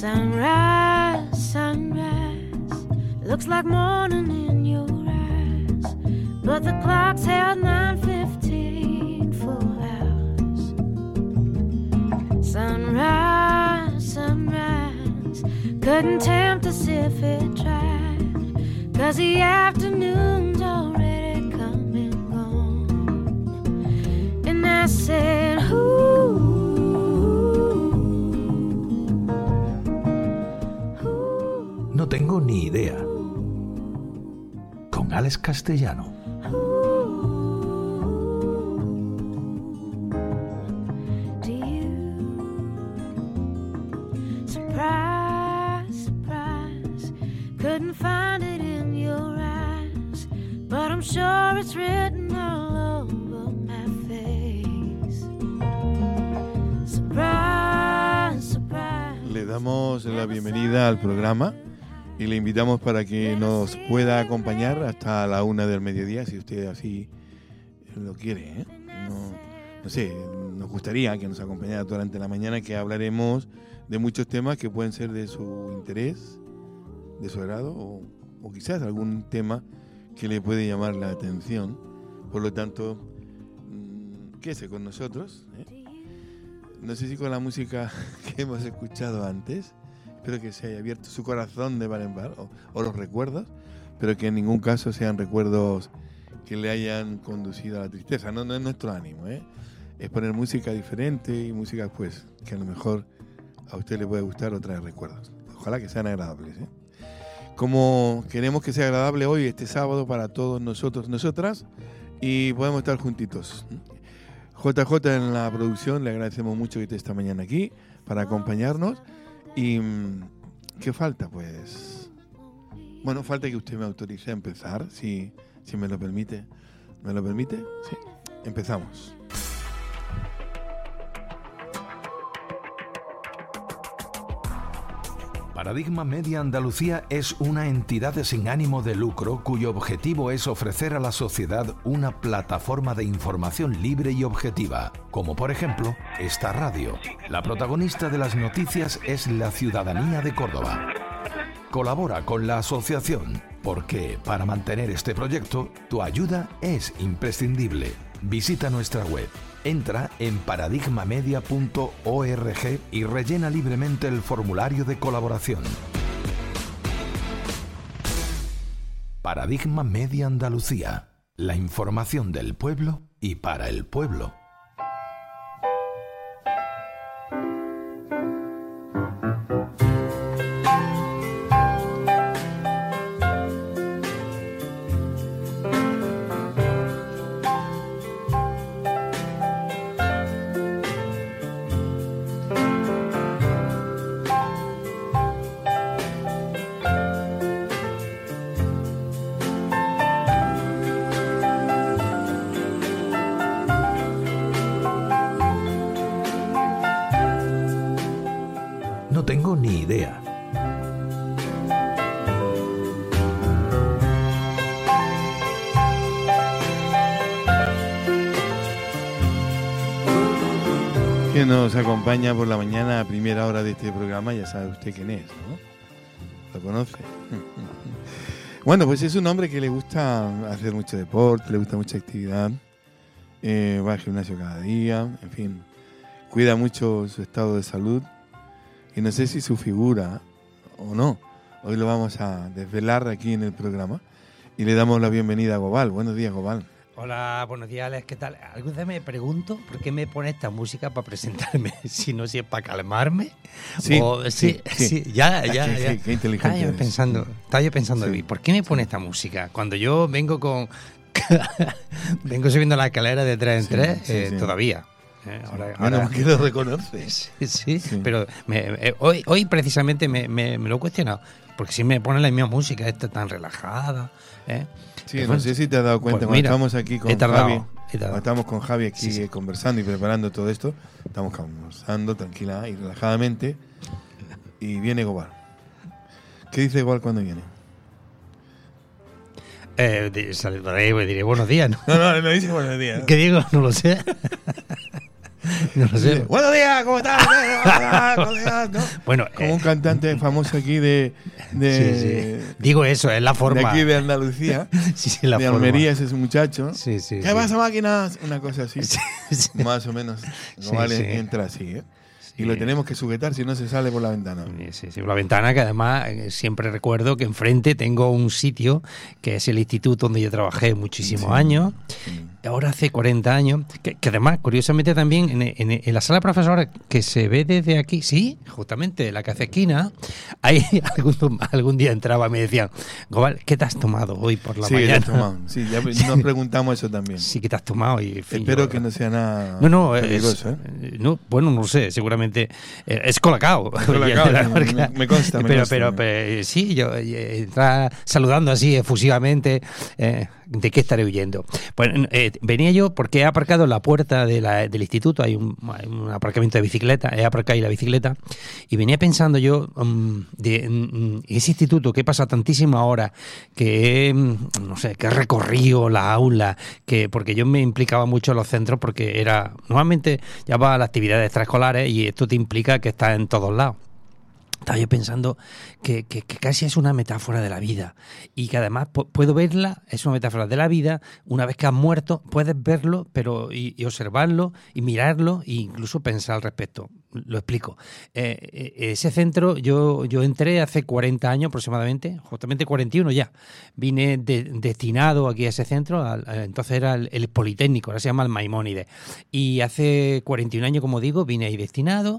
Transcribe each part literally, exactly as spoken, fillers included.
Sunrise, sunrise, looks like morning in your eyes, but the clock's held nine fifteen full hours. Sunrise, sunrise, couldn't tempt us if it tried, 'cause the afternoon's already come and gone. And I said, ooh, No tengo ni idea. Con Alex Castellano. Surprise, surprise, couldn't find it in your eyes, but I'm sure it's written all over my face. Surprise, surprise. Le damos la bienvenida al programa y le invitamos para que nos pueda acompañar hasta la una del mediodía, si usted así lo quiere, ¿eh? No, no sé, nos gustaría que nos acompañara durante la mañana, que hablaremos de muchos temas que pueden ser de su interés, de su agrado, o, o quizás algún tema que le puede llamar la atención. Por lo tanto, quédese con nosotros, ¿eh? No sé si con la música que hemos escuchado antes, espero que se haya abierto su corazón de par en par, o, o los recuerdos, pero que en ningún caso sean recuerdos que le hayan conducido a la tristeza. No, no es nuestro ánimo, ¿eh? Es poner música diferente y música, pues, que a lo mejor a usted le puede gustar o traer recuerdos. Ojalá que sean agradables, ¿eh? Como queremos que sea agradable hoy, este sábado, para todos nosotros, nosotras, y podemos estar juntitos. J J en la producción, le agradecemos mucho que esté esta mañana aquí para acompañarnos. ¿Y qué falta? Pues, bueno, falta que usted me autorice a empezar, si, si me lo permite. ¿Me lo permite? Sí. Empezamos. Paradigma Media Andalucía es una entidad sin ánimo de lucro cuyo objetivo es ofrecer a la sociedad una plataforma de información libre y objetiva, como por ejemplo esta radio. La protagonista de las noticias es la ciudadanía de Córdoba. Colabora con la asociación porque para mantener este proyecto tu ayuda es imprescindible. Visita nuestra web. Entra en paradigmamedia punto org y rellena libremente el formulario de colaboración. Paradigma Media Andalucía. La información del pueblo y para el pueblo. No tengo ni idea. Que nos acompaña por la mañana a primera hora de este programa, ya sabe usted quién es, ¿no? ¿Lo conoce? Bueno, pues es un hombre que le gusta hacer mucho deporte, le gusta mucha actividad, eh, va al gimnasio cada día, en fin, cuida mucho su estado de salud. Y no sé si su figura o no. Hoy lo vamos a desvelar aquí en el programa. Y le damos la bienvenida a Gobal. Buenos días, Gobal. Hola, buenos días, Alex. ¿Qué tal? Alguna vez me pregunto por qué me pone esta música para presentarme. Si no, si es para calmarme. Sí, o, sí, sí, sí. Ya, ya, qué, ya. Qué, qué inteligente estaba yo pensando, estaba yo pensando sí. ¿Por qué me pone esta música? Cuando yo vengo con... vengo subiendo la escalera de tres en sí, tres, sí, eh, sí. todavía. Eh, ahora, bueno, ahora, que lo reconoces. Sí, sí, sí. Pero me, eh, hoy, hoy precisamente me, me, me lo he cuestionado, porque si me ponen la misma música, esta tan relajada. ¿eh? Sí, no bueno, sé si te has dado cuenta, pues mira, cuando estamos aquí con tardado, Javi, cuando estamos con Javi aquí sí, sí. conversando y preparando todo esto, estamos conversando tranquila y relajadamente, y viene Gobal. ¿Qué dice Gobal cuando viene? Eh, saludaré y diré buenos días, ¿no? No, no, no dice buenos días. ¿Qué digo? No lo sé. No lo sé. Buenos días, ¿cómo estás? ¿No? Bueno, como eh, un cantante famoso aquí de, de sí, sí. Digo eso, es la forma. de aquí de Andalucía, sí, sí, la de forma. Almería, ese es un muchacho. Sí, sí, ¿Qué sí. pasa, máquinas? Una cosa así, Sí, sí. más o menos. No Sí, vale, sí. entra así, ¿eh? Sí. Y lo tenemos que sujetar si no se sale por la ventana. Sí, sí, sí, la ventana, que además eh, siempre recuerdo que enfrente tengo un sitio que es el instituto donde yo trabajé muchísimos Sí. años. Sí. Ahora hace cuarenta años, que, que además, curiosamente también, en, en, en la sala de profesores que se ve desde aquí, sí, justamente la que hace esquina, ahí algún, algún día entraba y me decían, Gobal, ¿qué te has tomado hoy por la Sí, mañana? que te has tomado. Sí, ya nos preguntamos eso también. Sí, que te has tomado. Y, en fin, Espero yo- que no sea nada No, no, peligroso, es, ¿eh? no, bueno, no sé, seguramente eh, es Colacao. Colacao, La me- marca. me consta, me pero, consta. pero, pero, sí, yo eh, entra saludando así efusivamente, eh, ¿de qué estaré huyendo? Pues eh, venía yo porque he aparcado en la puerta de la- del instituto, hay un, hay un aparcamiento de bicicleta, he aparcado ahí la bicicleta y venía pensando yo um, de um, ese instituto que he pasado tantísimas horas, que he, um, no sé, que he recorrido la aula, que porque yo me implicaba mucho en los centros porque era, normalmente ya va a las actividades extraescolares y esto te implica que estás en todos lados. Estaba yo pensando que, que, que casi es una metáfora de la vida y que además pu- puedo verla, es una metáfora de la vida, una vez que has muerto puedes verlo pero y, y observarlo y mirarlo e incluso pensar al respecto. Lo explico. Eh, eh, ese centro yo, yo entré hace cuarenta años aproximadamente, justamente cuarenta y uno ya. Vine de- destinado aquí a ese centro, al- a- entonces era el, el Politécnico, ahora se llama el Maimónides. Y hace cuarenta y un años, como digo, vine ahí destinado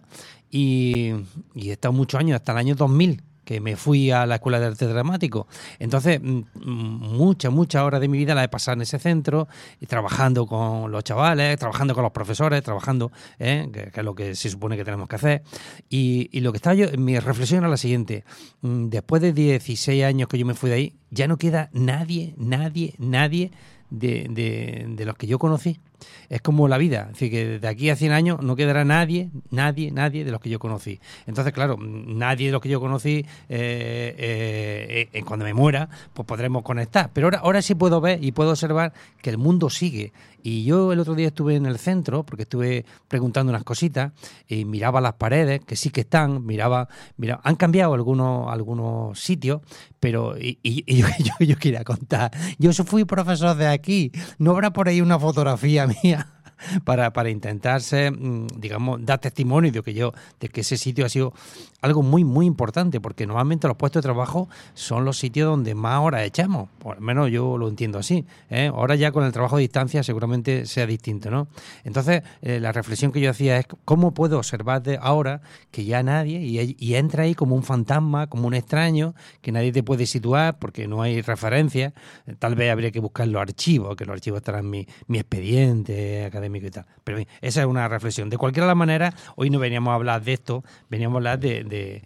y, y he estado muchos años, hasta el año dos mil, que me fui a la Escuela de Arte Dramático. Entonces, mm, muchas, muchas horas de mi vida las he pasado en ese centro, y trabajando con los chavales, trabajando con los profesores, trabajando, ¿eh? que, que es lo que se supone que tenemos que hacer. Y, y lo que estaba yo, mi reflexión era la siguiente. Mm, Después de dieciséis años que yo me fui de ahí, ya no queda nadie, nadie, nadie de, de, de los que yo conocí. Es como la vida, es decir, que de aquí a cien años no quedará nadie, nadie, nadie de los que yo conocí. Entonces, claro, nadie de los que yo conocí, eh, eh, eh, cuando me muera, pues podremos conectar. Pero ahora, ahora sí puedo ver y puedo observar que el mundo sigue. Y yo el otro día estuve en el centro, porque estuve preguntando unas cositas, y miraba las paredes, que sí que están, miraba, miraba han cambiado algunos, algunos sitios, pero y, y, y yo, yo, yo quería contar, yo fui profesor de aquí, ¿no habrá por ahí una fotografía mía para, para intentar ser, digamos, dar testimonio de que yo, de que ese sitio ha sido algo muy, muy importante, porque normalmente los puestos de trabajo son los sitios donde más horas echamos, o al menos yo lo entiendo así, ¿eh? Ahora ya con el trabajo a distancia seguramente sea distinto, ¿no? Entonces, eh, la reflexión que yo hacía es cómo puedo observar de ahora que ya nadie, y, y entra ahí como un fantasma, como un extraño, que nadie te puede situar porque no hay referencias. Tal vez habría que buscar los archivos, que los archivos estarán en mi, mi expediente académico y tal. Pero bien, esa es una reflexión. De cualquier manera, hoy no veníamos a hablar de esto, veníamos a hablar de, de,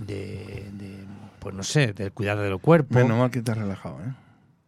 de, de pues no sé, del cuidado del cuerpo. Menos mal que te has relajado, ¿eh?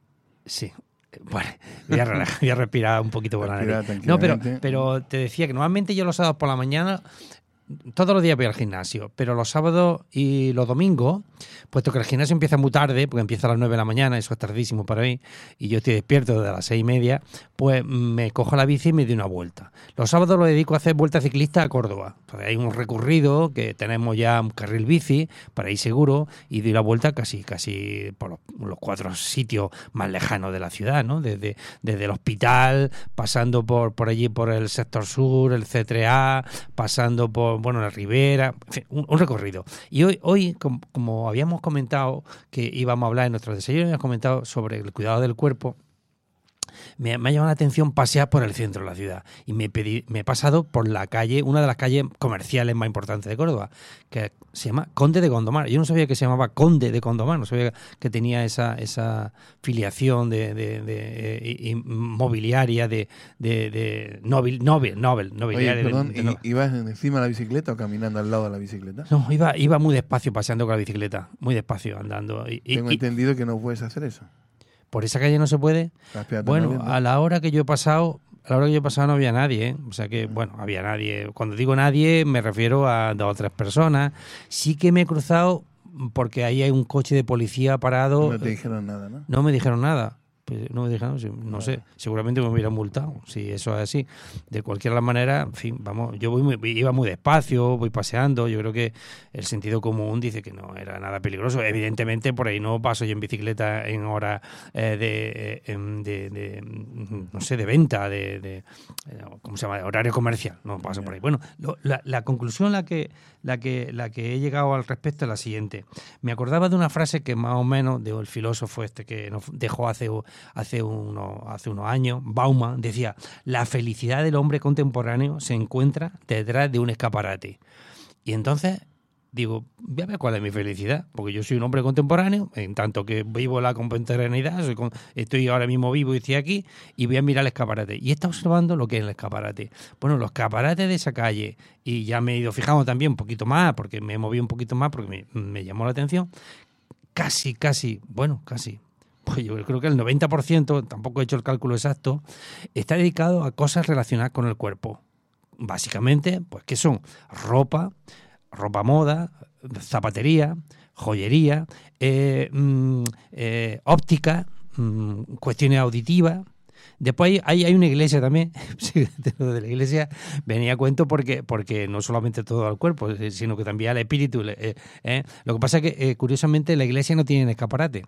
Sí. Bueno, voy a, relajar, voy a respirar un poquito por la Respira nariz. No, pero, tranquilamente. pero te decía que normalmente yo los sábados por la mañana, todos los días voy al gimnasio, pero los sábados y los domingos, puesto que el gimnasio empieza muy tarde, porque empieza a las nueve de la mañana, eso es tardísimo para mí, y yo estoy despierto desde las seis y media, pues me cojo la bici y me doy una vuelta. Los sábados lo dedico a hacer vuelta ciclista a Córdoba. Entonces hay un recorrido que tenemos ya un carril bici para ir seguro y doy la vuelta casi casi por los, los cuatro sitios más lejanos de la ciudad, ¿no? Desde, desde el hospital, pasando por, por allí por el sector sur, el C tres A, pasando por bueno la Ribera, en fin, un, un recorrido. Y hoy, hoy como, como habíamos comentado que íbamos a hablar en nuestro desayuno, habíamos comentado sobre el cuidado del cuerpo. Me, me ha llamado la atención pasear por el centro de la ciudad y me, pedí, me he pasado por la calle, una de las calles comerciales más importantes de Córdoba, que se llama Conde de Gondomar. Yo no sabía que se llamaba Conde de Gondomar, no sabía que tenía esa, esa filiación de, de, de, de inmobiliaria, de, de, de Nobel, Nobel, Nobel, nobiliaria. Oye, perdón, de, de, ¿y, ¿ibas encima de la bicicleta o caminando al lado de la bicicleta? No, iba, iba muy despacio paseando con la bicicleta, muy despacio andando. Y, Tengo y, entendido que no puedes hacer eso. ¿Por esa calle no se puede? Bueno, a la hora que yo he pasado, a la hora que yo he pasado no había nadie, ¿eh? O sea que, bueno, había nadie. Cuando digo nadie, me refiero a dos o tres personas. Sí que me he cruzado porque ahí hay un coche de policía parado. No te dijeron nada, ¿no? No me dijeron nada. Pues no me dejaron, no sé, seguramente me hubieran multado, si eso es así. De cualquier manera, en fin, vamos, yo voy muy, iba muy despacio, voy paseando, yo creo que el sentido común dice que no era nada peligroso. Evidentemente, por ahí no paso yo en bicicleta en hora eh, de, eh, de, de, no sé, de venta, de, de ¿cómo se llama?, horario comercial, no paso por ahí. Bueno, lo, la, la conclusión la que, la, que, la que he llegado al respecto es la siguiente. Me acordaba de una frase que más o menos, del filósofo este que nos dejó hace... Hace, uno, hace unos años, Bauman decía: la felicidad del hombre contemporáneo se encuentra detrás de un escaparate. Y entonces digo, voy a ver cuál es mi felicidad, porque yo soy un hombre contemporáneo, en tanto que vivo la contemporaneidad, soy con, estoy ahora mismo vivo y estoy aquí, y voy a mirar el escaparate. Y he estado observando lo que es el escaparate. Bueno, los escaparates de esa calle, y ya me he ido fijando también un poquito más, porque me he movido un poquito más, porque me, me llamó la atención, casi, casi, bueno, casi... pues yo creo que el noventa por ciento, tampoco he hecho el cálculo exacto, está dedicado a cosas relacionadas con el cuerpo. Básicamente, pues ¿qué son? Ropa, ropa moda, zapatería, joyería, eh, mm, eh, óptica, mm, cuestiones auditivas. Después hay, hay una iglesia también, de lo de la iglesia venía a cuento porque, porque no solamente todo al cuerpo, sino que también al espíritu. Eh, eh. Lo que pasa es que, eh, curiosamente, la iglesia no tiene escaparate.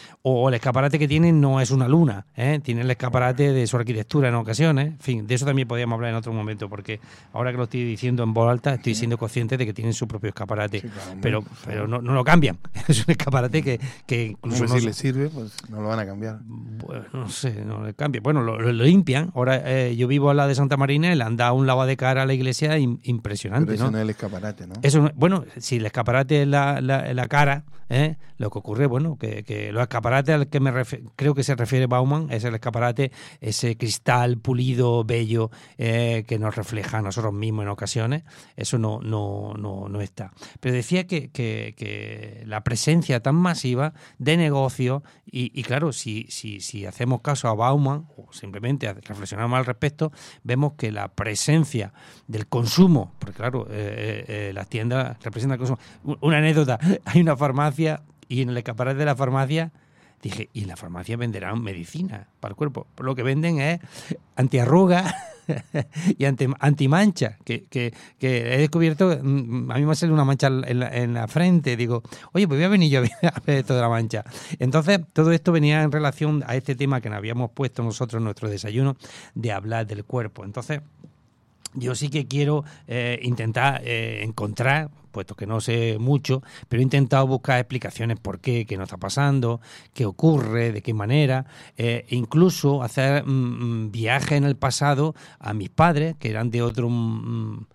O el escaparate que tienen no es una luna, ¿eh? Tiene el escaparate de su arquitectura en ocasiones. En fin, de eso también podríamos hablar en otro momento, porque ahora que lo estoy diciendo en voz alta, estoy siendo consciente de que tienen su propio escaparate. Sí, claro, pero pero no, no lo cambian. Es un escaparate que, que incluso... Pues no, si les sirve, pues no lo van a cambiar. Bueno, no sé, no le cambia. Bueno, lo, lo limpian. Ahora eh, yo vivo al lado de Santa Marina y le han dado un lavado de cara a la iglesia in, impresionante. Pero eso ¿no? no es el escaparate, ¿no? Eso, bueno, si el escaparate es la, la, la cara, ¿eh? Lo que ocurre, bueno, que, que los escaparates al que me refiero, creo que se refiere Bauman, es el escaparate, ese cristal pulido, bello, eh, que nos refleja a nosotros mismos en ocasiones. Eso no, no, no, no está. Pero decía que, que, que la presencia tan masiva de negocios, y, y claro, si, si, si hacemos caso a Bauman, o simplemente reflexionamos al respecto, vemos que la presencia del consumo, porque claro, eh, eh, las tiendas representan el consumo. Una anécdota, hay una farmacia y en el escaparate de la farmacia dije, ¿y en la farmacia venderán medicina para el cuerpo? Pues lo que venden es antiarrugas y anti, antimancha, que, que, que he descubierto, a mí me sale una mancha en la, en la frente, digo, oye, pues voy a venir yo a ver esto de la mancha. Entonces, todo esto venía en relación a este tema que nos habíamos puesto nosotros en nuestro desayuno, de hablar del cuerpo. Entonces, yo sí que quiero eh, intentar eh, encontrar, puesto que no sé mucho, pero he intentado buscar explicaciones por qué, qué nos está pasando, qué ocurre, de qué manera, eh, e incluso hacer mm, viajes en el pasado a mis padres, que eran de otro... Mm,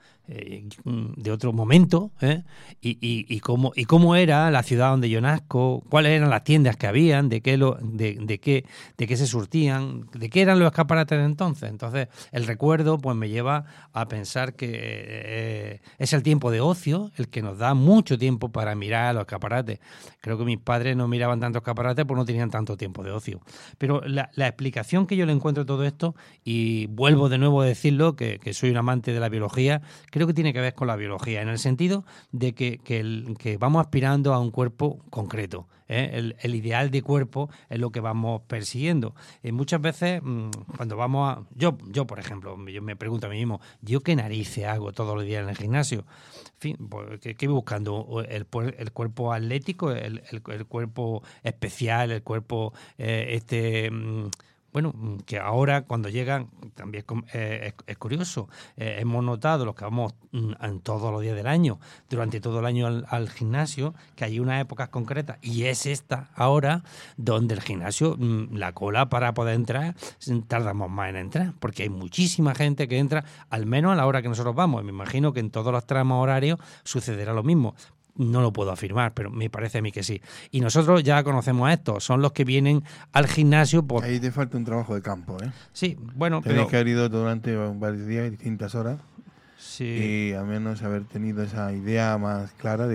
de otro momento, ¿eh? y, y, y cómo y cómo era la ciudad donde yo nazco, cuáles eran las tiendas que habían, de qué lo, de, de qué de qué se surtían, de qué eran los escaparates de entonces. Entonces el recuerdo pues me lleva a pensar que eh, es el tiempo de ocio el que nos da mucho tiempo para mirar los escaparates. Creo que mis padres no miraban tantos escaparates porque no tenían tanto tiempo de ocio. Pero la, la explicación que yo le encuentro a todo esto, y vuelvo de nuevo a decirlo, que, que soy un amante de la biología, creo que tiene que ver con la biología, en el sentido de que, que, el, que vamos aspirando a un cuerpo concreto, ¿eh? el, el ideal de cuerpo es lo que vamos persiguiendo. Eh, muchas veces, mmm, cuando vamos a... Yo, yo, por ejemplo, yo me pregunto a mí mismo, ¿yo qué narices hago todos los días en el gimnasio? En fin, pues, ¿qué, qué voy buscando? ¿El, el cuerpo atlético, el, el, el cuerpo especial, el cuerpo eh, este... Mmm, bueno, que ahora cuando llegan, también eh, es, es curioso, eh, hemos notado los que vamos en todos los días del año, durante todo el año al, al gimnasio, que hay unas épocas concretas, y es esta ahora, donde el gimnasio, la cola para poder entrar, tardamos más en entrar, porque hay muchísima gente que entra, al menos a la hora que nosotros vamos. Me imagino que en todos los tramos horarios sucederá lo mismo. No lo puedo afirmar, pero me parece a mí que sí. Y nosotros ya conocemos a estos, son los que vienen al gimnasio por... Ahí te falta un trabajo de campo, ¿eh? Sí, bueno, Tienes pero... que haber ido durante varios días y distintas horas. Sí. Y al menos haber tenido esa idea más clara de,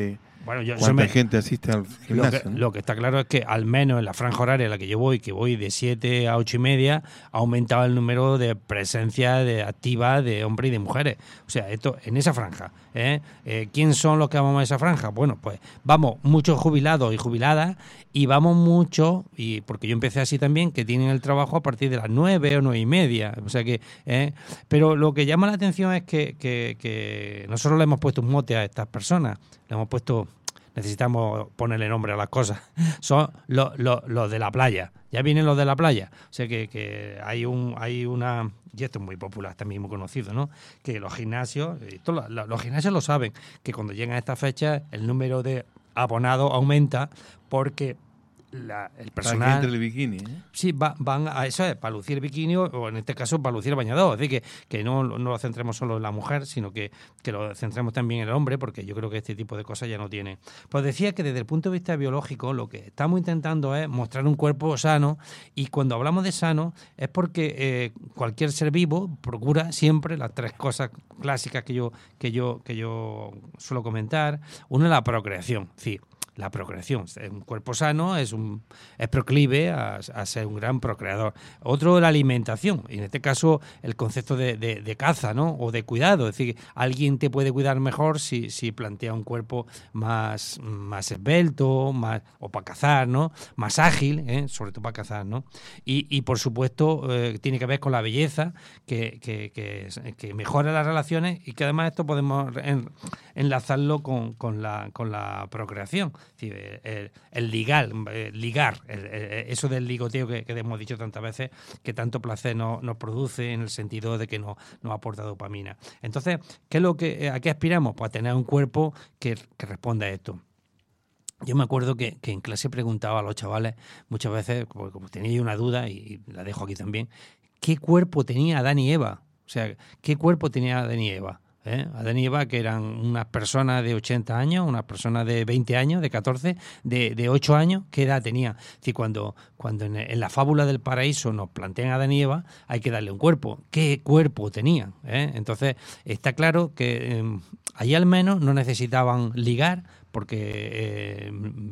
Bueno, yo, ¿Cuánta me, gente asiste al gimnasio? Lo que, ¿no? lo que está claro es que al menos en la franja horaria en la que yo voy, que voy de siete a ocho y media, ha aumentado el número de presencia de activa de hombres y de mujeres. O sea, esto en esa franja. ¿eh? Eh, ¿Quién son los que vamos a esa franja? Bueno, pues vamos muchos jubilados y jubiladas y vamos muchos, y porque yo empecé así también, que tienen el trabajo a partir de las nueve o nueve y media. O sea que, ¿eh? Pero lo que llama la atención es que, que, que nosotros le hemos puesto un mote a estas personas. Le hemos puesto, necesitamos ponerle nombre a las cosas, son los, los, los de la playa. Ya vienen los de la playa. O sea que, que hay un hay una, y esto es muy popular, también muy conocido, ¿no? Que los gimnasios, esto, los, los gimnasios lo saben, que cuando llegan a estas fechas el número de abonados aumenta porque la, el personal... Para que entre el bikini, ¿eh? Sí, va, van a eso es, para lucir bikini o, o en este caso para lucir bañador. Es decir, que, que no, no lo centremos solo en la mujer, sino que, que lo centremos también en el hombre, porque yo creo que este tipo de cosas ya no tiene. Pues decía que desde el punto de vista biológico lo que estamos intentando es mostrar un cuerpo sano, y cuando hablamos de sano es porque eh, cualquier ser vivo procura siempre las tres cosas clásicas que yo, que yo, que yo suelo comentar. Una es la procreación, sí. La procreación. Un cuerpo sano es un es proclive a, a ser un gran procreador. Otro, la alimentación. Y en este caso, el concepto de, de, de caza, ¿no? O de cuidado. Es decir, alguien te puede cuidar mejor si, si plantea un cuerpo más, más esbelto, más, o para cazar, ¿no? Más ágil, ¿eh? Sobre todo para cazar, ¿no? Y, y por supuesto, eh, tiene que ver con la belleza, que, que, que, que mejora las relaciones, y que además esto podemos en, enlazarlo con, con, la, con la procreación. El, el ligar, el ligar el, el, eso del ligoteo que, que hemos dicho tantas veces, que tanto placer nos, nos produce, en el sentido de que nos, nos aporta dopamina. Entonces, ¿qué es lo que, ¿a qué aspiramos? Pues a tener un cuerpo que, que responda a esto. Yo me acuerdo que, que en clase preguntaba a los chavales muchas veces, porque como tenía yo una duda, y la dejo aquí también, ¿qué cuerpo tenía Adán y Eva? O sea, ¿qué cuerpo tenía Adán y Eva? ¿Eh? Adán y Eva, que eran unas personas de ochenta años, unas personas de veinte años, de catorce, de, de ocho años, ¿qué edad tenía? Es decir, cuando, cuando en, en la fábula del paraíso nos plantean a Adán y Eva, hay que darle un cuerpo. ¿Qué cuerpo tenían? ¿Eh? Entonces, está claro que eh, ahí al menos no necesitaban ligar, porque eh,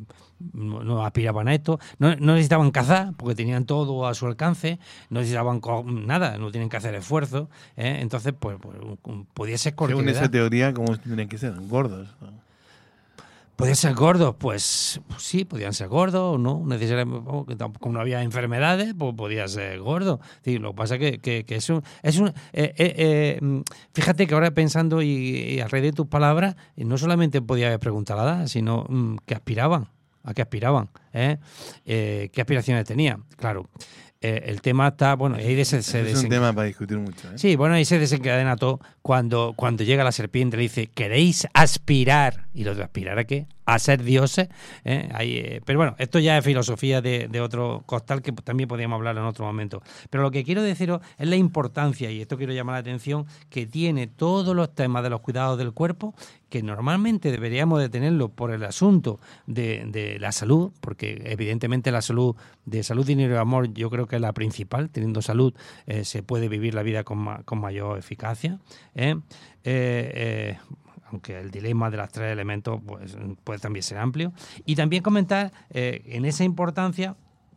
no, no aspiraban a esto, no, no necesitaban cazar, porque tenían todo a su alcance, no necesitaban co- nada, no tienen que hacer esfuerzo, ¿eh? Entonces, pues, pues podía ser cualquier Según edad. esa teoría, ¿cómo tendrían que ser? Gordos, ¿no? ¿Podían ser gordos? Pues, pues sí, podían ser gordos, ¿no? Necesariamente, como no había enfermedades, pues podía ser gordo. Sí, lo que pasa es que, que, que es un... Es un eh, eh, eh, fíjate que ahora pensando y, y a raíz de tus palabras, no solamente podía preguntar la edad, sino mm, qué aspiraban, a qué aspiraban, ¿eh? Eh, qué aspiraciones tenían, claro. Eh, el tema está, bueno, ahí se, se es un tema para discutir mucho, ¿eh? Sí, bueno, ahí se desencadena todo cuando, cuando llega la serpiente y le dice, ¿queréis aspirar? Y lo de aspirar a qué, a ser dioses, ¿eh? Ahí, eh, pero bueno, esto ya es filosofía de, de otro costal, que también podríamos hablar en otro momento. Pero lo que quiero deciros es la importancia, y esto quiero llamar la atención, que tiene todos los temas de los cuidados del cuerpo, que normalmente deberíamos de tenerlo por el asunto de, de la salud, porque evidentemente la salud, de salud, dinero y amor, yo creo que es la principal. Teniendo salud eh, se puede vivir la vida con, ma, con mayor eficacia, ¿eh? Eh, eh, aunque el dilema de los tres elementos pues, puede también ser amplio. Y también comentar eh, en esa importancia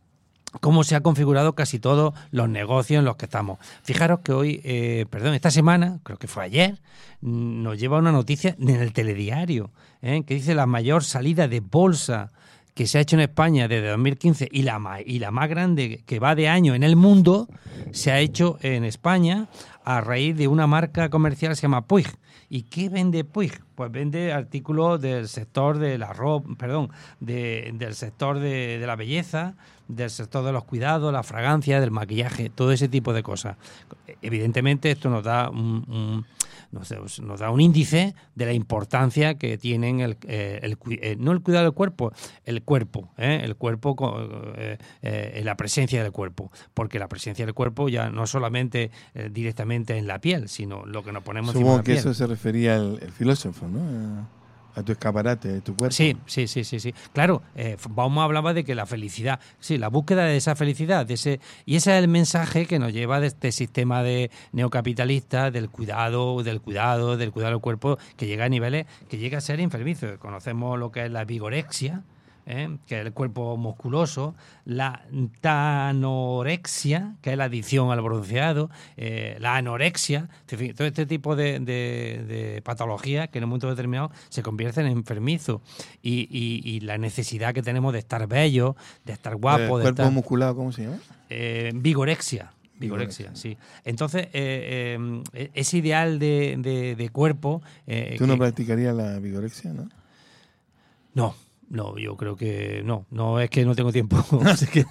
cómo se ha configurado casi todos los negocios en los que estamos. Fijaros que hoy, eh, perdón, esta semana, creo que fue ayer, nos lleva una noticia en el telediario, ¿eh? que dice la mayor salida de bolsa que se ha hecho en España desde dos mil quince y la, más, y la más grande que va de año en el mundo, se ha hecho en España a raíz de una marca comercial que se llama Puig. ¿Y qué vende Puig? Pues vende artículos del sector de la ropa, perdón, de, del sector de, de la belleza, del sector de los cuidados, la fragancia, del maquillaje, todo ese tipo de cosas. Evidentemente esto nos da un, un nos, nos da un índice de la importancia que tienen el, eh, el, eh, no el cuidado del cuerpo, el cuerpo, ¿eh? el cuerpo, eh, eh, la presencia del cuerpo, porque la presencia del cuerpo ya no solamente eh, directamente en la piel, sino lo que nos ponemos Supongo encima de la que piel. eso se refería al el filósofo, ¿no? a tu escaparate, de tu cuerpo. Sí, sí, sí, sí, sí. Claro, eh, Baum hablaba de que la felicidad, sí, la búsqueda de esa felicidad, de ese, y ese es el mensaje que nos lleva de este sistema de neocapitalista del cuidado, del cuidado, del cuidado del cuerpo, que llega a niveles, que llega a ser enfermizo. Conocemos lo que es la vigorexia, ¿eh? Que es el cuerpo musculoso, la tanorexia, que es la adicción al bronceado, eh, la anorexia, en fin, todo este tipo de, de, de patologías que en un momento determinado se convierten en enfermizos y, y, y la necesidad que tenemos de estar bellos, de estar guapos, ¿El de cuerpo estar, musculado cómo se llama? eh, vigorexia. Vigorexia, sí. Entonces, eh, eh, ese ideal de, de, de cuerpo... Eh, ¿Tú no que, practicarías la vigorexia, no? No. No, yo creo que no, no es que no tengo tiempo. Así que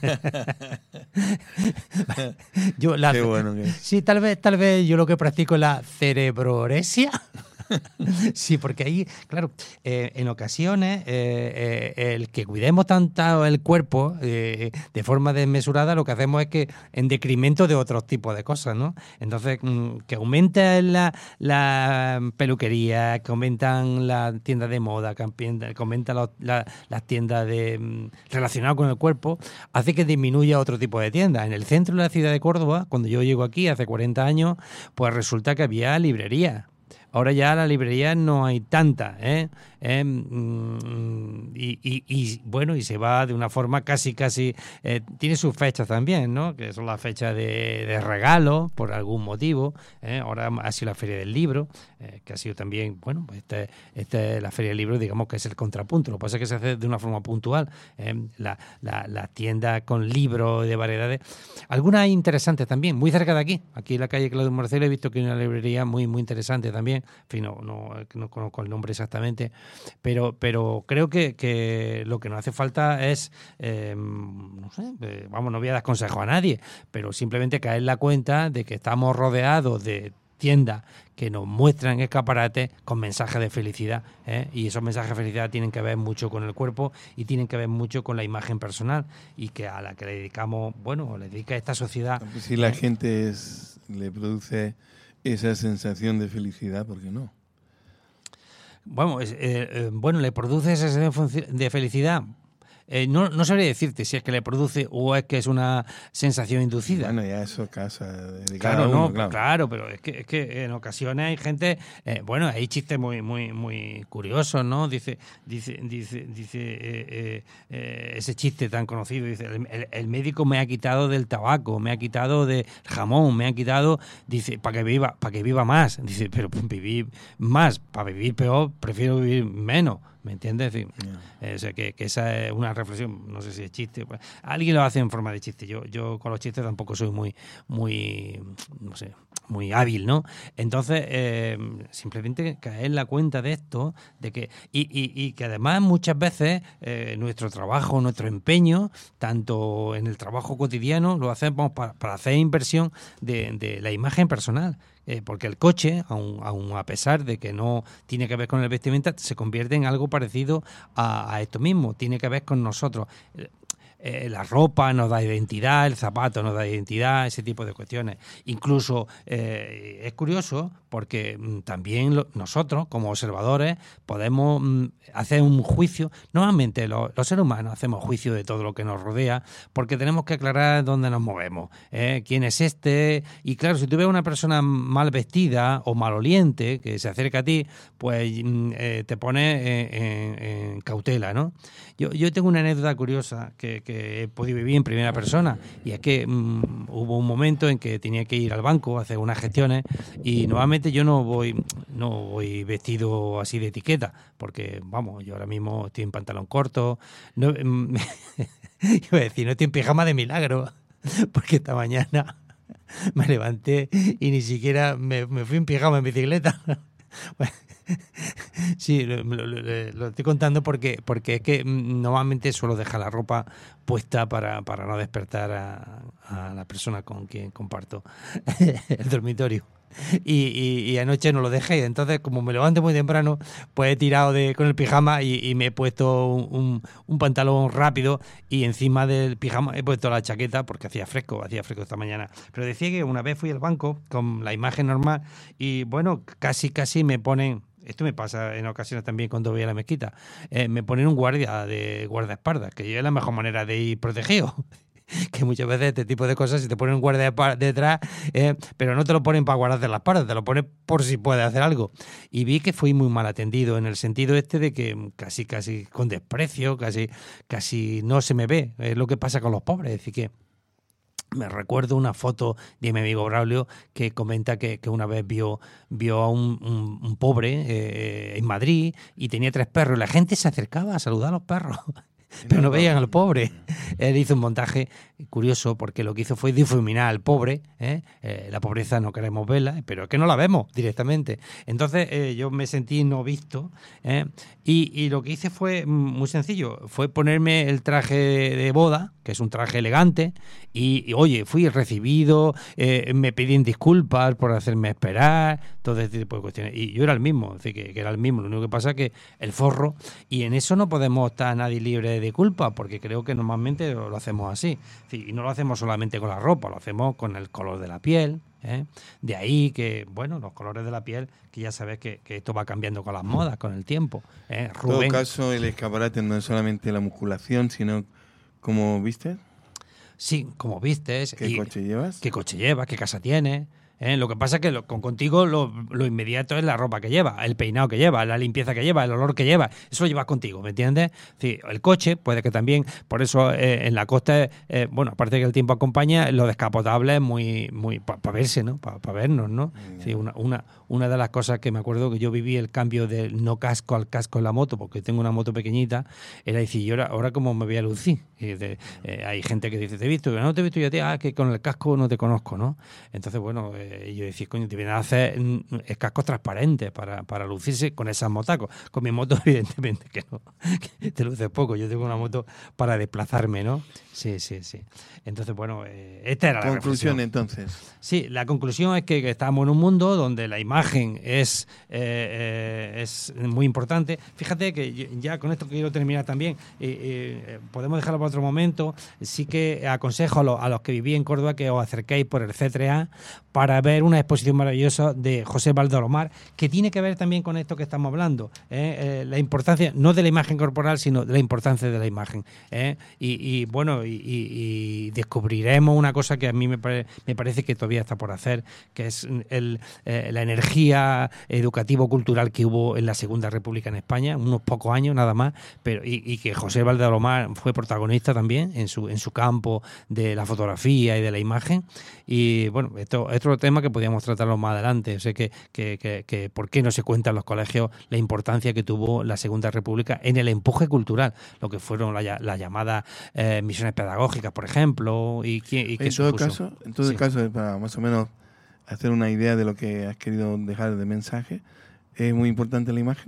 yo la, Qué bueno que es. Sí, tal vez, tal vez yo lo que practico es la cerebrorexia. Sí, porque ahí, claro, eh, en ocasiones eh, eh, el que cuidemos tanto el cuerpo eh, de forma desmesurada, lo que hacemos es que en decremento de otros tipos de cosas, ¿no? Entonces, mm, que aumenta la, la peluquería, que aumentan las tiendas de moda, que aumentan los, la, las tiendas de mm, relacionadas con el cuerpo, hace que disminuya otro tipo de tiendas. En el centro de la ciudad de Córdoba, cuando yo llego aquí hace cuarenta años, pues resulta que había librerías. Ahora ya la librería no hay tanta, ¿eh? ¿Eh? Y, y, y bueno, y se va de una forma casi, casi... Eh, tiene sus fechas también, ¿no? Que son las fechas de, de regalo, por algún motivo. ¿eh? Ahora ha sido la Feria del Libro, eh, que ha sido también, bueno, pues este, este, la Feria del Libro, digamos que es el contrapunto. Lo que pasa es que se hace de una forma puntual. ¿eh? La, la, la tienda con libros de variedades. Algunas interesantes también, muy cerca de aquí. Aquí en la calle Claudio Marcelo he visto que hay una librería muy, muy interesante también. En fin, no, no, no conozco el nombre exactamente, pero, pero creo que, que lo que nos hace falta es, eh, no sé, eh, vamos, no voy a dar consejo a nadie, pero simplemente caer en la cuenta de que estamos rodeados de tiendas que nos muestran escaparates con mensajes de felicidad, ¿eh? Y esos mensajes de felicidad tienen que ver mucho con el cuerpo y tienen que ver mucho con la imagen personal y que a la que le dedicamos, bueno, le dedica esta sociedad. Si la gente es, le produce esa sensación de felicidad, ¿por qué no? Bueno, eh, eh, bueno, le produce esa sensación de felicidad. Eh, no, no sabría decirte si es que le produce o es que es una sensación inducida. Bueno, ya eso casa de claro, cada uno, no, claro. claro, pero es que, es que en ocasiones hay gente, eh, bueno, hay chistes muy, muy, muy curiosos, ¿no? Dice, dice, dice, dice eh, eh, eh, ese chiste tan conocido, dice, el, el, el médico me ha quitado del tabaco, me ha quitado del jamón, me ha quitado, dice, para que viva, para que viva más, dice, pero vivir más, para vivir peor, prefiero vivir menos. ¿Me entiendes? En fin, yeah. eh, o sea, que, que esa es una reflexión, no sé si es chiste. Pues, alguien lo hace en forma de chiste. Yo, yo con los chistes tampoco soy muy, muy, no sé, muy hábil, ¿no? Entonces, eh, simplemente caer en la cuenta de esto, de que y, y, y que además muchas veces eh, nuestro trabajo, nuestro empeño, tanto en el trabajo cotidiano, lo hacemos para, para hacer inversión de, de la imagen personal. Eh, porque el coche, aun, aun a pesar de que no tiene que ver con el vestimenta, se convierte en algo parecido a, a esto mismo, tiene que ver con nosotros. Eh, eh, la ropa nos da identidad, el zapato nos da identidad, ese tipo de cuestiones. Incluso eh, es curioso porque mm, también lo, nosotros, como observadores, podemos mm, hacer un juicio. Normalmente lo, los seres humanos hacemos juicio de todo lo que nos rodea porque tenemos que aclarar dónde nos movemos, ¿eh? quién es este. Y claro, si tú ves a una persona mal vestida o maloliente que se acerca a ti, pues mm, eh, te pones en, en, en cautela, ¿no? Yo, yo tengo una anécdota curiosa que, que he podido vivir en primera persona y es que mmm, hubo un momento en que tenía que ir al banco a hacer unas gestiones y nuevamente yo no voy no voy vestido así de etiqueta porque, vamos, yo ahora mismo estoy en pantalón corto, no, iba a decir, no estoy en pijama de milagro porque esta mañana me levanté y ni siquiera me, me fui en pijama en bicicleta. Bueno, sí, lo, lo, lo, lo estoy contando porque porque es que normalmente suelo dejar la ropa puesta para, para no despertar a, a la persona con quien comparto el dormitorio. Y, y, y anoche no lo dejé, entonces como me levanto muy temprano, pues he tirado de, con el pijama y, y me he puesto un, un, un pantalón rápido y encima del pijama he puesto la chaqueta porque hacía fresco, hacía fresco esta mañana. Pero decía que una vez fui al banco con la imagen normal y bueno, casi casi me ponen esto me pasa en ocasiones también cuando voy a la mezquita, eh, me ponen un guardia de guardaespaldas, que es la mejor manera de ir protegido. Que muchas veces este tipo de cosas, si te ponen un guardia detrás, eh, pero no te lo ponen para guardarte las espaldas, te lo ponen por si puedes hacer algo. Y vi que fui muy mal atendido en el sentido este de que casi, casi con desprecio, casi, casi no se me ve. Es lo que pasa con los pobres, es decir que me recuerdo una foto de mi amigo Braulio que comenta que, que una vez vio, vio a un, un, un pobre eh, en Madrid y tenía tres perros y la gente se acercaba a saludar a los perros. Pero no veían al pobre. Él hizo un montaje curioso porque lo que hizo fue difuminar al pobre. ¿eh? Eh, la pobreza no queremos verla, pero es que no la vemos directamente. Entonces eh, yo me sentí no visto ¿eh? y, y lo que hice fue muy sencillo. Fue ponerme el traje de boda, que es un traje elegante, y, y oye, fui recibido, eh, me pedían disculpas por hacerme esperar, todo este tipo de cuestiones. Y yo era el mismo, es decir, que, que era el mismo. Lo único que pasa es que el forro, y en eso no podemos estar nadie libre de de culpa, porque creo que normalmente lo hacemos así. Sí, y no lo hacemos solamente con la ropa, lo hacemos con el color de la piel. ¿eh? De ahí que, bueno, los colores de la piel, que ya sabes que, que esto va cambiando con las modas, con el tiempo. ¿eh? Rubén, en todo caso, el escaparate no es solamente la musculación, sino cómo vistes. Sí, como vistes. ¿Qué y coche llevas? ¿Qué coche llevas? ¿Qué casa tienes? ¿Eh? Lo que pasa es que lo, con, contigo lo, lo inmediato es la ropa que lleva, el peinado que lleva, la limpieza que lleva, el olor que lleva. Eso lo llevas contigo, ¿me entiendes? Sí, el coche puede que también, por eso eh, en la costa, eh, bueno, aparte de que el tiempo acompaña, lo descapotable es muy, muy para pa verse, ¿no? Para pa vernos, ¿no? Sí, una, una, una de las cosas que me acuerdo que yo viví el cambio del no casco al casco en la moto, porque tengo una moto pequeñita, era decir, yo ahora, ahora cómo me voy a lucir. Y de, eh, hay gente que dice, te he visto, no te he visto yo a ti, ah, que con el casco no te conozco, ¿no? Entonces, bueno, eh, y yo decía, coño, te vienen a hacer cascos transparentes para, para lucirse con esas motacos. Con mi moto, evidentemente, que no, que te luces poco. Yo tengo una moto para desplazarme, ¿no? Sí, sí, sí. Entonces, bueno, eh, esta era la conclusión, reflexión. Entonces. Sí, la conclusión es que, que estamos en un mundo donde la imagen es, eh, eh, es muy importante. Fíjate que ya con esto quiero terminar también. Eh, eh, podemos dejarlo para otro momento. Sí que aconsejo a, lo, a los que viví en Córdoba que os acerquéis por el C tres A para ver una exposición maravillosa de José Valdalomar, que tiene que ver también con esto que estamos hablando. ¿eh? Eh, la importancia, no de la imagen corporal, sino de la importancia de la imagen. ¿eh? Y, y bueno, y, y, y descubriremos una cosa que a mí me, pare, me parece que todavía está por hacer, que es el, eh, la energía educativo-cultural que hubo en la Segunda República en España, unos pocos años nada más, pero y, y que José Valdalomar fue protagonista también en su, en su campo de la fotografía y de la imagen. Y bueno, esto es otro tema que podríamos tratarlo más adelante. O sea, que, que, que, que por qué no se cuenta en los colegios la importancia que tuvo la Segunda República en el empuje cultural, lo que fueron las la llamadas eh, misiones pedagógicas, por ejemplo, y, y que en todo supuso. caso, en todo sí. caso, para más o menos hacer una idea de lo que has querido dejar de mensaje, es muy importante la imagen.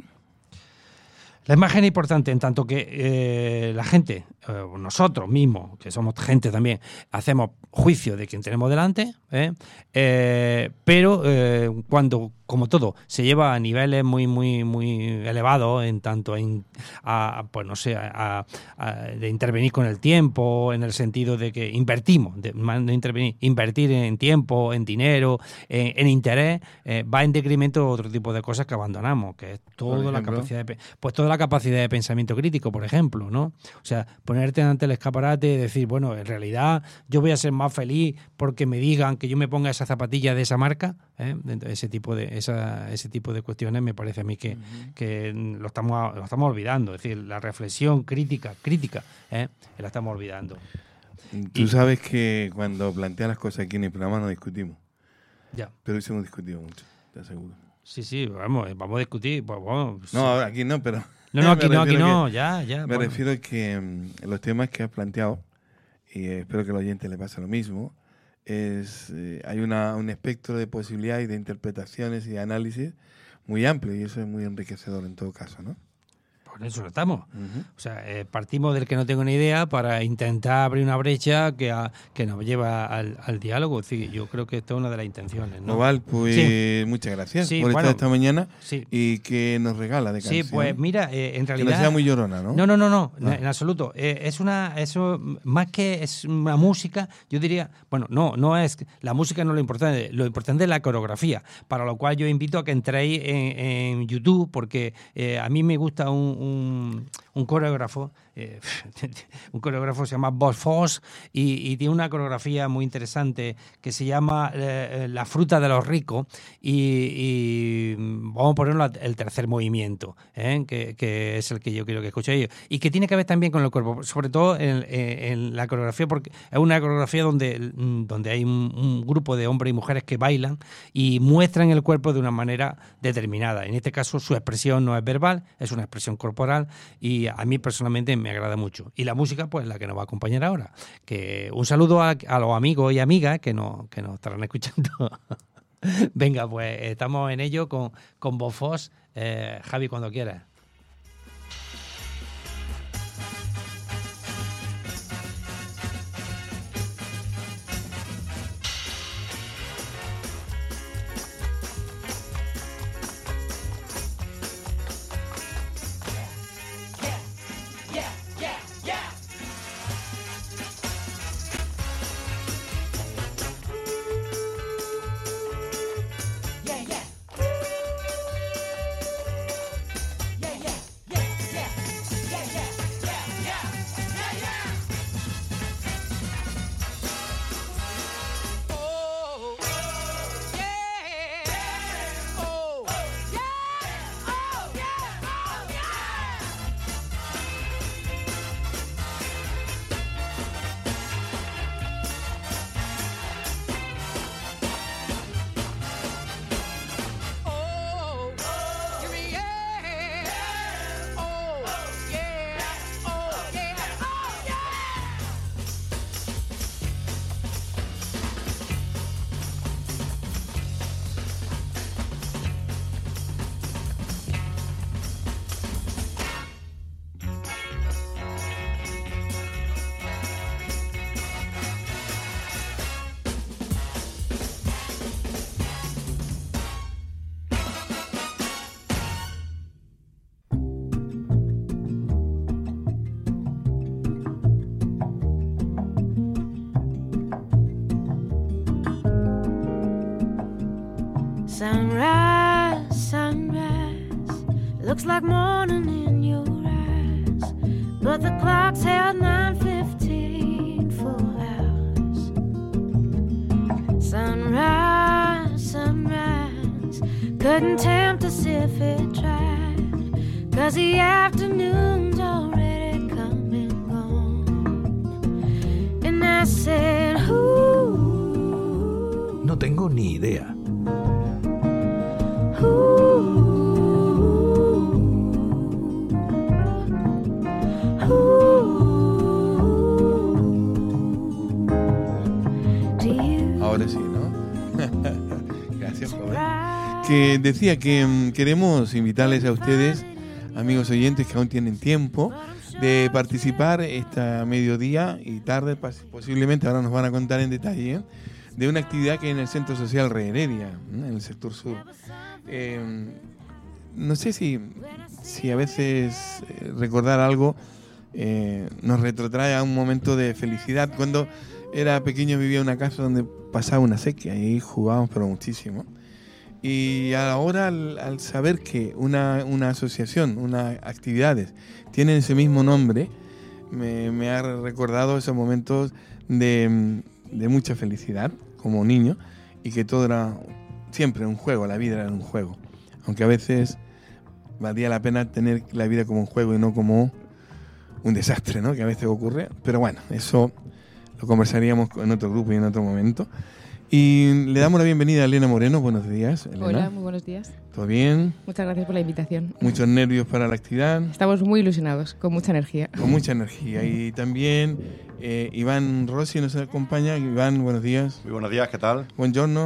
La imagen es importante en tanto que eh, la gente, eh, nosotros mismos, que somos gente también, hacemos juicio de quien tenemos delante, ¿eh? Eh, pero eh, cuando, como todo, se lleva a niveles muy muy muy elevados en tanto en, a, pues no sé, a, a, de intervenir con el tiempo, en el sentido de que invertimos, de, no intervenir, invertir en tiempo, en dinero, en, en interés, eh, va en decremento de otro tipo de cosas que abandonamos, que es toda la capacidad de, pues toda la capacidad de pensamiento crítico, por ejemplo, ¿no? O sea, ponerte ante el escaparate y decir, bueno, en realidad yo voy a ser más feliz porque me digan que yo me ponga esa zapatilla de esa marca, ¿eh? Ese tipo de esa, ese tipo de cuestiones me parece a mí que, uh-huh. que lo estamos lo estamos olvidando, es decir, la reflexión crítica, crítica, ¿eh? la estamos olvidando. Tú y, sabes que cuando planteas las cosas aquí en el programa no discutimos. Ya. Pero hoy hemos discutido mucho, te aseguro. Sí, sí, vamos, vamos a discutir. Pues, bueno, no, ahora aquí no, pero... No, no, aquí no, aquí no, que, ya, ya. Me bueno. refiero a que um, los temas que has planteado, y eh, espero que al oyente le pase lo mismo, es eh, hay una, un espectro de posibilidades y de interpretaciones y de análisis muy amplio, y eso es muy enriquecedor en todo caso, ¿no? con eso estamos. Uh-huh. O sea, eh, partimos del que no tengo ni idea para intentar abrir una brecha que, a, que nos lleva al, al diálogo. Sí, yo creo que esta es una de las intenciones, ¿no? Noval, pues sí. Muchas gracias sí, por bueno, estar esta mañana sí. y que nos regala de canción. Sí, pues mira, eh, en realidad... Que no sea muy llorona, ¿no? No, no, no, no, Ah. en absoluto. Eh, es una, eso más que es una música, yo diría, bueno, no, no es, la música no es lo importante, lo importante es la coreografía, para lo cual yo invito a que entréis en, en YouTube, porque eh, a mí me gusta un, un, un coreógrafo, eh, un coreógrafo se llama Bob Fosse y, y tiene una coreografía muy interesante que se llama eh, La fruta de los ricos y, y vamos a ponerlo el tercer movimiento, ¿eh? que, que es el que yo quiero que escuchéis y que tiene que ver también con el cuerpo, sobre todo en, en la coreografía, porque es una coreografía donde, donde hay un, un grupo de hombres y mujeres que bailan y muestran el cuerpo de una manera determinada. En este caso su expresión no es verbal, es una expresión corporal y a mí personalmente me agrada mucho. Y la música, pues la que nos va a acompañar ahora. Que un saludo a, a los amigos y amigas que nos, que nos estarán escuchando. Venga, pues estamos en ello con, con Bob Fosse. Eh, Javi, cuando quieras. Sunrise, sunrise, looks like morning in your eyes, but the clock's held nine fifteen full hours. Sunrise, sunrise, couldn't tempt us if it tried, 'cause the afternoon's already come and gone. And I said, ooh. No tengo ni idea. Ahora sí, ¿no? Gracias, joven. Que decía que um, queremos invitarles a ustedes, amigos oyentes que aún tienen tiempo, de participar esta mediodía y tarde, posiblemente, ahora nos van a contar en detalle, ¿eh? de una actividad que hay en el Centro Social Reheredia, ¿no? En el sector sur. Eh, no sé si, si a veces eh, recordar algo eh, nos retrotrae a un momento de felicidad. Cuando era pequeño vivía en una casa donde pasaba una sequía y ahí jugábamos pero muchísimo. Y ahora al, al saber que una, una asociación, unas actividades tienen ese mismo nombre, me, me ha recordado esos momentos de, de mucha felicidad como niño y que todo era siempre un juego, la vida era un juego. Aunque a veces valía la pena tener la vida como un juego y no como un desastre, ¿no? Que a veces ocurre. Pero bueno, eso lo conversaríamos en otro grupo y en otro momento. Y le damos la bienvenida a Elena Moreno. Buenos días, Elena. Hola, muy buenos días. ¿Todo bien? Muchas gracias por la invitación. Muchos nervios para la actividad. Estamos muy ilusionados, con mucha energía. Con mucha energía. Y también eh, Iván Rossi nos acompaña. Iván, buenos días. Muy buenos días, ¿qué tal? Buongiorno.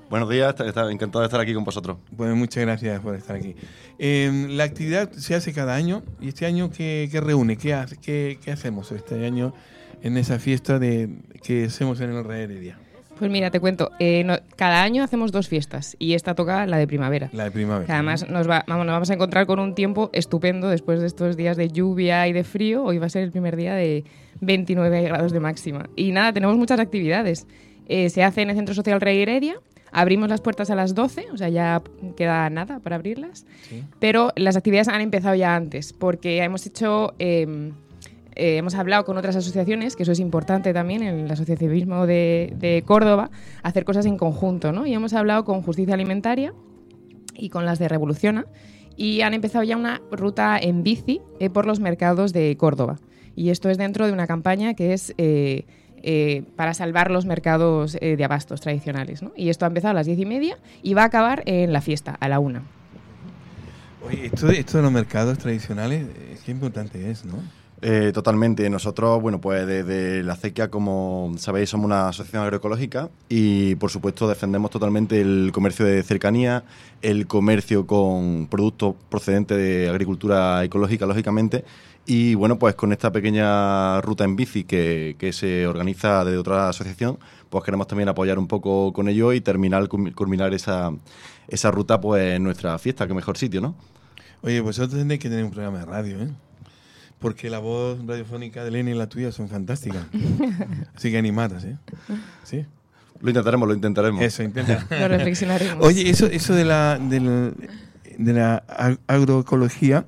Buenos días, está, está, encantado de estar aquí con vosotros. Pues muchas gracias por estar aquí. Eh, la actividad se hace cada año y este año ¿qué, qué reúne? ¿Qué, hace, qué, ¿Qué hacemos este año en esa fiesta de, que hacemos en el Rey Heredia? Pues mira, te cuento, eh, no, cada año hacemos dos fiestas y esta toca la de primavera. La de primavera. Que además nos, va, vamos, nos vamos a encontrar con un tiempo estupendo después de estos días de lluvia y de frío. Hoy va a ser el primer día de veintinueve grados de máxima. Y nada, tenemos muchas actividades. Eh, se hace en el Centro Social Rey Heredia. Abrimos las puertas a las doce, o sea, ya queda nada para abrirlas. Sí. Pero las actividades han empezado ya antes, porque hemos hecho... Eh, Eh, hemos hablado con otras asociaciones, que eso es importante también en el asociacionismo de, de Córdoba, hacer cosas en conjunto, ¿no? Y hemos hablado con Justicia Alimentaria y con las de Revoluciona y han empezado ya una ruta en bici eh, por los mercados de Córdoba. Y esto es dentro de una campaña que es eh, eh, para salvar los mercados eh, de abastos tradicionales, ¿no? Y esto ha empezado a las diez y media y va a acabar en la fiesta, a la una. Oye, esto de, esto de los mercados tradicionales, qué importante es, ¿no? Eh, totalmente. Nosotros, bueno, pues desde la acequia, como sabéis, somos una asociación agroecológica y, por supuesto, defendemos totalmente el comercio de cercanía, el comercio con productos procedentes de agricultura ecológica, lógicamente. Y, bueno, pues con esta pequeña ruta en bici que, que se organiza desde otra asociación, pues queremos también apoyar un poco con ello y terminar, culminar esa, esa ruta pues en nuestra fiesta. Qué mejor sitio, ¿no? Oye, vosotros tenéis que tener un programa de radio, ¿eh? Porque la voz radiofónica de Elena y la tuya son fantásticas. Así que animadas, ¿eh? Sí. Lo intentaremos, lo intentaremos. Eso, intenta. Lo reflexionaremos. Oye, eso, eso de la, de la, de la agroecología,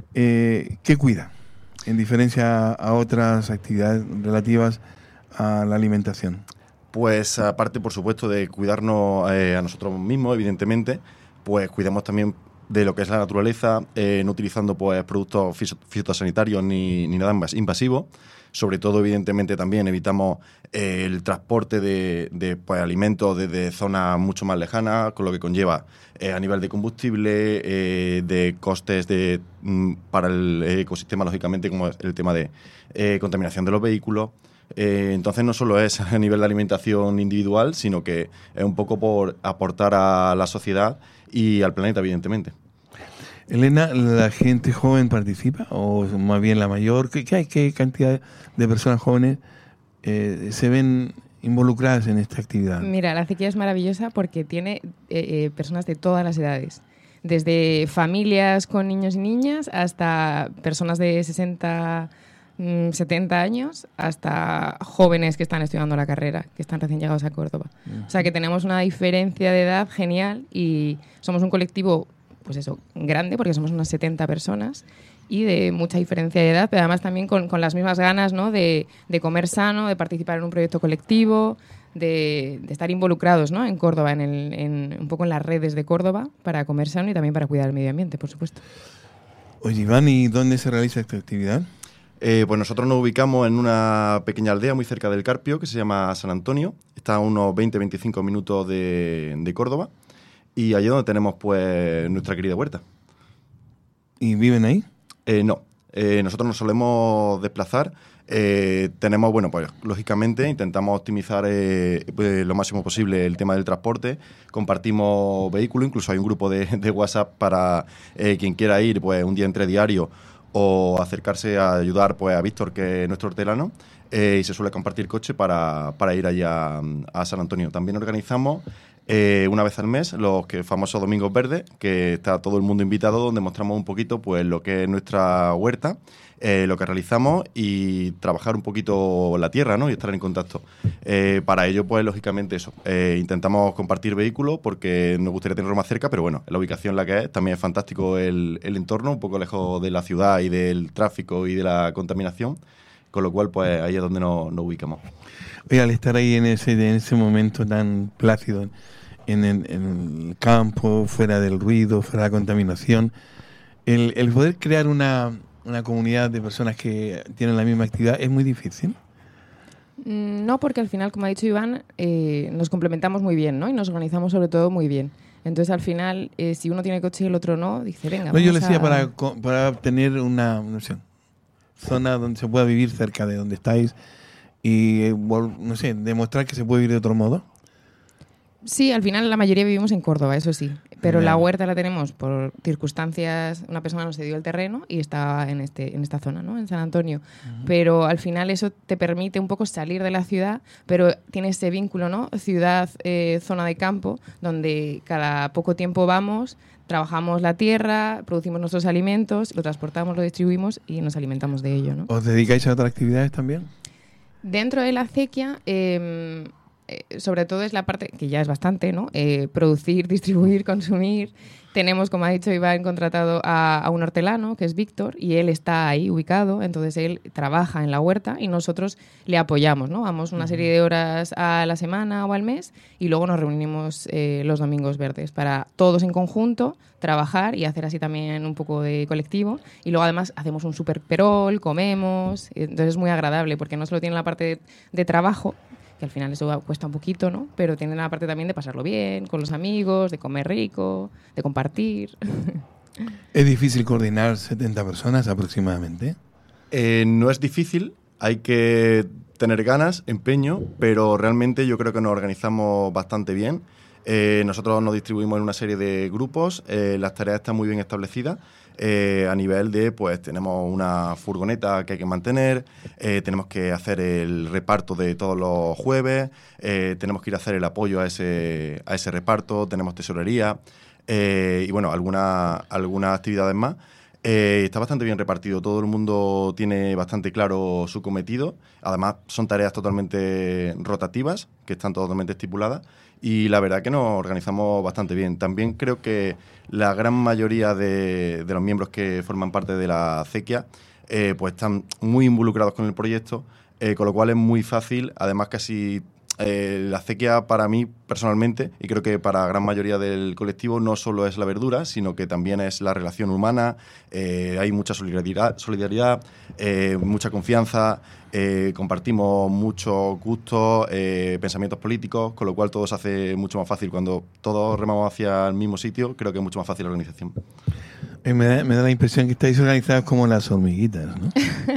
eh, ¿qué cuida? En diferencia a otras actividades relativas a la alimentación. Pues aparte, por supuesto, de cuidarnos eh, a nosotros mismos, evidentemente, pues cuidamos también de lo que es la naturaleza, eh, no utilizando pues productos fitosanitarios ni, ni nada invasivo. Sobre todo, evidentemente, también evitamos eh, el transporte de, de pues, alimentos desde zonas mucho más lejanas, con lo que conlleva eh, a nivel de combustible, eh, de costes de, mm, para el ecosistema, lógicamente, como es el tema de eh, contaminación de los vehículos. Eh, entonces, no solo es a nivel de alimentación individual, sino que es un poco por aportar a la sociedad y al planeta, evidentemente. Elena, ¿la gente joven participa o más bien la mayor? ¿Qué, qué hay, qué cantidad de personas jóvenes eh, se ven involucradas en esta actividad? Mira, la acequia es maravillosa porque tiene eh, eh, personas de todas las edades. Desde familias con niños y niñas hasta personas de sesenta, setenta años, hasta jóvenes que están estudiando la carrera, que están recién llegados a Córdoba. Uh-huh. O sea que tenemos una diferencia de edad genial y somos un colectivo, pues eso, grande, porque somos unas setenta personas y de mucha diferencia de edad, pero además también con, con las mismas ganas, ¿no? de, de comer sano, de participar en un proyecto colectivo, de, de estar involucrados, ¿no? en Córdoba, en, el, en un poco en las redes de Córdoba para comer sano y también para cuidar el medio ambiente, por supuesto. Oye, Iván, ¿y dónde se realiza esta actividad? Eh, pues nosotros nos ubicamos en una pequeña aldea muy cerca del Carpio que se llama San Antonio. Está a unos veinte a veinticinco minutos de, de Córdoba y allí es donde tenemos pues nuestra querida huerta. ¿Y viven ahí? Eh, no, eh, nosotros nos solemos desplazar. Eh, tenemos, bueno, pues lógicamente intentamos optimizar eh, pues, lo máximo posible el tema del transporte. Compartimos vehículos, incluso hay un grupo de, de WhatsApp para eh, quien quiera ir pues un día entre diario o acercarse a ayudar pues a Víctor, que es nuestro hortelano, eh, y se suele compartir coche para, para ir allá a San Antonio. También organizamos eh, una vez al mes los que famosos Domingos Verdes, que está todo el mundo invitado, donde mostramos un poquito pues lo que es nuestra huerta, eh, lo que realizamos y trabajar un poquito la tierra, ¿no? Y estar en contacto. Eh, para ello, pues lógicamente eso, eh, intentamos compartir vehículos porque nos gustaría tenerlo más cerca, pero bueno, la ubicación en la que es, también es fantástico el, el entorno, un poco lejos de la ciudad y del tráfico y de la contaminación, con lo cual pues ahí es donde nos, nos ubicamos. Oye, al estar ahí en ese, en ese momento tan plácido, en el, en el campo, fuera del ruido, fuera de la contaminación, el, el poder crear una, una comunidad de personas que tienen la misma actividad es muy difícil. No, porque al final, como ha dicho Iván, eh, nos complementamos muy bien, ¿no? Y nos organizamos sobre todo muy bien. Entonces, al final, eh, si uno tiene coche y el otro no, dice, venga, no, vamos yo le decía a... para, para tener una, no sé, zona donde se pueda vivir cerca de donde estáis y, no sé, demostrar que se puede vivir de otro modo. Sí, al final la mayoría vivimos en Córdoba, eso sí. Pero Ya. la huerta la tenemos por circunstancias, una persona nos cedió el terreno y está en este en esta zona, ¿no? En San Antonio. Uh-huh. Pero al final eso te permite un poco salir de la ciudad, pero tiene ese vínculo, ¿no? Ciudad, eh, zona de campo, donde cada poco tiempo vamos, trabajamos la tierra, producimos nuestros alimentos, lo transportamos, lo distribuimos y nos alimentamos de ello, ¿no? ¿Os dedicáis a otras actividades también? Dentro de la acequia, eh, eh, sobre todo es la parte, que ya es bastante, ¿no? Eh, producir, distribuir, consumir. Tenemos, como ha dicho Iván, contratado a, a un hortelano, que es Víctor, y él está ahí ubicado, entonces él trabaja en la huerta y nosotros le apoyamos, ¿no? Vamos una serie de horas a la semana o al mes y luego nos reunimos eh, los domingos verdes para todos en conjunto trabajar y hacer así también un poco de colectivo. Y luego además hacemos un super perol, comemos, entonces es muy agradable porque no solo tiene la parte de, de trabajo, que al final eso cuesta un poquito, ¿no? Pero tiene la parte también de pasarlo bien, con los amigos, de comer rico, de compartir. ¿Es difícil coordinar setenta personas aproximadamente? Eh, no es difícil, hay que tener ganas, empeño, pero realmente yo creo que nos organizamos bastante bien. Eh, nosotros nos distribuimos en una serie de grupos, eh, las tareas están muy bien establecidas. Eh, a nivel de, pues tenemos una furgoneta que hay que mantener, eh, tenemos que hacer el reparto de todos los jueves, eh, tenemos que ir a hacer el apoyo a ese, a ese reparto, tenemos tesorería eh, y bueno, algunas algunas actividades más. Eh, está bastante bien repartido, todo el mundo tiene bastante claro su cometido, además son tareas totalmente rotativas, que están totalmente estipuladas, y la verdad que nos organizamos bastante bien. También creo que la gran mayoría de, de los miembros que forman parte de la acequia eh, pues están muy involucrados con el proyecto, eh, con lo cual es muy fácil, además casi... Eh, la acequia para mí personalmente, y creo que para la gran mayoría del colectivo, no solo es la verdura, sino que también es la relación humana, eh, hay mucha solidaridad, solidaridad eh, mucha confianza, eh, compartimos muchos gustos, eh, pensamientos políticos, con lo cual todo se hace mucho más fácil. Cuando todos remamos hacia el mismo sitio, creo que es mucho más fácil la organización. Eh, me, da, me da la impresión que estáis organizados como las hormiguitas, ¿no?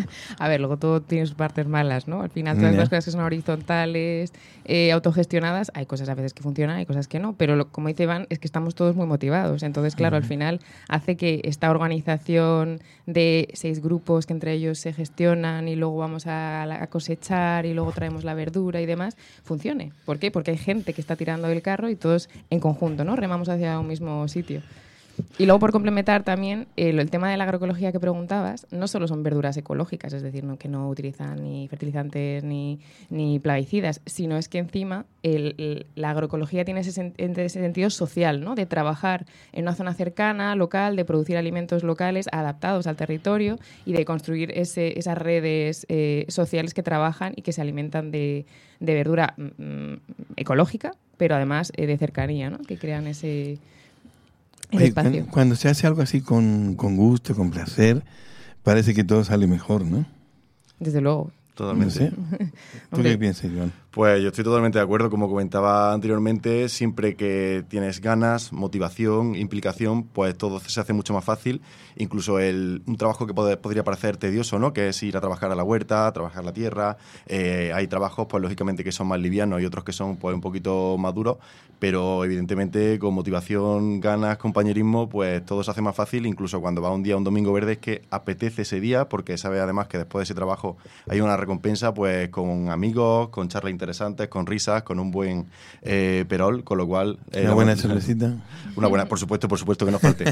A ver, luego todo tiene sus partes malas, ¿no? Al final, todas las cosas que son horizontales, eh, autogestionadas, hay cosas a veces que funcionan, hay cosas que no, pero lo, como dice Iván, es que estamos todos muy motivados. Entonces, claro, uh-huh. al final hace que esta organización de seis grupos que entre ellos se gestionan y luego vamos a, a cosechar y luego traemos la verdura y demás, funcione. ¿Por qué? Porque hay gente que está tirando del carro y todos en conjunto, ¿no? Remamos hacia un mismo sitio. Y luego, por complementar también, eh, el tema de la agroecología que preguntabas, no solo son verduras ecológicas, es decir, no, que no utilizan ni fertilizantes ni, ni plaguicidas, sino es que encima el, el, la agroecología tiene ese, sen- ese sentido social, ¿no? De trabajar en una zona cercana, local, de producir alimentos locales adaptados al territorio y de construir ese, esas redes eh, sociales que trabajan y que se alimentan de, de verdura mm, ecológica, pero además eh, de cercanía, ¿no? Que crean ese... Oye, cuando, cuando se hace algo así con, con gusto, con placer, parece que todo sale mejor, ¿no? Desde luego. Totalmente. No sé. ¿Tú qué piensas, Iván? Pues yo estoy totalmente de acuerdo. Como comentaba anteriormente, siempre que tienes ganas, motivación, implicación, pues todo se hace mucho más fácil. Incluso el, un trabajo que pod- podría parecer tedioso, ¿no? Que es ir a trabajar a la huerta, trabajar la tierra. Eh, hay trabajos, pues lógicamente, que son más livianos y otros que son pues un poquito más duros. Pero evidentemente con motivación, ganas, compañerismo, pues todo se hace más fácil. Incluso cuando va un día, un domingo verde, es que apetece ese día, porque sabes además que después de ese trabajo hay una recompensa, pues con amigos, con charlas interesantes, con risas, con un buen eh, perol, con lo cual... Eh, ¿Una buena cervecita? Una buena, por supuesto, por supuesto que no falte.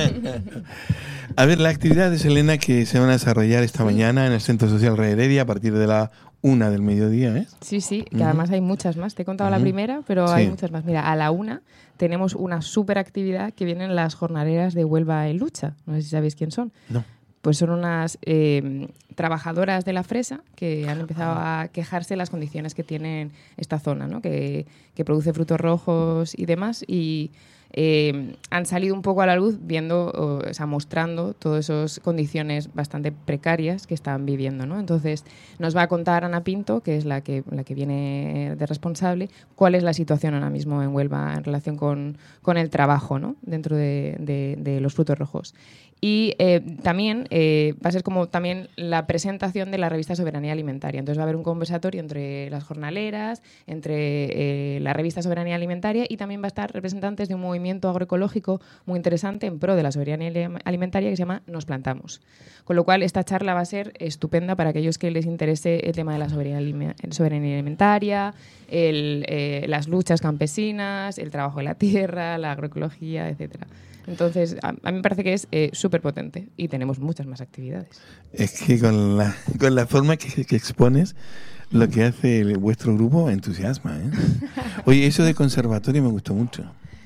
A ver, las actividades, Elena, que se van a desarrollar esta mañana en el Centro Social Rey Heredia a partir de la una del mediodía, ¿eh? Sí, sí, que Uh-huh. además hay muchas más. Te he contado Uh-huh. la primera, pero Sí. hay muchas más. Mira, a la una tenemos una súper actividad que vienen las jornaleras de Huelva en Lucha. No sé si sabéis quién son. No. Pues son unas eh, trabajadoras de la fresa que han empezado a quejarse de las condiciones que tiene esta zona, ¿no? Que, que produce frutos rojos y demás. Y eh, han salido un poco a la luz viendo, o, o sea, mostrando todas esas condiciones bastante precarias que están viviendo, ¿no? Entonces, nos va a contar Ana Pinto, que es la que, la que viene de responsable, cuál es la situación ahora mismo en Huelva en relación con, con el trabajo, ¿no? Dentro de, de, de los frutos rojos. Y eh, también eh, va a ser como también la presentación de la revista Soberanía Alimentaria. Entonces va a haber un conversatorio entre las jornaleras, entre eh, la revista Soberanía Alimentaria, y también va a estar representantes de un movimiento agroecológico muy interesante en pro de la soberanía alimentaria que se llama Nos Plantamos. Con lo cual esta charla va a ser estupenda para aquellos que les interese el tema de la soberanía, soberanía alimentaria, el, eh, las luchas campesinas, el trabajo de la tierra, la agroecología, etcétera. Entonces, a, a mí me parece que es eh, súper potente y tenemos muchas más actividades. Es que con la, con la forma que, que expones, lo que hace el, vuestro grupo entusiasma, ¿eh? Oye, eso de conservatorio me gustó mucho.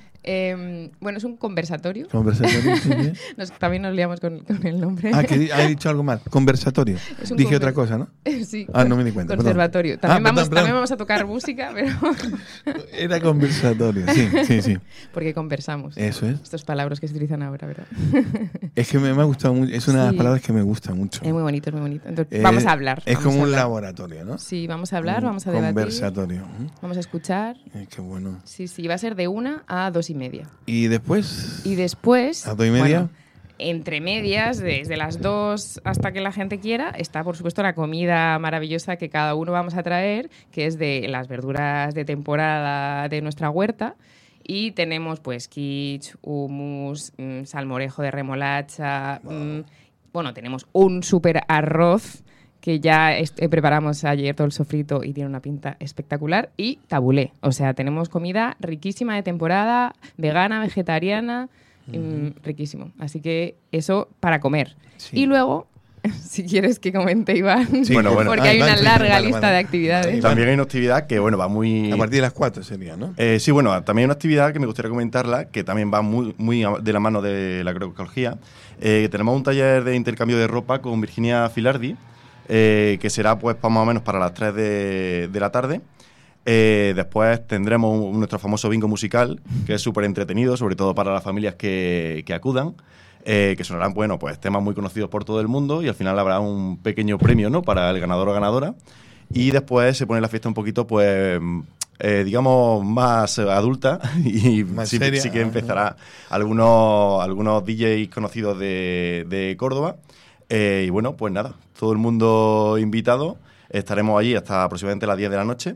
Eh, bueno, es un conversatorio. ¿Conversatorio? ¿Sí? Nos, también nos liamos con, con el nombre. Ah, que he dicho algo mal. Conversatorio. Dije conver- otra cosa, ¿no? Sí. Ah, no me di cuenta. Conservatorio. Perdón. También, Ah, vamos, perdón, también perdón. vamos a tocar música, pero... Era conversatorio, sí, sí, sí. Porque conversamos. Eso es. Estas palabras que se utilizan ahora, ¿verdad? Es que me, me ha gustado mucho. Es una de las Sí. palabras que me gusta mucho. Es muy bonito, es muy bonito. Entonces, Eh, vamos a hablar. Es vamos como a un hablar. laboratorio, ¿no? Sí, vamos a hablar, Un vamos a debatir. Conversatorio. Vamos a escuchar. Eh, qué bueno. Sí, sí, va a ser de una a dos y media. Y después, Y después... ¿a dos y media? bueno, entre medias, desde las dos hasta que la gente quiera, está por supuesto la comida maravillosa que cada uno vamos a traer, que es de las verduras de temporada de nuestra huerta. Y tenemos pues quiche, hummus, mmm, salmorejo de remolacha. Mmm, bueno, tenemos un súper arroz que ya est- eh, preparamos ayer todo el sofrito y tiene una pinta espectacular. Y tabulé. O sea, tenemos comida riquísima de temporada, vegana, vegetariana, mm, riquísimo. Así que eso para comer. Sí. Y luego, si quieres que comente, Iván, Sí, Bueno, bueno. porque Ah, hay Iván, una sí, larga vale, lista vale. de actividades. También hay una actividad que, bueno, va muy... A partir de las cuatro sería, ¿no? Eh, sí, bueno, también hay una actividad que me gustaría comentarla, que también va muy, muy a- de la mano de la agroecología. Eh, tenemos un taller de intercambio de ropa con Virginia Filardi, eh, que será pues pa- más o menos para las tres de, de la tarde. Eh, después tendremos un- nuestro famoso bingo musical, que es súper entretenido, sobre todo para las familias que, que acudan. Eh, que sonarán, bueno, pues temas muy conocidos por todo el mundo, y al final habrá un pequeño premio, ¿no?, para el ganador o ganadora. Y después se pone la fiesta un poquito, pues, eh, digamos, más adulta, y Más sí, seria. sí que empezará algunos, algunos D Js conocidos de, de Córdoba. Eh, y bueno, pues nada, todo el mundo invitado. Estaremos allí hasta aproximadamente las diez de la noche.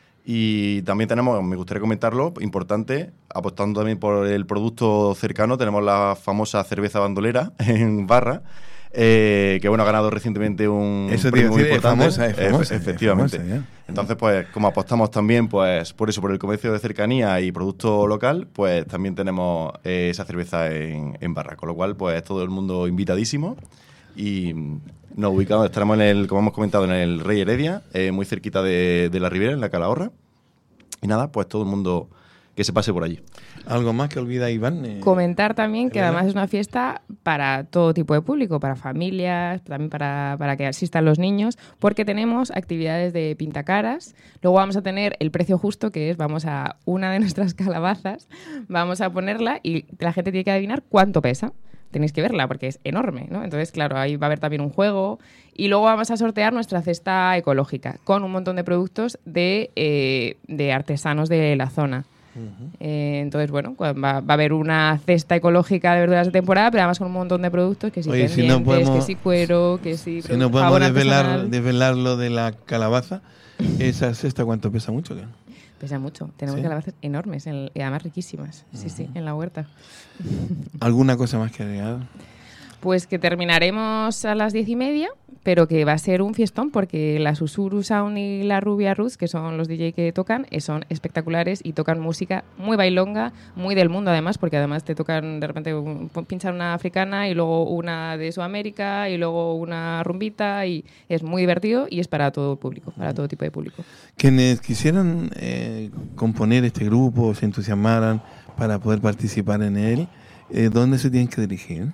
Y también tenemos, me gustaría comentarlo, importante, apostando también por el producto cercano, tenemos la famosa cerveza bandolera en barra, eh, que bueno, ha ganado recientemente un Eso te premio iba a muy decir, es importante. famosa, es famosa, Efe- efectivamente. es famosa, ya. Entonces, pues, como apostamos también, pues, por eso, por el comercio de cercanía y producto local, pues también tenemos eh, esa cerveza en, en barra, con lo cual, pues, todo el mundo invitadísimo. Y nos ubicamos, estaremos en el, como hemos comentado, en el Rey Heredia, eh, muy cerquita de, de la Ribera, en la Calahorra. Y nada, pues todo el mundo que se pase por allí. ¿Algo más que olvida Iván? Eh, Comentar también que Elena. además es una fiesta para todo tipo de público, para familias, también para, para que asistan los niños, porque tenemos actividades de pintacaras. Luego vamos a tener el precio justo, que es, vamos a una de nuestras calabazas, vamos a ponerla y la gente tiene que adivinar cuánto pesa. Tenéis que verla porque es enorme, ¿no? Entonces, claro, ahí va a haber también un juego. Y luego vamos a sortear nuestra cesta ecológica con un montón de productos de, eh, de artesanos de la zona. Eh, entonces, bueno, va, va a haber una cesta ecológica de verduras de temporada, pero además con un montón de productos, que si Oye, si pendientes, no podemos- que si cuero, que si, Si no produ- podemos jabón desvelar, artesanal. desvelar lo de la calabaza, esa cesta, ¿cuánto pesa mucho? ¿Qué? Pesa mucho. Tenemos ¿Sí? calabazas enormes en- y además riquísimas. Sí, sí, en la huerta. ¿Alguna cosa más que agregar? Pues que terminaremos a las diez y media, pero que va a ser un fiestón porque la Susuru Sound y la Rubia Ruth, que son los D J que tocan, eh, son espectaculares y tocan música muy bailonga, muy del mundo además, porque además te tocan de repente un- pinchan una africana y luego una de Sudamérica y luego una rumbita, y es muy divertido y es para todo público, para todo tipo de público. Quienes quisieran eh, componer este grupo, se entusiasmaran para poder participar en él, eh, ¿dónde se tienen que dirigir?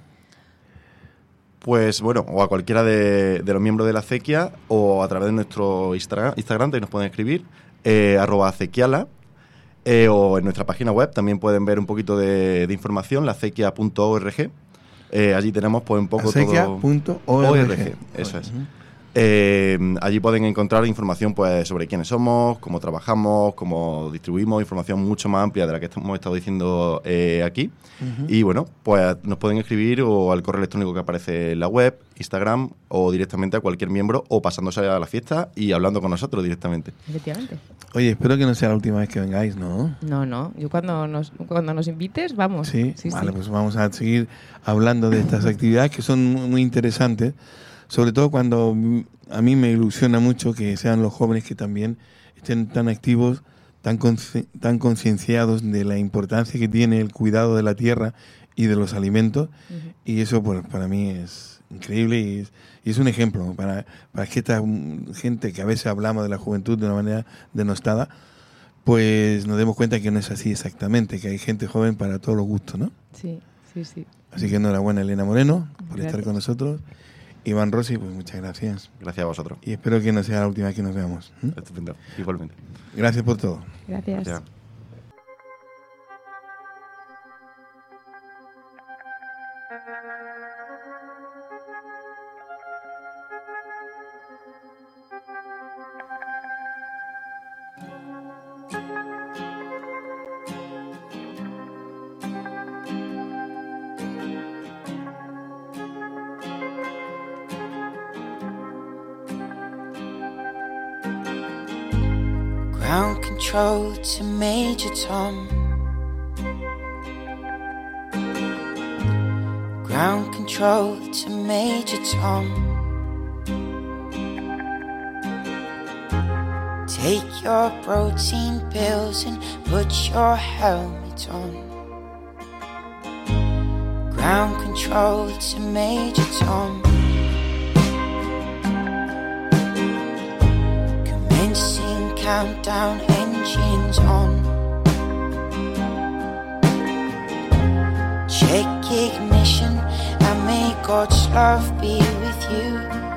Pues bueno, o a cualquiera de, de los miembros de la acequia o a través de nuestro Instagram, Instagram que nos pueden escribir, eh, arroba acequiala. Eh, o en nuestra página web también pueden ver un poquito de, de información, la acequia punto org. Eh, allí tenemos pues un poco acequia punto org. todo... acequia punto org, eso es. Uh-huh. Eh, allí pueden encontrar información pues sobre quiénes somos, cómo trabajamos, cómo distribuimos, información mucho más amplia de la que hemos estado diciendo eh, aquí. Uh-huh. Y bueno, pues nos pueden escribir o al correo electrónico que aparece en la web, Instagram, o directamente a cualquier miembro, o pasándose a la fiesta y hablando con nosotros directamente. Efectivamente. Oye, espero que no sea la última vez que vengáis, ¿no? No, no. Yo cuando nos, cuando nos invites, vamos. Sí, sí vale, sí. Pues vamos a seguir hablando de estas actividades que son muy interesantes. Sobre todo cuando a mí me ilusiona mucho que sean los jóvenes que también estén tan activos, tan consci- tan concienciados de la importancia que tiene el cuidado de la tierra y de los alimentos. Uh-huh. Y eso pues, para mí es increíble y es, y es un ejemplo para, para que esta gente que a veces hablamos de la juventud de una manera denostada, pues nos demos cuenta que no es así exactamente, que hay gente joven para todos los gustos, ¿no? Sí, sí, sí. Así que enhorabuena, Elena Moreno, por Gracias. estar con nosotros. Iván Rossi, pues muchas gracias. Gracias a vosotros. Y espero que no sea la última vez que nos veamos. ¿Mm? Estupendo, igualmente. Gracias por todo. Gracias. Gracias. Ground control to Major Tom. Ground control to Major Tom. Take your protein pills and put your helmet on. Ground control to Major Tom. Commencing countdown, engines on. Check ignition and may God's love be with you.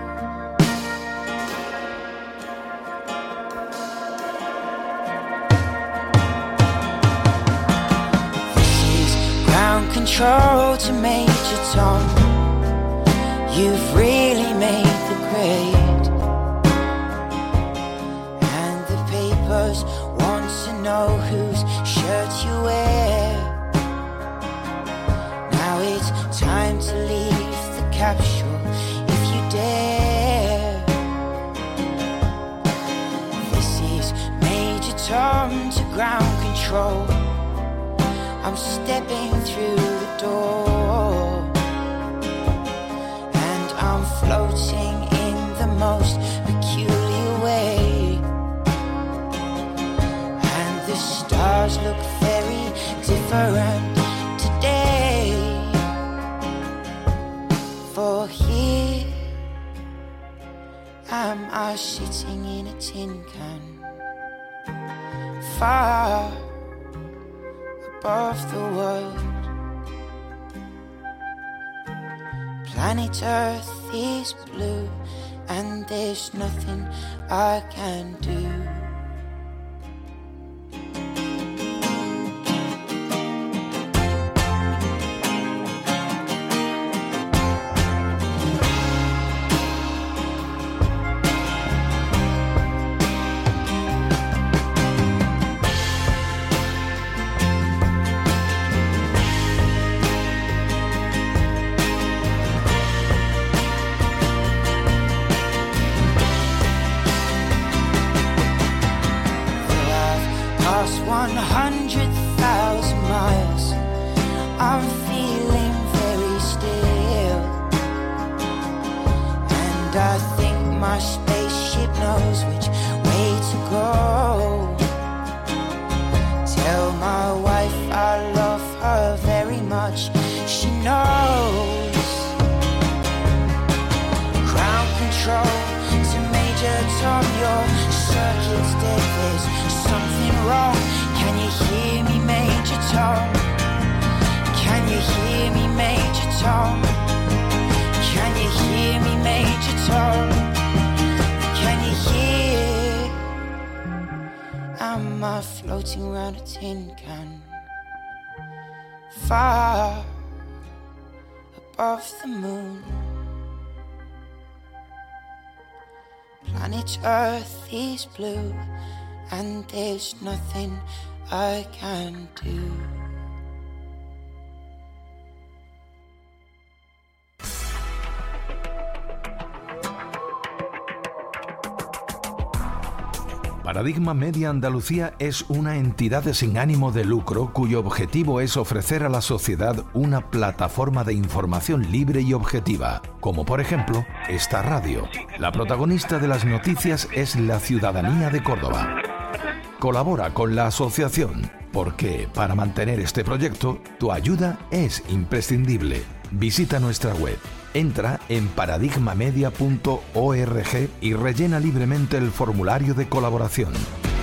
This is ground control to Major Tom. You've really made the grade. Want to know whose shirt you wear. Now it's time to leave the capsule if you dare. This is Major Tom to ground control. I'm stepping through the door, and I'm floating in the most peculiar way. The stars look very different today. For here am I sitting in a tin can, far above the world. Planet Earth is blue, and there's nothing I can do. one hundred thousand miles, I'm feeling very still, and I think my spaceship knows which way to go. Tell my wife I love her very much, she knows. Ground control to Major Tom, your circuit's dead, there's something wrong. Can you hear me, Major Tom? Can you hear me, Major Tom? Can you hear me, Major Tom? Can you hear? floating round a tin can, far above the moon. Planet Earth is blue, and there's nothing I can do. Paradigma Media Andalucía es una entidad sin ánimo de lucro cuyo objetivo es ofrecer a la sociedad una plataforma de información libre y objetiva, como por ejemplo esta radio. La protagonista de las noticias es la ciudadanía de Córdoba. Colabora con la asociación, porque para mantener este proyecto, tu ayuda es imprescindible. Visita nuestra web. Entra en paradigmamedia punto org y rellena libremente el formulario de colaboración.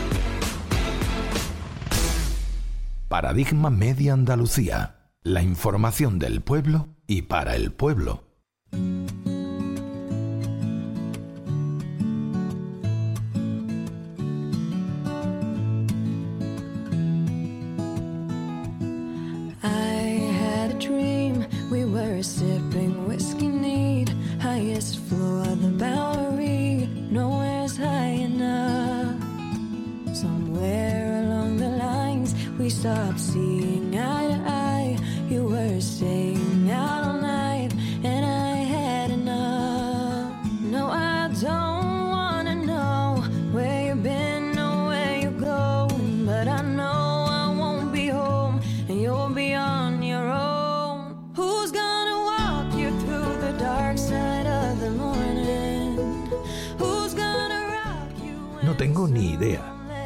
Paradigma Media Andalucía. La información del pueblo y para el pueblo. Sipping whiskey neat, highest floor of the Bowery, nowhere's high enough. Somewhere along the lines we stopped seeing eye to eye. You were staying out all night and I had enough. No, I don't wanna know where you've been or where you're going, but I know I won't be home and you'll be on your own. Who's gonna No tengo ni idea.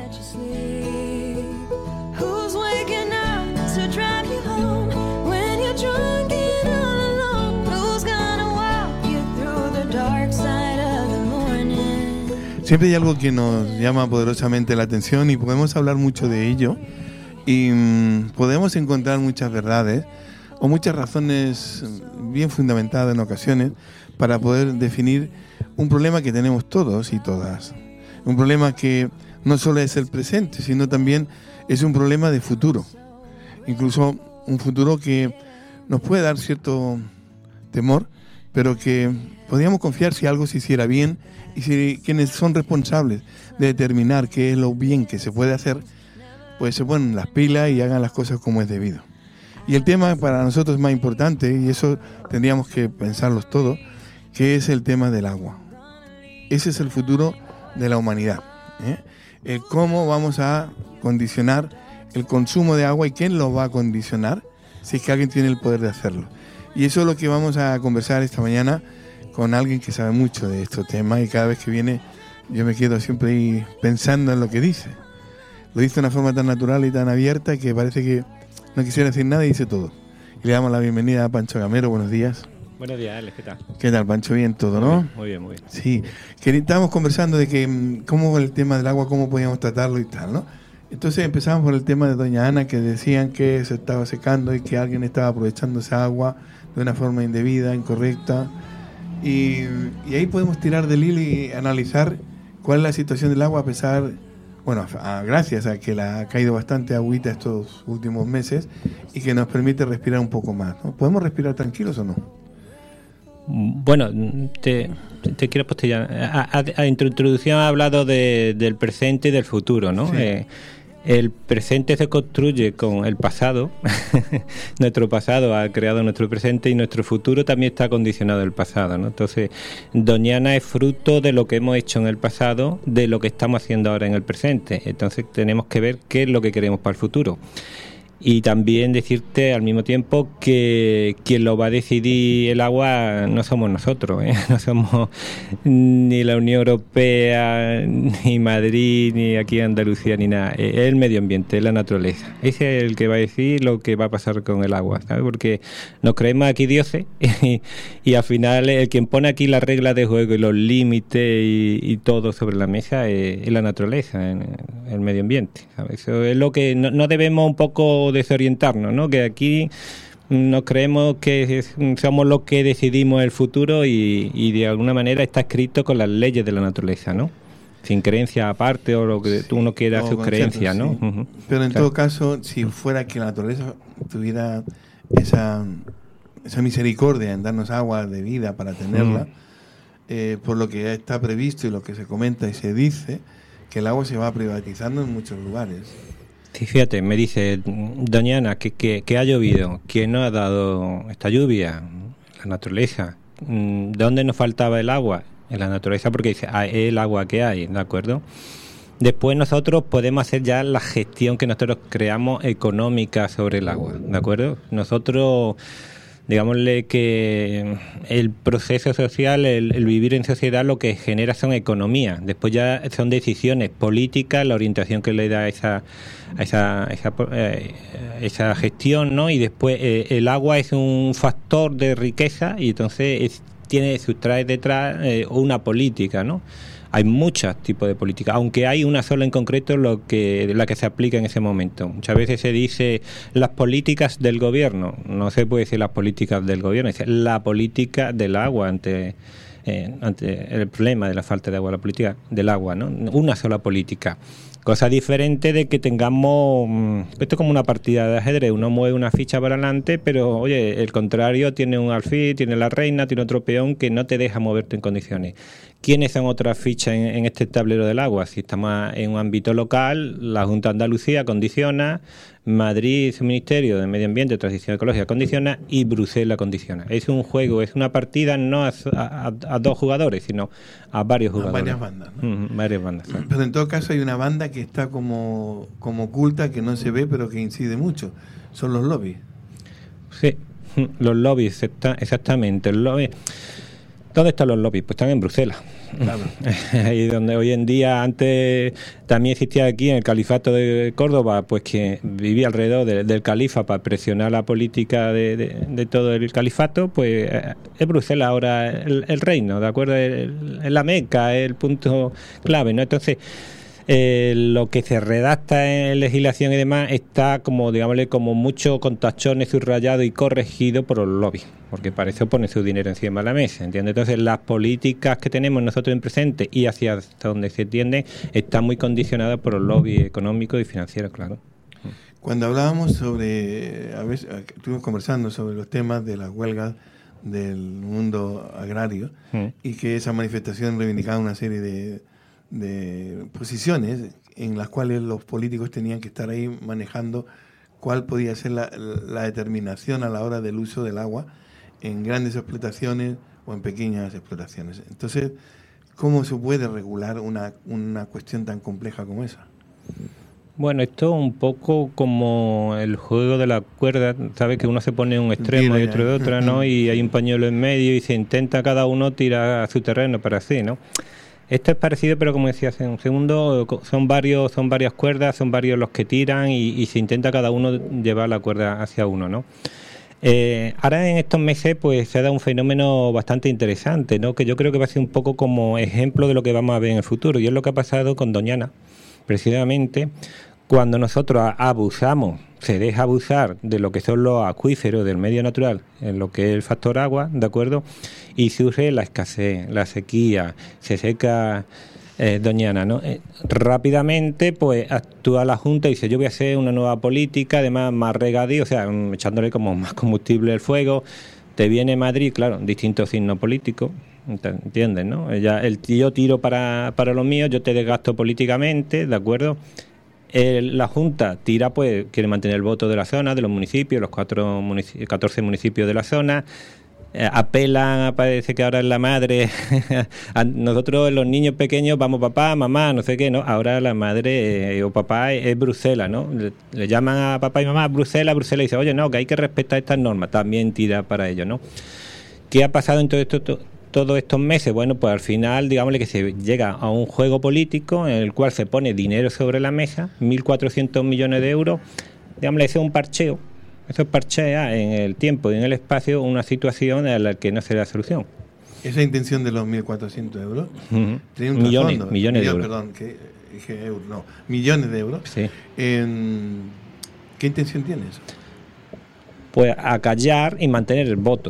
Siempre hay algo que nos llama poderosamente la atención y podemos hablar mucho de ello y mmm, podemos encontrar muchas verdades o muchas razones bien fundamentadas en ocasiones para poder definir un problema que tenemos todos y todas. Un problema que no solo es el presente, sino también es un problema de futuro. Incluso un futuro que nos puede dar cierto temor, pero que podríamos confiar si algo se hiciera bien y si quienes son responsables de determinar qué es lo bien que se puede hacer, pues se ponen las pilas y hagan las cosas como es debido. Y el tema para nosotros más importante, y eso tendríamos que pensarlos todos, que es el tema del agua. Ese es el futuro de la humanidad, ¿eh? El cómo vamos a condicionar el consumo de agua y quién lo va a condicionar si es que alguien tiene el poder de hacerlo. Y eso es lo que vamos a conversar esta mañana con alguien que sabe mucho de estos temas y cada vez que viene yo me quedo siempre ahí pensando en lo que dice. Lo dice de una forma tan natural y tan abierta que parece que no quisiera decir nada y dice todo. Y le damos la bienvenida a Pancho Gamero. Buenos días. Buenos días, Alex, ¿qué tal? ¿Qué tal, Pancho? Bien todo, ¿no? Muy bien, muy bien. Sí, que estábamos conversando de que cómo el tema del agua, cómo podíamos tratarlo y tal, ¿no? Entonces empezamos por el tema de doña Ana, que decían que se estaba secando y que alguien estaba aprovechando esa agua de una forma indebida, incorrecta. Y, y ahí podemos tirar del hilo y analizar cuál es la situación del agua a pesar, bueno, a, gracias a que la ha caído bastante agüita estos últimos meses y que nos permite respirar un poco más, ¿no? ¿Podemos respirar tranquilos o no? Bueno, te, te quiero postillar. A, a, a introducción ha hablado de, del presente y del futuro, ¿no? Sí. Eh, el presente se construye con el pasado. Nuestro pasado ha creado nuestro presente y nuestro futuro también está condicionado del pasado, ¿no? Entonces, doña Ana es fruto de lo que hemos hecho en el pasado, de lo que estamos haciendo ahora en el presente. Entonces, tenemos que ver qué es lo que queremos para el futuro. Y también decirte al mismo tiempo que quien lo va a decidir el agua no somos nosotros, ¿eh? No somos ni la Unión Europea, ni Madrid, ni aquí Andalucía, ni nada. Es el medio ambiente, es la naturaleza. Ese es el que va a decir lo que va a pasar con el agua, ¿sabes? Porque nos creemos aquí dioses y, y al final el quien pone aquí las reglas de juego y los límites y, y todo sobre la mesa es, es la naturaleza, el, el medio ambiente, ¿sabes? Eso es lo que no, no debemos un poco desorientarnos, ¿no? Que aquí nos creemos que somos los que decidimos el futuro y, y de alguna manera está escrito con las leyes de la naturaleza, ¿no? sin creencia aparte o lo que sí, uno quiera, sus creencias, ¿no? Sí. Uh-huh. Pero en claro. todo caso, si fuera que la naturaleza tuviera esa, esa misericordia en darnos agua de vida para tenerla, uh-huh. eh, por lo que está previsto y lo que se comenta y se dice, que el agua se va privatizando en muchos lugares. Sí, fíjate, me dice doña Ana que, que, que ha llovido. ¿Quién nos ha dado esta lluvia? La naturaleza. ¿De dónde nos faltaba el agua? En la naturaleza, porque dice, ah, es el agua que hay, ¿de acuerdo? Después nosotros podemos hacer ya la gestión que nosotros creamos económica sobre el agua, ¿de acuerdo? Nosotros, digámosle que el proceso social, el, el vivir en sociedad, lo que genera son economías. Después ya son decisiones políticas, la orientación que le da esa a esa, esa, eh, esa gestión, ¿no? Y después eh, el agua es un factor de riqueza y entonces es, tiene sustrae detrás eh, una política, ¿no? Hay muchos tipos de políticas, aunque hay una sola en concreto lo que la que se aplica en ese momento. Muchas veces se dice las políticas del gobierno, no se puede decir las políticas del gobierno, es la política del agua ante, eh, ante el problema de la falta de agua, la política del agua, ¿no? Una sola política. Cosa diferente de que tengamos, esto es como una partida de ajedrez, uno mueve una ficha para adelante, pero oye, el contrario tiene un alfil, tiene la reina, tiene otro peón que no te deja moverte en condiciones. ¿Quiénes son otras fichas en, en este tablero del agua? Si estamos en un ámbito local, la Junta de Andalucía condiciona, Madrid, su Ministerio de Medio Ambiente y Transición Ecológica condiciona y Bruselas condiciona. Es un juego, es una partida no a, a, a dos jugadores, sino a varios jugadores. A varias bandas, ¿no? Mm, varias bandas. ¿Sí? Pero en todo caso hay una banda que está como, como oculta, que no se ve, pero que incide mucho. Son los lobbies. Sí, los lobbies, exactamente. El lobby. ¿Dónde están los lobbies? Pues están en Bruselas. Claro. Ahí donde hoy en día, antes también existía aquí en el Califato de Córdoba, pues que vivía alrededor de, del califa para presionar la política de, de, de todo el califato, pues es Bruselas ahora el, el reino, ¿de acuerdo? Es la Meca, es el punto clave, ¿no? Entonces, Eh, lo que se redacta en legislación y demás está como, digámosle, como mucho con tachones subrayado y corregido por los lobbies, porque para eso pone su dinero encima de la mesa, ¿entiendes? Entonces las políticas que tenemos nosotros en presente y hacia donde se tienden están muy condicionadas por los lobbies económicos y financieros, claro. Cuando hablábamos sobre, a veces estuvimos conversando sobre los temas de las huelgas del mundo agrario, mm. y que esa manifestación reivindicaba una serie de de posiciones en las cuales los políticos tenían que estar ahí manejando cuál podía ser la, la determinación a la hora del uso del agua en grandes explotaciones o en pequeñas explotaciones. Entonces, ¿cómo se puede regular una, una cuestión tan compleja como esa? Bueno, esto es un poco como el juego de la cuerda, sabes que uno se pone en un extremo y otro de otra, ¿no? Y hay un pañuelo en medio y se intenta cada uno tirar a su terreno para así, ¿no? Esto es parecido, pero como decía hace un segundo, son varios, son varias cuerdas, son varios los que tiran y, y se intenta cada uno llevar la cuerda hacia uno, ¿no? Eh, ahora en estos meses pues se ha dado un fenómeno bastante interesante, ¿no? Que yo creo que va a ser un poco como ejemplo de lo que vamos a ver en el futuro, y es lo que ha pasado con doña Ana, precisamente. Cuando nosotros abusamos, se deja abusar de lo que son los acuíferos del medio natural, en lo que es el factor agua, ¿de acuerdo? Y surge la escasez, la sequía, se seca eh, doña Ana, ¿no? Eh, rápidamente, pues actúa la Junta y dice, yo voy a hacer una nueva política, además más regadío, o sea, echándole como más combustible al fuego. Te viene Madrid, claro, distinto signo político, ¿entiendes, no? Ya, el, yo tiro para, para lo mío, yo te desgasto políticamente, ¿de acuerdo? El, la Junta tira, pues quiere mantener el voto de la zona, de los municipios, los cuatro munici- catorce municipios de la zona, eh, apelan, parece que ahora es la madre, a nosotros los niños pequeños vamos papá, mamá, no sé qué, ¿no? Ahora la madre eh, o papá es, es Bruselas, ¿no? Le, le llaman a papá y mamá Bruselas, Bruselas y dice, oye, no, que hay que respetar estas normas, también tira para ello, ¿no? ¿Qué ha pasado en todo esto? To- todos estos meses? Bueno, pues al final, digámosle que se llega a un juego político en el cual se pone dinero sobre la mesa, mil cuatrocientos millones de euros, digámosle, eso es un parcheo, eso parchea en el tiempo y en el espacio una situación a la que no se da solución. Esa intención de los mil cuatrocientos euros, Uh-huh. tiene un millones, trasfondo. millones de Millón, euros. Perdón, que dije euros, no, millones de euros. Sí. Eh, ¿Qué intención tiene eso? Pues acallar y mantener el voto.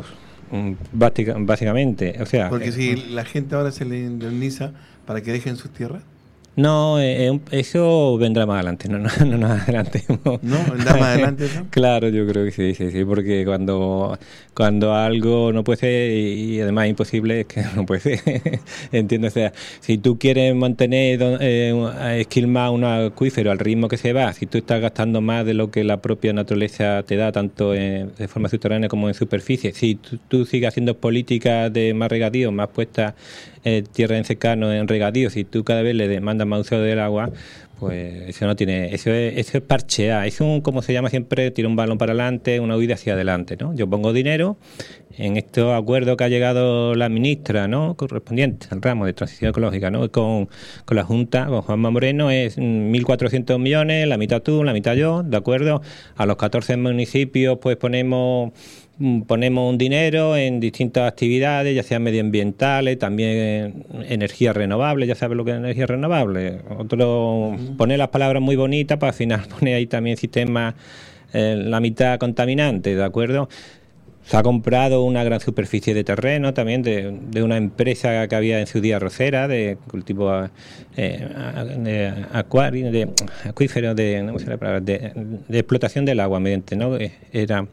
Básica, básicamente, o sea, porque eh, si la gente ahora se le indemniza para que dejen sus tierras. No, eh, eh, eso vendrá más adelante, no, no, no, no adelante. ¿No? ¿Vendrá más adelante eso? Claro, yo creo que sí, sí, sí, porque cuando, cuando algo no puede ser y, y además imposible, es que no puede ser. Entiendo, o sea, si tú quieres mantener, eh, esquilmar un acuífero al ritmo que se va, si tú estás gastando más de lo que la propia naturaleza te da, tanto en, de forma subterránea como en superficie, si tú, tú sigues haciendo políticas de más regadío, más puestas eh, tierra en secano, en regadío, si tú cada vez le demandas más uso del agua, pues eso no tiene, eso es, eso es parchear, es un, como se llama siempre, tira un balón para adelante, una huida hacia adelante, ¿no? Yo pongo dinero en estos acuerdos que ha llegado la ministra, ¿no?, correspondiente al ramo de transición ecológica, ¿no?, con, con la Junta, con Juanma Moreno, es mil cuatrocientos millones, la mitad tú, la mitad yo, ¿de acuerdo? A los catorce municipios pues ponemos ponemos un dinero en distintas actividades, ya sean medioambientales, también energías renovables, ya sabes lo que es energía renovable. Otro pone las palabras muy bonitas para al final poner ahí también sistemas, eh, la mitad contaminante, ¿de acuerdo? Se ha comprado una gran superficie de terreno también de, de una empresa que había en su día arrocera, de cultivo eh, de acuario, de acuíferos, de, no sé la palabra, de, de explotación del agua mediante, ¿no? Era...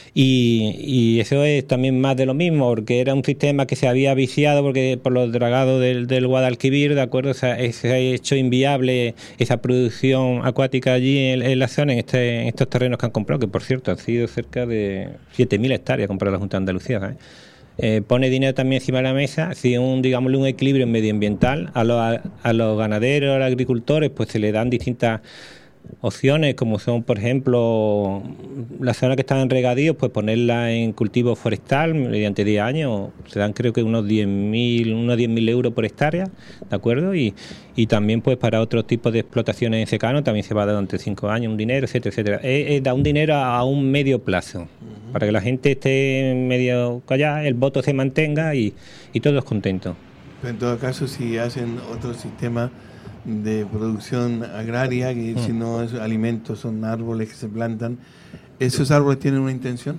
Y, y eso es también más de lo mismo, porque era un sistema que se había viciado porque por los dragados del, del Guadalquivir, ¿de acuerdo? O sea, se ha hecho inviable esa producción acuática allí en, en la zona, en, este, en estos terrenos que han comprado, que por cierto han sido cerca de siete mil hectáreas comprado la Junta de Andalucía, ¿sabes? Eh, pone dinero también encima de la mesa, si un, digámosle, un equilibrio medioambiental a los, a, a los ganaderos, a los agricultores, pues se le dan distintas opciones, como son, por ejemplo, las zonas que están en regadíos, pues ponerla en cultivo forestal mediante diez años, se dan creo que unos diez mil unos diez mil euros por hectárea, ¿de acuerdo? Y, y también pues para otros tipos de explotaciones en secano también se va a dar durante cinco años un dinero, etcétera, etcétera. Es, es da un dinero a un medio plazo, uh-huh, para que la gente esté medio callada, el voto se mantenga y, y todos contentos. Pero en todo caso, si hacen otro sistema de producción agraria, que mm. si no es alimentos, son árboles que se plantan, ¿esos árboles tienen una intención?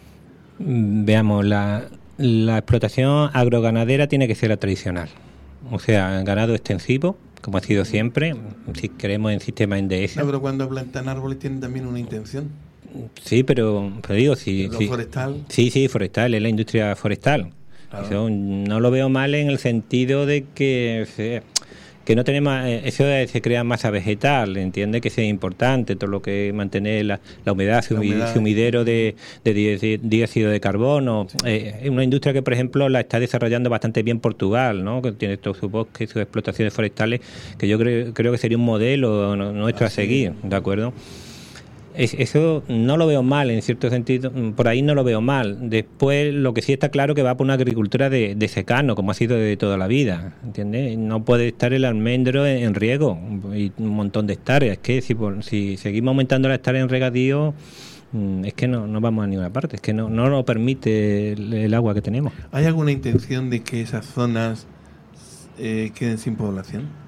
Veamos, la, la explotación agroganadera tiene que ser la tradicional, o sea, ganado extensivo, como ha sido siempre, si queremos en sistema N D S. No, pero cuando plantan árboles tienen también una intención. Sí, pero, pero digo, si... ¿Lo si, forestal? Sí, sí, forestal, es la industria forestal. Claro. Eso no lo veo mal en el sentido de que... Se, que no tenemos, eso se crea masa vegetal, entiende que es importante todo lo que mantener la, la humedad, su, la humedad, sumidero de, de dióxido de carbono. Sí. Eh, es una industria que, por ejemplo, la está desarrollando bastante bien Portugal, ¿no?, que tiene todos sus bosques, sus explotaciones forestales, que yo creo, creo que sería un modelo nuestro Así a seguir, ¿de acuerdo? Es, eso no lo veo mal, en cierto sentido, por ahí no lo veo mal. Después, lo que sí está claro que va por una agricultura de, de secano, como ha sido de toda la vida, ¿entiendes? No puede estar el almendro en, en riego y un montón de hectáreas. Es que si, por, si seguimos aumentando las hectáreas en regadío, es que no, no vamos a ninguna parte, es que no, no lo permite el, el agua que tenemos. ¿Hay alguna intención de que esas zonas eh, queden sin población?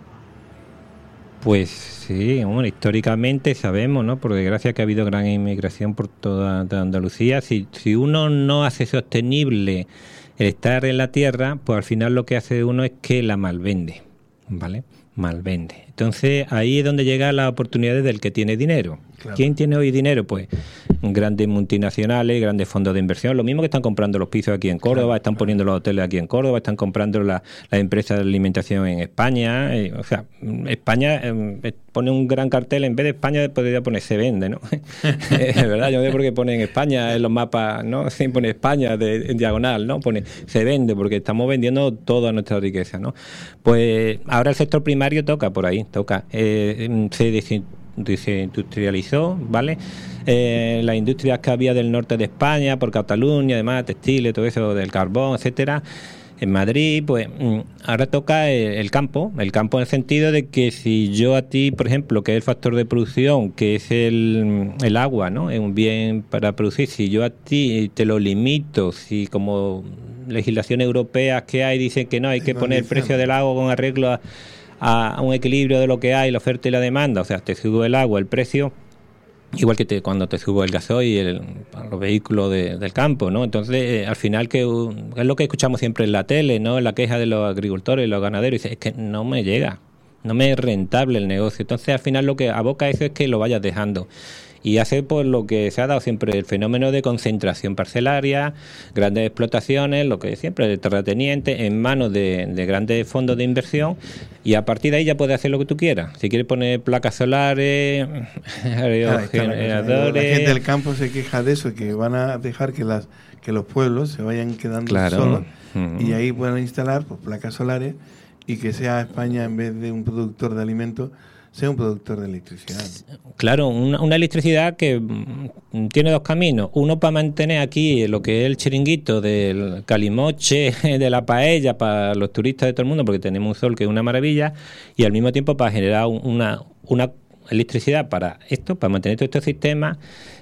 Pues sí, bueno, históricamente sabemos, ¿no?, por desgracia, que ha habido gran inmigración por toda, toda Andalucía. Si, si uno no hace sostenible el estar en la tierra, pues al final lo que hace uno es que la malvende, ¿vale? Malvende. Entonces ahí es donde llegan las oportunidades del que tiene dinero. Claro. ¿Quién tiene hoy dinero? Pues grandes multinacionales, grandes fondos de inversión, lo mismo que están comprando los pisos aquí en Córdoba, claro, están poniendo los hoteles aquí en Córdoba, están comprando las la empresas de alimentación en España. Eh, o sea, España eh, pone un gran cartel, en vez de España podría poner se vende, ¿no? Es verdad, yo no sé por qué pone en España en los mapas, ¿no? Sí, pone España de, en diagonal, ¿no? Pone se vende, porque estamos vendiendo toda nuestra riqueza, ¿no? Pues ahora el sector primario toca por ahí, toca. Eh, se desindustrializó, ¿vale? Eh, las industrias que había del norte de España, por Cataluña, además, textiles, todo eso del carbón, etcétera. En Madrid, pues ahora toca el, el campo, el campo en el sentido de que si yo a ti, por ejemplo, que es el factor de producción, que es el, el agua, ¿no?, es un bien para producir, si yo a ti te lo limito, si como legislaciones europeas que hay dicen que no, hay que poner el precio del agua con arreglo a a un equilibrio de lo que hay, la oferta y la demanda, o sea, te sube el agua, el precio, igual que te, cuando te sube el gasoil, el, los vehículos de, del campo, ¿no? Entonces, eh, al final, que es lo que escuchamos siempre en la tele, ¿no?, en la queja de los agricultores y los ganaderos, dice, es que no me llega, no me es rentable el negocio. Entonces al final lo que aboca eso es que lo vayas dejando. Y hace pues lo que se ha dado siempre, el fenómeno de concentración parcelaria, grandes explotaciones, lo que siempre, de terrateniente, en manos de, de grandes fondos de inversión, y a partir de ahí ya puedes hacer lo que tú quieras. Si quieres poner placas solares, aerogeneradores... La gente del campo se queja de eso, que van a dejar que las que los pueblos se vayan quedando claro. solos, uh-huh. y ahí puedan instalar pues, placas solares, y que sea España, en vez de un productor de alimentos, sea un productor de electricidad. Claro, una, una electricidad que mm, tiene dos caminos. Uno para mantener aquí lo que es el chiringuito del calimoche, de la paella para los turistas de todo el mundo, porque tenemos un sol que es una maravilla, y al mismo tiempo para generar una, una electricidad para esto, para mantener todos estos sistemas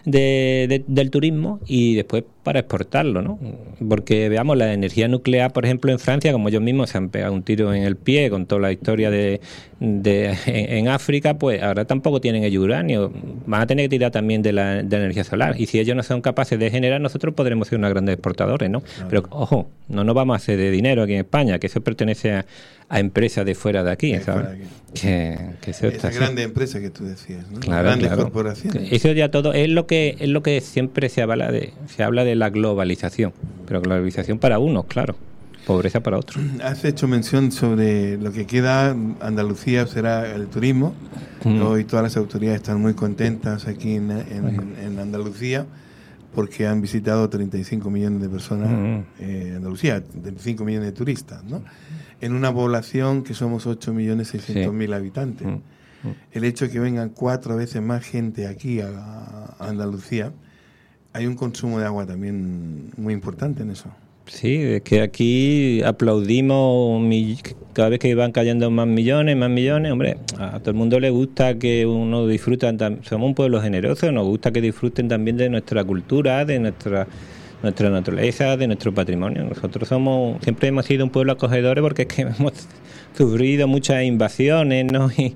de, de, del turismo, y después para exportarlo, ¿no? Porque veamos, la energía nuclear, por ejemplo, en Francia, como ellos mismos se han pegado un tiro en el pie con toda la historia de, de en, en África, pues ahora tampoco tienen ellos uranio, van a tener que tirar también de la, de la energía solar, y si ellos no son capaces de generar, nosotros podremos ser unos grandes exportadores, ¿no? Claro. Pero ojo, no nos vamos a hacer de dinero aquí en España, que eso pertenece a, a empresas de fuera de aquí, ¿sabes? Aquí. Que, que eso esa grande empresa que tú decías, ¿no? Claro, grandes claro. corporaciones. Eso ya todo es lo que es lo que siempre se habla de se habla de la globalización, pero globalización para unos, claro, pobreza para otros. Has hecho mención sobre lo que queda. Andalucía será el turismo. Mm. Hoy todas las autoridades están muy contentas aquí en, en, en Andalucía, porque han visitado treinta y cinco millones de personas. Mm. eh, Andalucía, treinta y cinco millones de turistas, ¿no? En una población que somos ocho millones seiscientos mil sí. habitantes. Mm. El hecho de que vengan cuatro veces más gente aquí a, a Andalucía, hay un consumo de agua también muy importante en eso. Sí, es que aquí aplaudimos cada vez que van cayendo más millones, más millones. Hombre, a todo el mundo le gusta que uno disfruta, somos un pueblo generoso, nos gusta que disfruten también de nuestra cultura, de nuestra nuestra naturaleza, de nuestro patrimonio. Nosotros somos siempre hemos sido un pueblo acogedor, porque es que hemos sufrido muchas invasiones, ¿no? Y,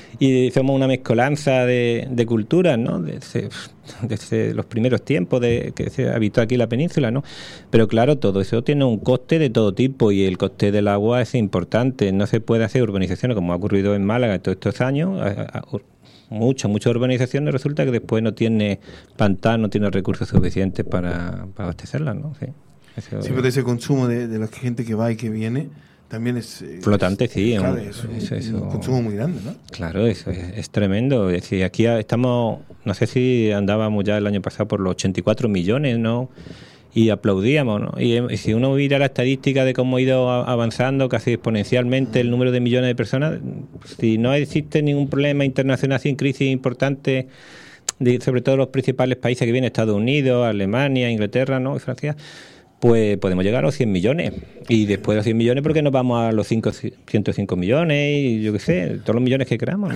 y somos una mezcolanza de, de culturas, ¿no? Desde, desde los primeros tiempos de que se habitó aquí la península, ¿no? Pero claro, todo eso tiene un coste de todo tipo, y el coste del agua es importante. No se puede hacer urbanizaciones como ha ocurrido en Málaga todos estos años. Muchas, muchas urbanizaciones resulta que después no tiene pantano, no tiene recursos suficientes para, para abastecerlas, ¿no? Sí, eso, sí, pero ese consumo de, de la gente que va y que viene también es... Flotante, es, sí. Claro, un, es un, eso, eso, un consumo muy grande, ¿no? Claro, eso es, es tremendo. Es decir, aquí estamos, no sé si andábamos ya el año pasado por los ochenta y cuatro millones, ¿no? Y aplaudíamos, ¿no? Y, y si uno mira la estadística de cómo ha ido avanzando casi exponencialmente el número de millones de personas, si no existe ningún problema internacional sin crisis importante, de, sobre todo los principales países que vienen, Estados Unidos, Alemania, Inglaterra, ¿no? Y Francia, pues podemos llegar a los cien millones. Y después de los cien millones, ¿por qué no vamos a los ciento cinco millones? Y yo qué sé, todos los millones que queramos,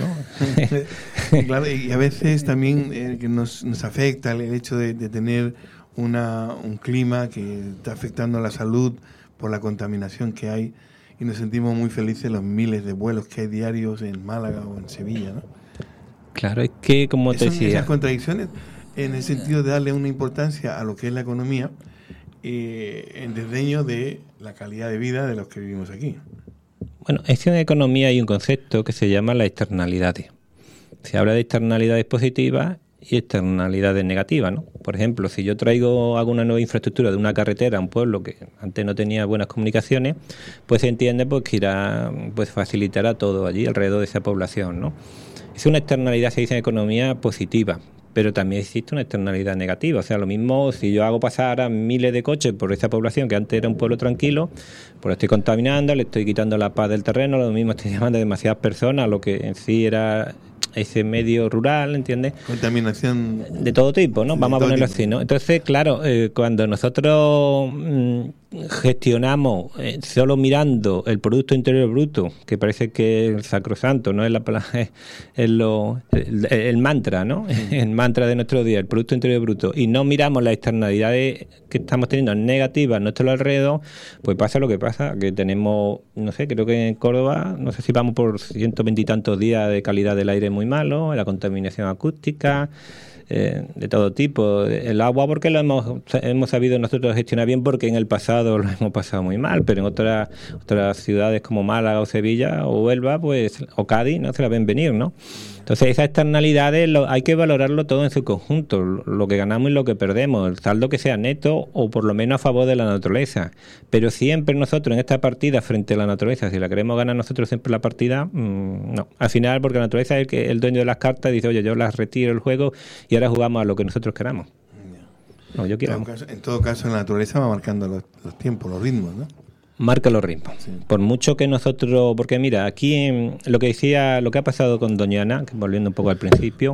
¿no? Claro, y a veces también eh, que nos, nos afecta el hecho de, de tener una, un clima que está afectando a la salud por la contaminación que hay, y nos sentimos muy felices los miles de vuelos que hay diarios en Málaga o en Sevilla, ¿no? Claro, es que como te Son decía... esas contradicciones en el sentido de darle una importancia a lo que es la economía, eh, en desdeño de la calidad de vida de los que vivimos aquí. Bueno, es que en economía hay un concepto que se llama las externalidades. Se habla de externalidades positivas y externalidades negativas, ¿no? Por ejemplo, si yo traigo alguna nueva infraestructura de una carretera a un pueblo que antes no tenía buenas comunicaciones, pues se entiende pues que irá, pues facilitará todo allí alrededor de esa población, ¿no? Es una externalidad, se dice en economía, positiva, pero también existe una externalidad negativa. O sea, lo mismo si yo hago pasar a miles de coches por esa población que antes era un pueblo tranquilo, pues lo estoy contaminando, le estoy quitando la paz del terreno, lo mismo estoy llamando a demasiadas personas a lo que en sí era ese medio rural, ¿entiendes? Contaminación de todo tipo, ¿no? Vamos a ponerlo tipo. así, ¿no? Entonces, claro, eh, cuando nosotros mmm, gestionamos eh, solo mirando el Producto Interior Bruto, que parece que es sacrosanto, ¿no? Es, la, es, es lo, el, el mantra, ¿no? Mm. El mantra de nuestro día, el Producto Interior Bruto, y no miramos las externalidades que estamos teniendo negativas a nuestro alrededor, pues pasa lo que pasa, que tenemos, no sé, creo que en Córdoba, no sé si vamos por ciento veinte y tantos días de calidad del aire muy malo, la contaminación acústica, eh, de todo tipo. El agua porque lo hemos, hemos sabido nosotros gestionar bien, porque en el pasado lo hemos pasado muy mal, pero en otras otras ciudades como Málaga o Sevilla o Huelva, pues, o Cádiz, no se la ven venir, ¿no? Entonces esas externalidades lo, hay que valorarlo todo en su conjunto, lo que ganamos y lo que perdemos, el saldo que sea neto o por lo menos a favor de la naturaleza. Pero siempre nosotros en esta partida frente a la naturaleza, si la queremos ganar nosotros siempre la partida, mmm, no. Al final, porque la naturaleza es el, que, el dueño de las cartas, dice, oye, yo las retiro el juego y ahora jugamos a lo que nosotros queramos. No, yo quiero. En todo caso, en todo caso la naturaleza va marcando los, los tiempos, los ritmos, ¿no? Marca los ritmos. Sí. Por mucho que nosotros, porque mira, aquí en, lo que decía, lo que ha pasado con Doña Ana, que volviendo un poco al principio,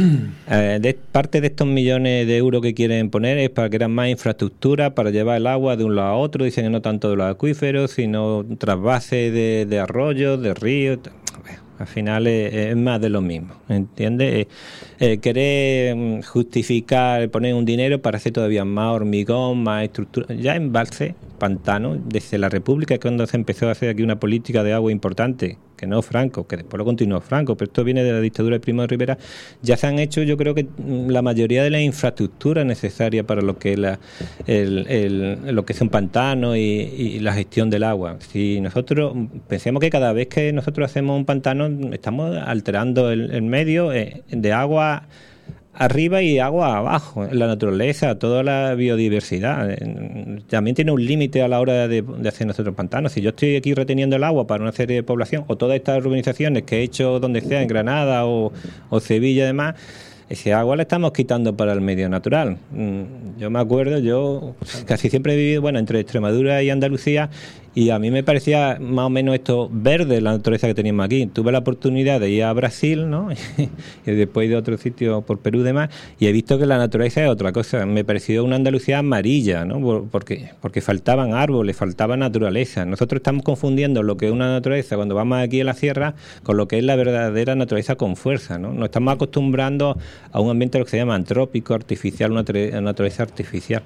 eh, de parte de estos millones de euros que quieren poner es para crear más infraestructura, para llevar el agua de un lado a otro, dicen que no tanto de los acuíferos, sino trasvase de, de arroyos, de ríos. Al final es, es más de lo mismo, ¿entiendes? Eh, eh, querer justificar, poner un dinero para hacer todavía más hormigón, más estructura. Ya embalse, pantano, desde la República, cuando se empezó a hacer aquí una política de agua importante, que no Franco, que después lo continuó Franco, pero esto viene de la dictadura de Primo de Rivera, ya se han hecho, yo creo que la mayoría de las infraestructuras necesarias para lo que es la, el, el, lo que es un pantano y, y la gestión del agua. Si nosotros pensamos que cada vez que nosotros hacemos un pantano estamos alterando el, el medio eh, de agua arriba y agua abajo, la naturaleza, toda la biodiversidad. También tiene un límite a la hora de, de hacer nosotros pantanos. Si yo estoy aquí reteniendo el agua para una serie de población, o todas estas urbanizaciones que he hecho donde sea, en Granada o, o Sevilla y demás, ese agua la estamos quitando para el medio natural. Yo me acuerdo, yo casi siempre he vivido, bueno, entre Extremadura y Andalucía, y a mí me parecía más o menos esto verde, la naturaleza que teníamos aquí. Tuve la oportunidad de ir a Brasil, ¿no? Y después de otro sitio por Perú y demás, y he visto que la naturaleza es otra cosa. Me pareció una Andalucía amarilla, ¿no? Porque, porque faltaban árboles, faltaba naturaleza. Nosotros estamos confundiendo lo que es una naturaleza cuando vamos aquí a la sierra con lo que es la verdadera naturaleza con fuerza, ¿no? Nos estamos acostumbrando a un ambiente lo que se llama antrópico, artificial, una naturaleza artificial.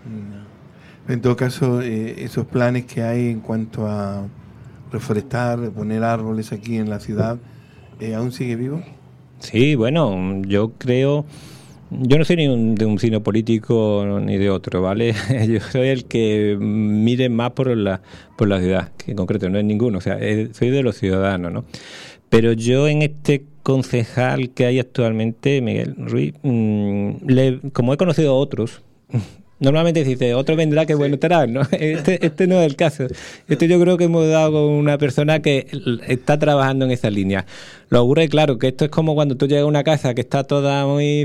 En todo caso, eh, esos planes que hay en cuanto a reforestar, poner árboles aquí en la ciudad, eh, ¿aún sigue vivo? Sí, bueno, yo creo... Yo no soy ni un, de un signo político ni de otro, ¿vale? Yo soy el que mire más por la, por la ciudad, que en concreto no es ninguno, o sea, es, soy de los ciudadanos, ¿no? Pero yo en este concejal que hay actualmente, Miguel Ruiz, mmm, le, como he conocido a otros... Normalmente se dice, otro vendrá que bueno estará, ¿no? Este, este no es el caso. Este yo creo que hemos dado con una persona que está trabajando en esa línea. Lo ocurre, claro, que esto es como cuando tú llegas a una casa que está toda muy...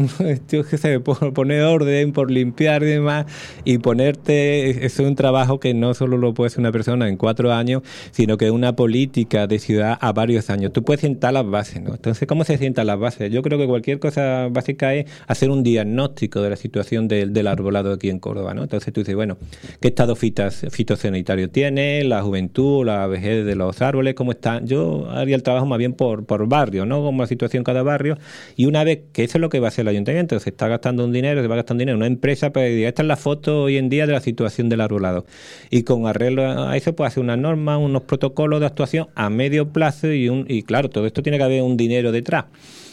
Yo qué sé, por poner orden, por limpiar y demás, y ponerte... Eso es un trabajo que no solo lo puede hacer una persona en cuatro años, sino que es una política de ciudad a varios años. Tú puedes sentar las bases, ¿no? Entonces, ¿cómo se sientan las bases? Yo creo que cualquier cosa básica es hacer un diagnóstico de la situación del, del arbolado aquí en Córdoba, ¿no? Entonces tú dices, bueno, ¿qué estado fitas, fitosanitario tiene? La juventud, la vejez de los árboles, ¿cómo están? Yo haría el trabajo más bien por Por, por barrio, ¿no? Como la situación cada barrio, y una vez que eso es lo que va a hacer el ayuntamiento, se está gastando un dinero, se va gastando dinero, una empresa para decir, esta es la foto hoy en día de la situación del arbolado, y con arreglo a eso pues hace una norma, unos protocolos de actuación a medio plazo, y, un, y claro, todo esto tiene que haber un dinero detrás.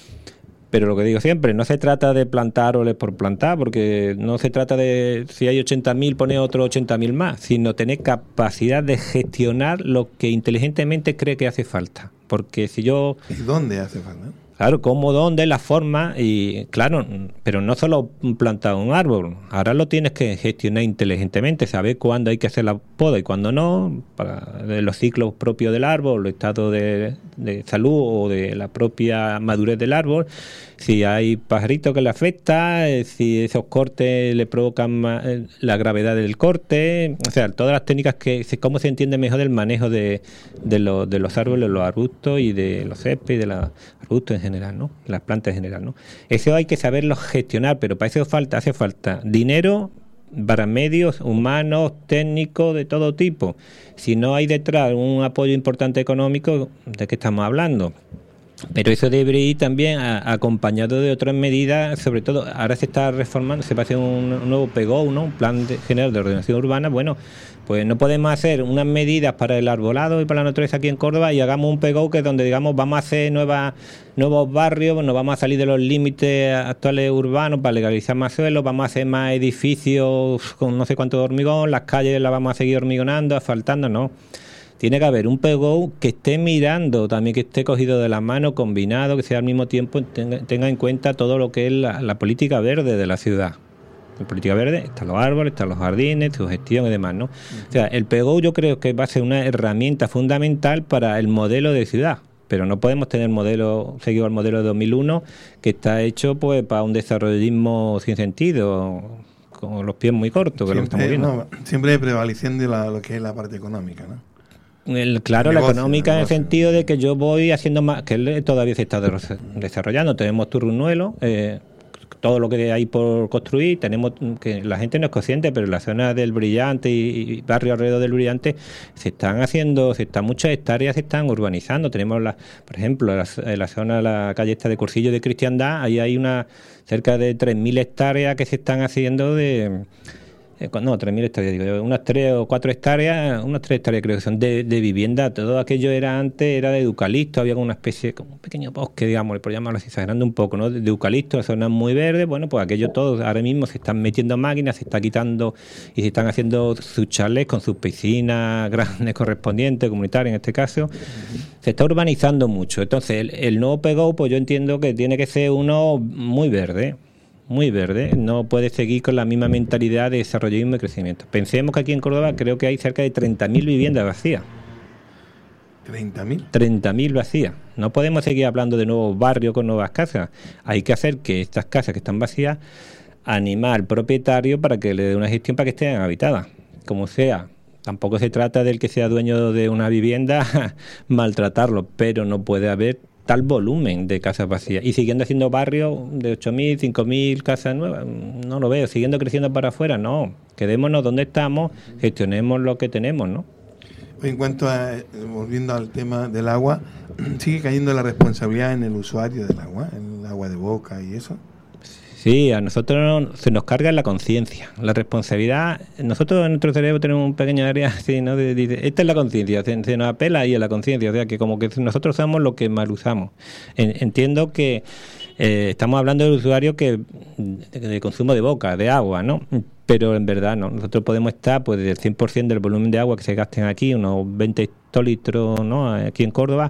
Pero lo que digo siempre, no se trata de plantar árboles por plantar, porque no se trata de, si hay ochenta mil, poner otros ochenta mil más, sino tener capacidad de gestionar lo que inteligentemente cree que hace falta. Porque si yo... ¿Y dónde hace falta? Claro, cómo, dónde, la forma, y claro, pero no solo plantar un árbol, ahora lo tienes que gestionar inteligentemente, saber cuándo hay que hacer la poda y cuándo no, para los ciclos propios del árbol, el estado de, de salud o de la propia madurez del árbol, si hay pajaritos que le afecta, si esos cortes le provocan la gravedad del corte, o sea, todas las técnicas que, cómo se entiende mejor el manejo de, de, los, de los árboles, los arbustos y de los céspedes y de los arbustos en general, ¿no? Las plantas en general, ¿no? Eso hay que saberlo gestionar, pero para eso falta, hace falta dinero para medios humanos, técnicos, de todo tipo. Si no hay detrás un apoyo importante económico, ¿de qué estamos hablando? Pero eso debe ir también a, acompañado de otras medidas, sobre todo ahora se está reformando, se va a hacer un, un nuevo P G O, ¿no? Un plan de, general de ordenación urbana. Bueno, pues no podemos hacer unas medidas para el arbolado y para la naturaleza aquí en Córdoba y hagamos un P G O que es donde digamos vamos a hacer nuevas, nuevos barrios, nos vamos a salir de los límites actuales urbanos para legalizar más suelos, vamos a hacer más edificios con no sé cuánto hormigón, las calles las vamos a seguir hormigonando, asfaltando, no. Tiene que haber un P G O que esté mirando, también que esté cogido de la mano, combinado, que sea al mismo tiempo tenga, tenga en cuenta todo lo que es la, la política verde de la ciudad. En política verde están los árboles, están los jardines, su gestión y demás, ¿no? Uh-huh. O sea, el P G O yo creo que va a ser una herramienta fundamental para el modelo de ciudad, pero no podemos tener modelo seguido al modelo de dos mil uno que está hecho pues para un desarrollismo sin sentido, con los pies muy cortos, que siempre, lo estamos viendo. No, siempre prevaleciendo la, lo que es la parte económica, ¿no? El, claro, negocio, la económica en el sentido de que yo voy haciendo más, que él todavía se está desarrollando. Tenemos Turrunuelo, eh, todo lo que hay por construir, tenemos que la gente no es consciente, pero en la zona del Brillante y, y barrio alrededor del Brillante se están haciendo, se están muchas hectáreas se están urbanizando. Tenemos, la, por ejemplo, la, en la zona, la calle esta de Cursillo de Cristiandad, ahí hay una cerca de tres mil hectáreas que se están haciendo de... No, tres mil hectáreas, digo yo, unas tres o cuatro hectáreas, unas tres hectáreas creo que son de, de vivienda. Todo aquello era antes, era de eucalipto, había como una especie, como un pequeño bosque, digamos, por llamarlo así, exagerando un poco, ¿no? De, de eucalipto, zonas muy verdes. Bueno, pues aquello todo, ahora mismo se están metiendo máquinas, se está quitando y se están haciendo sus chalets con sus piscinas grandes correspondientes, comunitarias en este caso. Uh-huh. Se está urbanizando mucho. Entonces, el, el nuevo P G O, pues yo entiendo que tiene que ser uno muy verde. Muy verde, no puede seguir con la misma mentalidad de desarrollismo y crecimiento. Pensemos que aquí en Córdoba creo que hay cerca de treinta mil viviendas vacías. ¿treinta mil? treinta mil vacías. No podemos seguir hablando de nuevos barrios con nuevas casas. Hay que hacer que estas casas que están vacías, animar al propietario para que le dé una gestión para que estén habitadas, como sea. Tampoco se trata del que sea dueño de una vivienda maltratarlo, pero no puede haber tal volumen de casas vacías y siguiendo haciendo barrios de ocho mil, cinco mil casas nuevas, no lo veo, siguiendo creciendo para afuera, no, quedémonos donde estamos, gestionemos lo que tenemos, ¿no? En cuanto a, volviendo al tema del agua, ¿sigue cayendo la responsabilidad en el usuario del agua, el agua de boca y eso? Sí, a nosotros se nos carga la conciencia, la responsabilidad. Nosotros en nuestro cerebro tenemos un pequeño área así, ¿no? De, de, esta es la conciencia, se, se nos apela ahí a la conciencia, o sea que como que nosotros somos lo que mal usamos. En, entiendo que eh, estamos hablando del usuario que de, de consumo de boca, de agua, ¿no? Pero en verdad no, nosotros podemos estar pues del cien por ciento del volumen de agua que se gasten aquí, unos veinte hectolitros, ¿no? Aquí en Córdoba,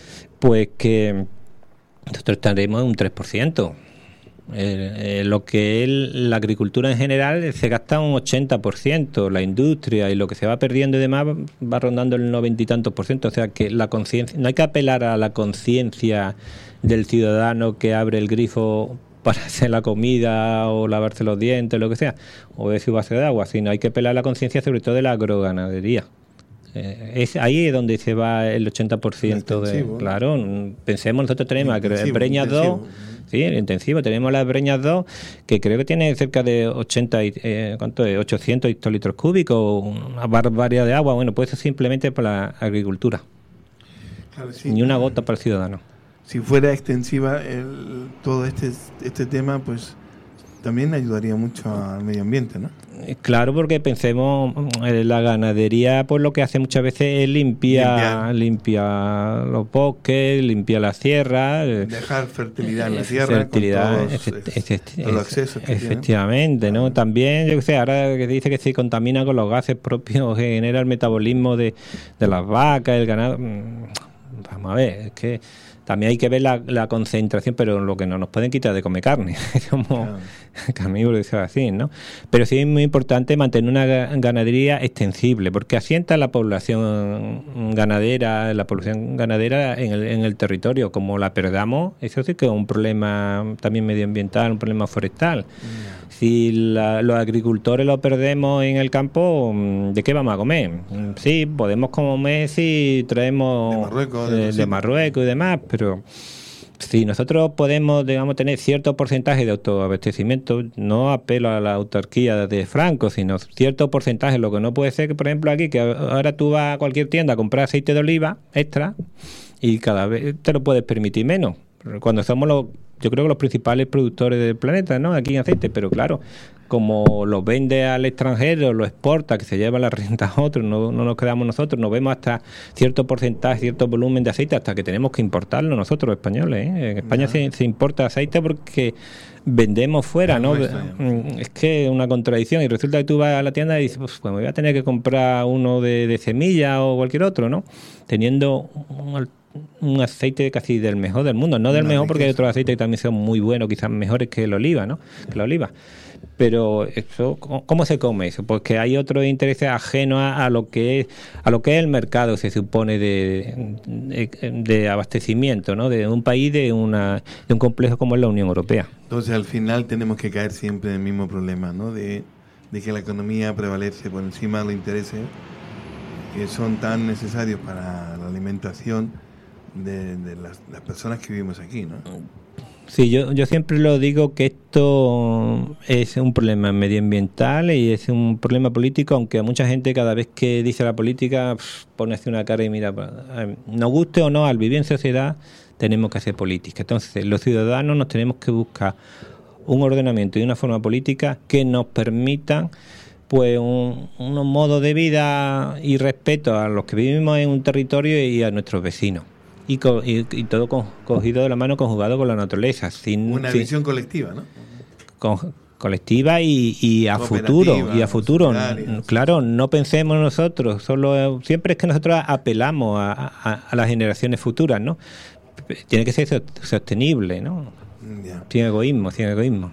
pues que nosotros estaremos en un tres por ciento. Eh, eh, lo que es la agricultura en general se gasta un ochenta por ciento, la industria y lo que se va perdiendo y demás va rondando el noventa y tantos por ciento, o sea que la conciencia, no hay que apelar a la conciencia del ciudadano que abre el grifo para hacer la comida o lavarse los dientes, lo que sea, o ver su vaso de agua, sino hay que apelar a la conciencia sobre todo de la agroganadería. Eh, es ahí es donde se va el ochenta por ciento de, claro, pensemos, nosotros tenemos el Breñas dos. Sí, el intensivo. Tenemos las Breñas dos, que creo que tiene cerca de ochenta, eh, ¿cuánto es? ochocientos hectolitros cúbicos, una barbaridad de agua. Bueno, pues eso simplemente para la agricultura. Claro, sí. Ni una gota para el ciudadano. Si fuera extensiva el, todo este este tema, pues también ayudaría mucho al medio ambiente, ¿no? Claro, porque pensemos, la ganadería pues lo que hace muchas veces es limpiar, limpiar los bosques, limpiar las sierras, dejar fertilidad en la tierra, fertilidad, con todos los, es, es, los accesos que efectivamente, tiene, ¿no? También, yo que sé, ahora que dice que se contamina con los gases propios, que genera el metabolismo de, de las vacas, el ganado. Vamos a ver, es que también hay que ver la, la concentración, pero lo que no nos pueden quitar de comer carne. Somos claro. carnívoros, así, ¿no? Pero sí es muy importante mantener una ganadería extensible, porque asienta la población ganadera, la población ganadera en el, en el territorio. Como la perdamos, eso sí que es un problema también medioambiental, un problema forestal. Mm. Si la, los agricultores lo perdemos en el campo, ¿de qué vamos a comer? Sí, podemos comer si traemos de Marruecos, de, de, de Marruecos y demás, pero si nosotros podemos, digamos, tener cierto porcentaje de autoabastecimiento, no apelo a la autarquía de Franco, sino cierto porcentaje, lo que no puede ser que, por ejemplo, aquí, que ahora tú vas a cualquier tienda a comprar aceite de oliva extra y cada vez te lo puedes permitir menos. Cuando somos los, yo creo que los principales productores del planeta, ¿no? Aquí en aceite, pero claro, como lo vende al extranjero, lo exporta, que se lleva la renta a otros, no, no nos quedamos nosotros, nos vemos hasta cierto porcentaje, cierto volumen de aceite, hasta que tenemos que importarlo nosotros, los españoles, ¿eh? En España se, se importa aceite porque vendemos fuera, ¿no? Es que es una contradicción, y resulta que tú vas a la tienda y dices, pues, pues me voy a tener que comprar uno de, de semilla o cualquier otro, ¿no? Teniendo un, un aceite casi del mejor del mundo, no del no, mejor porque hay otros aceites que también son muy buenos, quizás mejores que el oliva, ¿no? Que la oliva. Pero eso, ¿cómo se come eso? Porque hay otros intereses ajenos a, a lo que es a lo que es el mercado, se supone, de, de, de abastecimiento, ¿no? De un país, de una de un complejo como es la Unión Europea. Entonces, al final tenemos que caer siempre en el mismo problema, ¿no? De, de que la economía prevalece por encima de los intereses que son tan necesarios para la alimentación de, de las, las personas que vivimos aquí, ¿no? Sí, yo, yo siempre lo digo que esto es un problema medioambiental y es un problema político, aunque a mucha gente cada vez que dice la política pff, pone así una cara y mira, nos guste o no, al vivir en sociedad tenemos que hacer política. Entonces los ciudadanos nos tenemos que buscar un ordenamiento y una forma política que nos permitan pues un, unos modos de vida y respeto a los que vivimos en un territorio y a nuestros vecinos. Y, co- y, y todo co- cogido de la mano, conjugado con la naturaleza. Sin, Una sin, visión colectiva, ¿no? Con, colectiva y, y a futuro. Y a futuro. N- claro, no pensemos nosotros. Solo siempre es que nosotros apelamos a, a, a las generaciones futuras, ¿no? Tiene que ser sostenible, ¿no? Yeah. Sin egoísmo, sin egoísmo.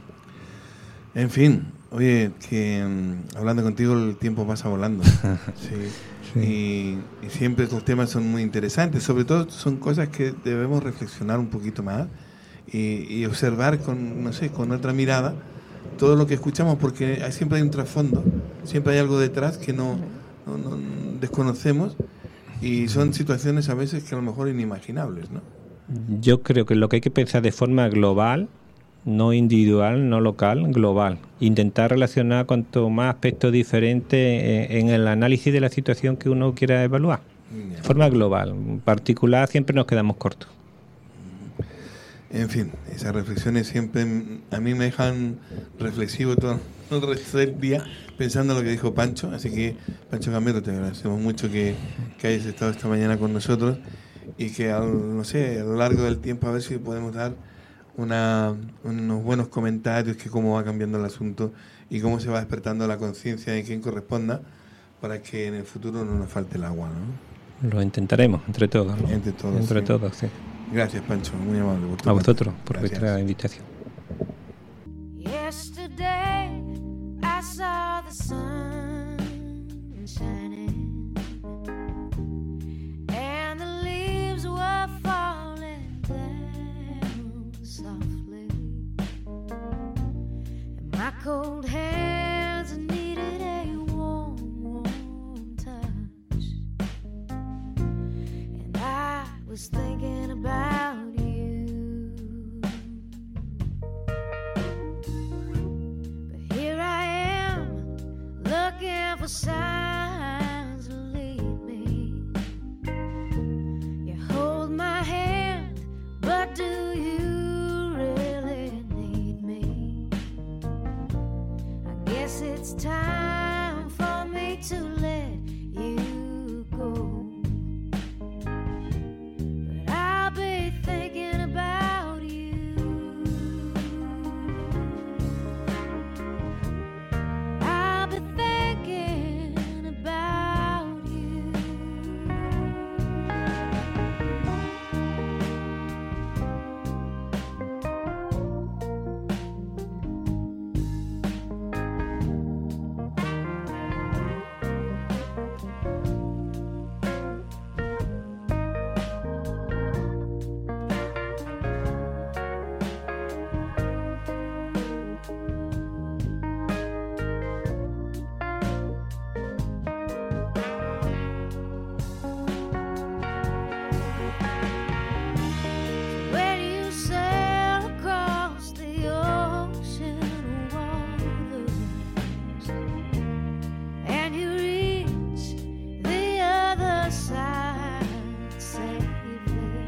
En fin, oye, que um, hablando contigo el tiempo pasa volando. Sí. Sí. Y, y siempre estos temas son muy interesantes, sobre todo son cosas que debemos reflexionar un poquito más y, y observar con, no sé, con otra mirada todo lo que escuchamos, porque hay, siempre hay un trasfondo, siempre hay algo detrás que no, no, no desconocemos, y son situaciones a veces que a lo mejor inimaginables, ¿no? Yo creo que lo que hay que pensar de forma global, no individual, no local, global. Intentar relacionar cuanto más aspectos diferentes en el análisis de la situación que uno quiera evaluar. De forma global. En particular siempre nos quedamos cortos. En fin, esas reflexiones siempre a mí me dejan reflexivo todo el resto del día pensando en lo que dijo Pancho. Así que, Pancho Gamero, te agradecemos mucho que, que hayas estado esta mañana con nosotros y que, al, no sé, a lo largo del tiempo a ver si podemos dar Una, unos buenos comentarios, que cómo va cambiando el asunto y cómo se va despertando la conciencia de quien corresponda para que en el futuro no nos falte el agua, ¿no? Lo intentaremos, entre todos, ¿no? Entre todos, Entre sí. todos, sí. Gracias, Pancho, muy amable por tu A vosotros, tiempo. por Gracias. vuestra invitación. Yesterday I saw the sun shining and the leaves were falling down softly, and my cold hands needed a warm, warm touch, and I was thinking about you, but here I am looking for signs to lead me. You hold my hand, but do you really need me? I guess it's time for me to let you go, but I'll be thinking about you. I'll be thinking about you. When you sail across the ocean waters and you reach the other side safely,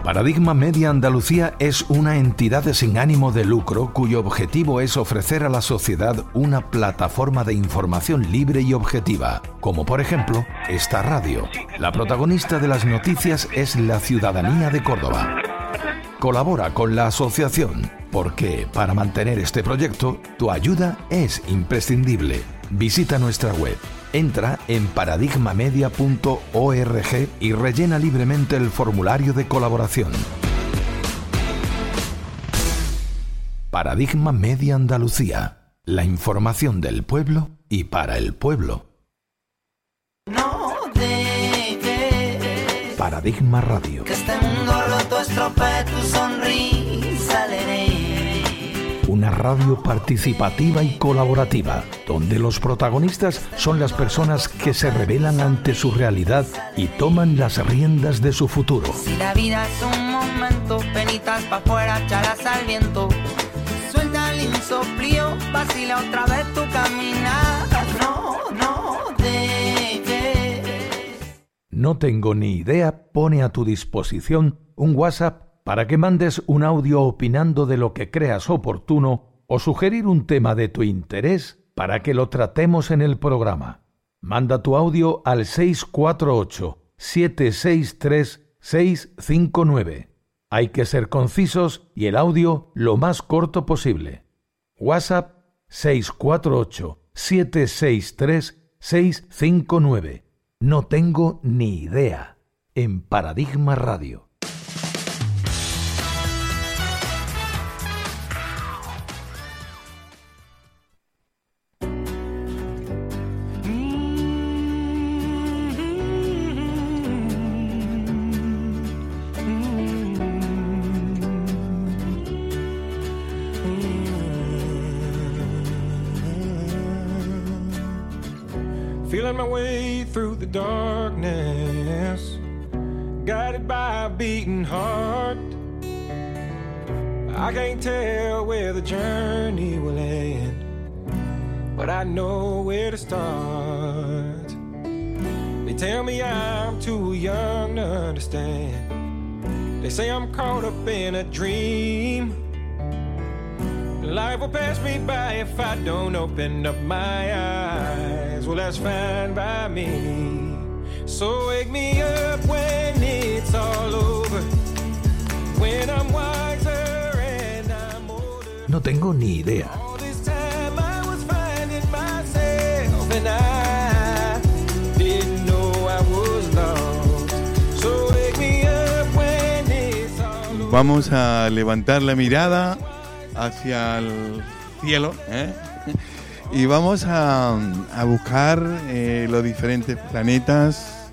Paradigma Media Andalucía es una entidad sin ánimo de lucro cuyo objetivo es ofrecer a la sociedad una plataforma de información libre y objetiva, como por ejemplo esta radio. La protagonista de las noticias es la ciudadanía de Córdoba. Colabora con la asociación, porque para mantener este proyecto, tu ayuda es imprescindible. Visita nuestra web. Entra en paradigma media punto org y rellena libremente el formulario de colaboración. Paradigma Media Andalucía. La información del pueblo y para el pueblo. No dejes Paradigma Radio. que este mundo roto estropee tu sonrisa alegre. Una radio participativa y colaborativa, donde los protagonistas son las personas que se rebelan ante su realidad y toman las riendas de su futuro. Si la vida es un momento, penitas pa' afuera, chalas al viento. Suelta el insoplío, vacila otra vez tu caminar. No, no dejes. No tengo ni idea pone a tu disposición un WhatsApp para que mandes un audio opinando de lo que creas oportuno o sugerir un tema de tu interés para que lo tratemos en el programa. Manda tu audio al seis cuatro ocho, siete seis tres, seis cinco nueve. Hay que ser concisos y el audio lo más corto posible. WhatsApp seis cuatro ocho, siete seis tres, seis cinco nueve. No tengo ni idea. En Paradigma Radio. Feeling my way through the darkness, guided by a beating heart. I can't tell where the journey will end, but I know where to start. They tell me I'm too young to understand. They say I'm caught up in a dream. Life will pass me by if I don't open up my eyes. Well, that's fine by me. So wake me up when it's all over, when I'm wiser and I'm older. No tengo ni idea. All this time I was finding myself and I didn't know I was lost. So wake me up when it's all over. Vamos a levantar la mirada hacia el cielo, ¿eh? Y vamos a, a buscar eh, los diferentes planetas,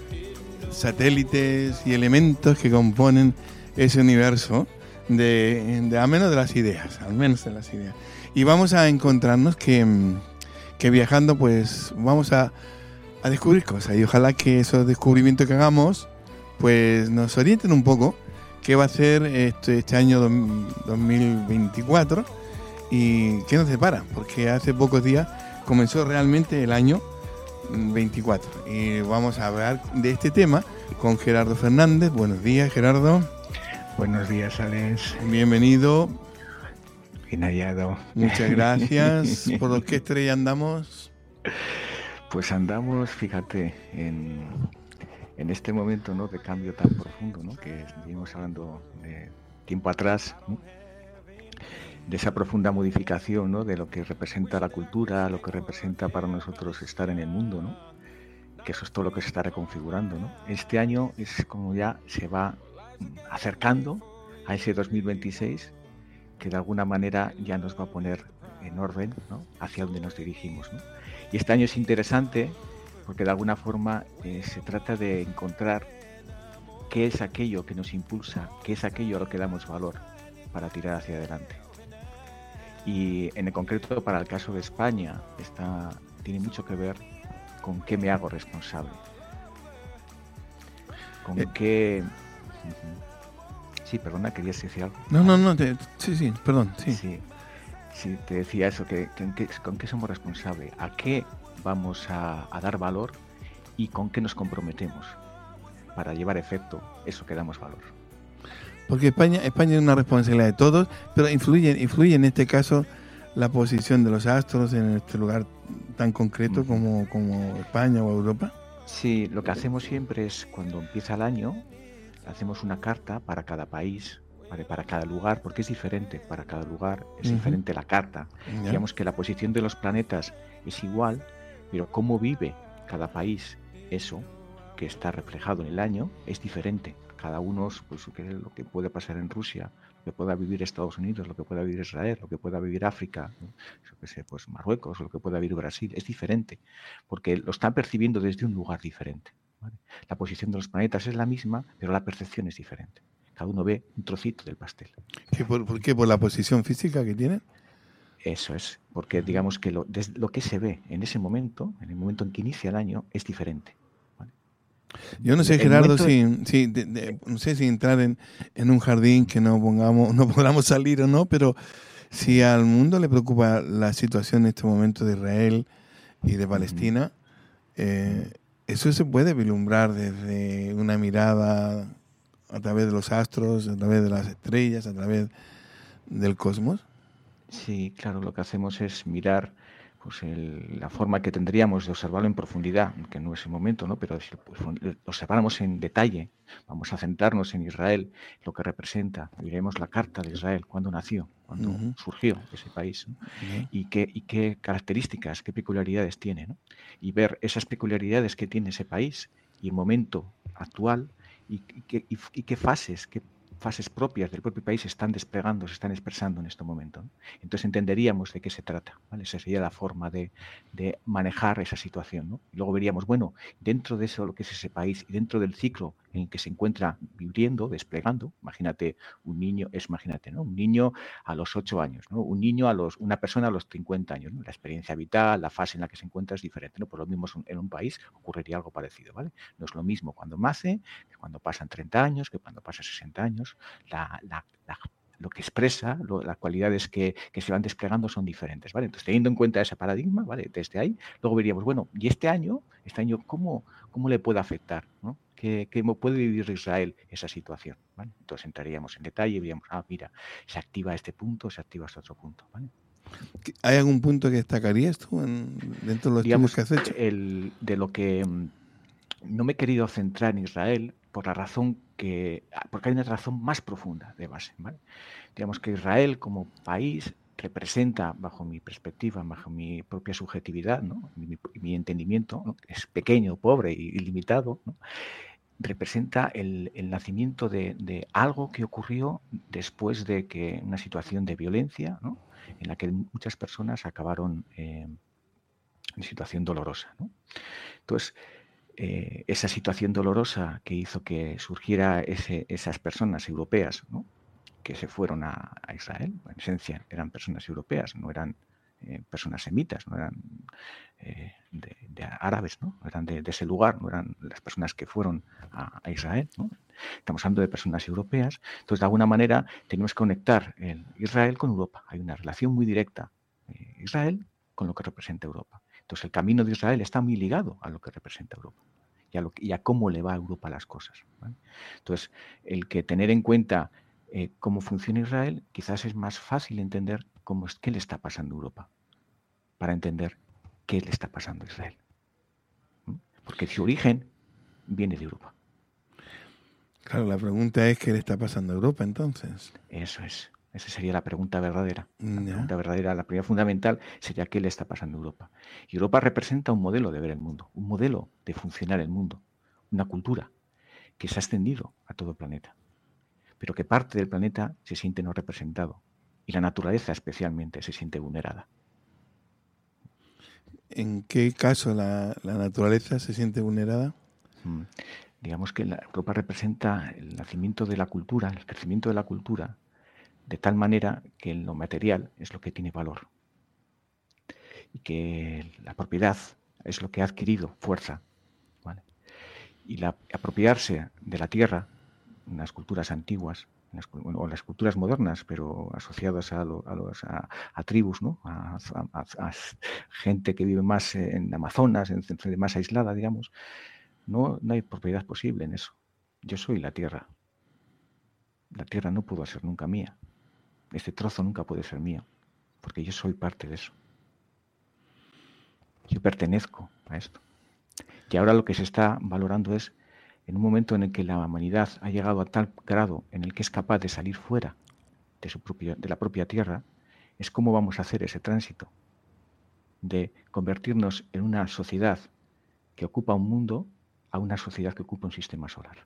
satélites y elementos que componen ese universo de, de al menos de las ideas, al menos de las ideas. Y vamos a encontrarnos que, que viajando pues vamos a, a descubrir cosas y ojalá que esos descubrimientos que hagamos pues nos orienten un poco qué va a ser este, este año dos mil veinticuatro y qué nos depara, porque hace pocos días comenzó realmente el año veinticuatro y vamos a hablar de este tema con Gerardo Fernández. Buenos días, Gerardo. Buenos días, Alex. Bienvenido. Bien hallado. Muchas gracias. ¿Por los qué estrella andamos? Pues andamos, fíjate, en, en este momento, ¿no?, de cambio tan profundo, ¿no?, que estuvimos hablando de tiempo atrás, ¿no?, de esa profunda modificación, ¿no?, de lo que representa la cultura, lo que representa para nosotros estar en el mundo, ¿no?, que eso es todo lo que se está reconfigurando, ¿no? Este año es como ya se va acercando a ese dos mil veintiséis que de alguna manera ya nos va a poner en orden, ¿no?, hacia donde nos dirigimos, ¿no? Y este año es interesante porque de alguna forma eh, se trata de encontrar qué es aquello que nos impulsa, qué es aquello a lo que damos valor para tirar hacia adelante. Y en el concreto para el caso de España está, tiene mucho que ver con qué me hago responsable, con eh. qué... Sí, perdona, querías decir algo. No, no, no, te, sí, sí, perdón, sí. Sí, sí, te decía eso, que, que, que con qué somos responsables, a qué vamos a, a dar valor y con qué nos comprometemos para llevar efecto eso que damos valor. Porque España, España es una responsabilidad de todos, pero influye, influye en este caso la posición de los astros en este lugar tan concreto como, como España o Europa. Sí, lo que hacemos siempre es cuando empieza el año, hacemos una carta para cada país, ¿vale? Para cada lugar, porque es diferente para cada lugar, es Ujú. diferente la carta. Ya. Digamos que la posición de los planetas es igual, pero cómo vive cada país eso que está reflejado en el año es diferente. Cada uno, pues que lo que puede pasar en Rusia, lo que pueda vivir Estados Unidos, lo que pueda vivir Israel, lo que pueda vivir África, ¿no? Yo qué sé, pues Marruecos, lo que pueda vivir Brasil, es diferente, porque lo están percibiendo desde un lugar diferente, ¿vale? La posición de los planetas es la misma, pero la percepción es diferente. Cada uno ve un trocito del pastel. ¿Qué, por, ¿Por qué? ¿Por la posición física que tienen? Eso es, porque digamos que lo, desde lo que se ve en ese momento, en el momento en que inicia el año, es diferente. Yo no sé, El Gerardo, momento si, si de- de- no sé si entrar en, en un jardín que no pongamos, no podamos salir o no, pero si al mundo le preocupa la situación en este momento de Israel y de Palestina, eh, eso se puede vislumbrar desde una mirada a través de los astros, a través de las estrellas, a través del cosmos. Sí, claro, lo que hacemos es mirar pues el- la forma que tendríamos de observarlo en profundidad, que no es el momento, ¿no? Pero si pues, lo observáramos en detalle, vamos a centrarnos en Israel, lo que representa, miremos la carta de Israel, cuándo nació, cuándo Ujú. surgió ese país, ¿no? Ya. y, qué, y qué características, qué peculiaridades tiene, ¿no? Y ver esas peculiaridades que tiene ese país y el momento actual y, y qué, y- y qué fases, qué fases propias del propio país se están desplegando, se están expresando en este momento, ¿no? Entonces entenderíamos de qué se trata, ¿vale? Esa sería la forma de, de manejar esa situación, ¿no? Y luego veríamos, bueno, dentro de eso, lo que es ese país y dentro del ciclo en el que se encuentra viviendo, desplegando, imagínate un niño, es imagínate, ¿no? Un niño a los ocho años, ¿no? Un niño a los, una persona a los cincuenta años, ¿no? La experiencia vital, la fase en la que se encuentra es diferente, ¿no? Por lo mismo en un país ocurriría algo parecido, ¿vale? No es lo mismo cuando nace, que cuando pasan treinta años, que cuando pasan sesenta años. La, la, la, lo que expresa, lo, las cualidades que, que se van desplegando son diferentes, ¿vale? Entonces, teniendo en cuenta ese paradigma, ¿vale? Desde ahí, luego veríamos, bueno, y este año, este año, ¿cómo, cómo le puede afectar, ¿no? ¿Qué, ¿Cómo puede vivir Israel esa situación? ¿Vale? Entonces entraríamos en detalle y veríamos, ah, mira, se activa este punto, se activa este otro punto, ¿vale? ¿Hay algún punto que destacarías tú en, dentro de los Digamos, estudios que has hecho? El, de lo que mm, no me he querido centrar en Israel por la razón que, porque hay una razón más profunda de base, ¿vale? Digamos que Israel como país representa, bajo mi perspectiva, bajo mi propia subjetividad, ¿no? mi, mi entendimiento, ¿no? Es pequeño, pobre y, y limitado, ¿no? Representa el, el nacimiento de, de algo que ocurrió después de que una situación de violencia, ¿no? En la que muchas personas acabaron eh, en situación dolorosa, ¿no? Entonces, eh, esa situación dolorosa que hizo que surgiera ese, esas personas europeas, ¿no? Que se fueron a, a Israel, en esencia eran personas europeas, no eran eh, personas semitas, no eran eh, de, de árabes, ¿no? No eran de, de ese lugar, no eran las personas que fueron a, a Israel, ¿no? Estamos hablando de personas europeas. Entonces, de alguna manera, tenemos que conectar el Israel con Europa. Hay una relación muy directa, eh, Israel con lo que representa Europa. Entonces, el camino de Israel está muy ligado a lo que representa Europa y a, lo que, y a cómo le va a Europa las cosas, ¿vale? Entonces, el que tener en cuenta eh, cómo funciona Israel, quizás es más fácil entender cómo es, qué le está pasando a Europa, para entender qué le está pasando a Israel. ¿Mm? Porque su origen viene de Europa. Claro, la pregunta es qué le está pasando a Europa entonces. Eso es. Esa sería la pregunta verdadera. La Ya. pregunta verdadera, la pregunta fundamental sería qué le está pasando a Europa. Y Europa representa un modelo de ver el mundo, un modelo de funcionar el mundo, una cultura que se ha extendido a todo el planeta, pero que parte del planeta se siente no representado y la naturaleza especialmente se siente vulnerada. ¿En qué caso la, la naturaleza se siente vulnerada? Mm. Digamos que la Europa representa el nacimiento de la cultura, el crecimiento de la cultura, de tal manera que lo material es lo que tiene valor y que la propiedad es lo que ha adquirido fuerza, ¿vale? Y la, apropiarse de la tierra en las culturas antiguas, en las, bueno, o las culturas modernas, pero asociadas a, lo, a, los, a, a tribus, ¿no? a, a, a gente que vive más en Amazonas, en, en, más aislada, digamos, no, no hay propiedad posible en eso. Yo soy la tierra. La tierra no pudo ser nunca mía. Este trozo nunca puede ser mío, porque yo soy parte de eso. Yo pertenezco a esto. Y ahora lo que se está valorando es, en un momento en el que la humanidad ha llegado a tal grado en el que es capaz de salir fuera de, su propio, de la propia tierra, es cómo vamos a hacer ese tránsito de convertirnos en una sociedad que ocupa un mundo a una sociedad que ocupa un sistema solar.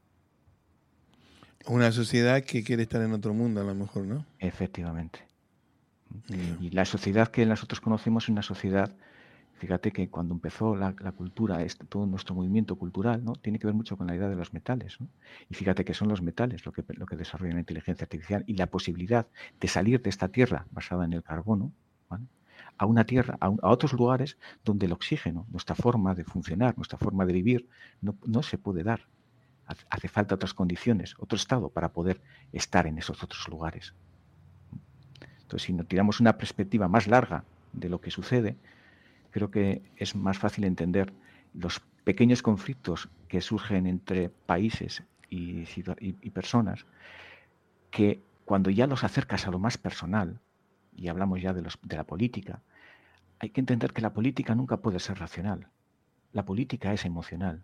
Una sociedad que quiere estar en otro mundo, a lo mejor, ¿no? Efectivamente. Mm. Y la sociedad que nosotros conocemos es una sociedad, fíjate que cuando empezó la, la cultura, este, todo nuestro movimiento cultural, ¿no? Tiene que ver mucho con la idea de los metales, ¿no? Y fíjate que son los metales lo que, lo que desarrollan la inteligencia artificial y la posibilidad de salir de esta tierra basada en el carbono, ¿vale? A una tierra, a, un, a otros lugares donde el oxígeno, nuestra forma de funcionar, nuestra forma de vivir, no, no se puede dar. Hace falta otras condiciones, otro estado para poder estar en esos otros lugares. Entonces, si nos tiramos una perspectiva más larga de lo que sucede, creo que es más fácil entender los pequeños conflictos que surgen entre países y, y, y personas, que cuando ya los acercas a lo más personal, y hablamos ya de, los, de la política, hay que entender que la política nunca puede ser racional. La política es emocional.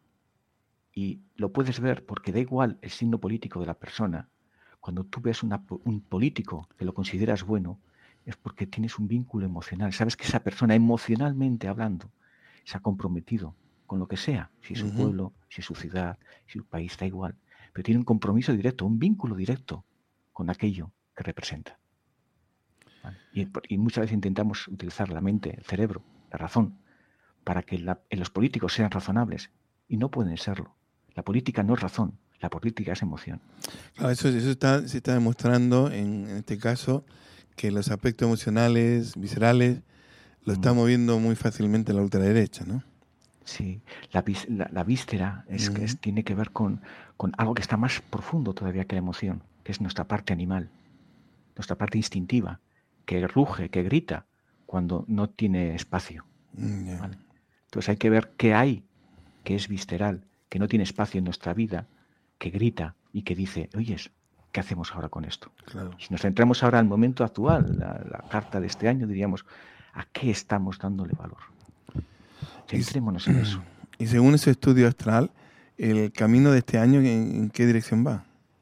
Y lo puedes ver porque da igual el signo político de la persona. Cuando tú ves una, un político que lo consideras bueno, es porque tienes un vínculo emocional. Sabes que esa persona, emocionalmente hablando, se ha comprometido con lo que sea. Si es su uh-huh. pueblo, si es su ciudad, si es su país, da igual. Pero tiene un compromiso directo, un vínculo directo con aquello que representa. ¿Vale? Y, y muchas veces intentamos utilizar la mente, el cerebro, la razón, para que la, los políticos sean razonables. Y no pueden serlo. La política no es razón, la política es emoción. Claro, eso, eso está, se está demostrando en, en este caso que los aspectos emocionales, viscerales, lo está moviendo muy fácilmente la ultraderecha, ¿no? Sí, la, la, la víscera es, uh-huh. es, tiene que ver con, con algo que está más profundo todavía que la emoción, que es nuestra parte animal, nuestra parte instintiva, que ruge, que grita cuando no tiene espacio. Uh-huh. ¿Vale? Entonces hay que ver qué hay que es visceral, que no tiene espacio en nuestra vida, que grita y que dice, oyes, ¿qué hacemos ahora con esto? Claro. Si nos centramos ahora al momento actual, la, la carta de este año, diríamos, ¿a qué estamos dándole valor? Centrémonos en eso. Y según ese estudio astral, ¿el camino de este año en, en qué dirección va?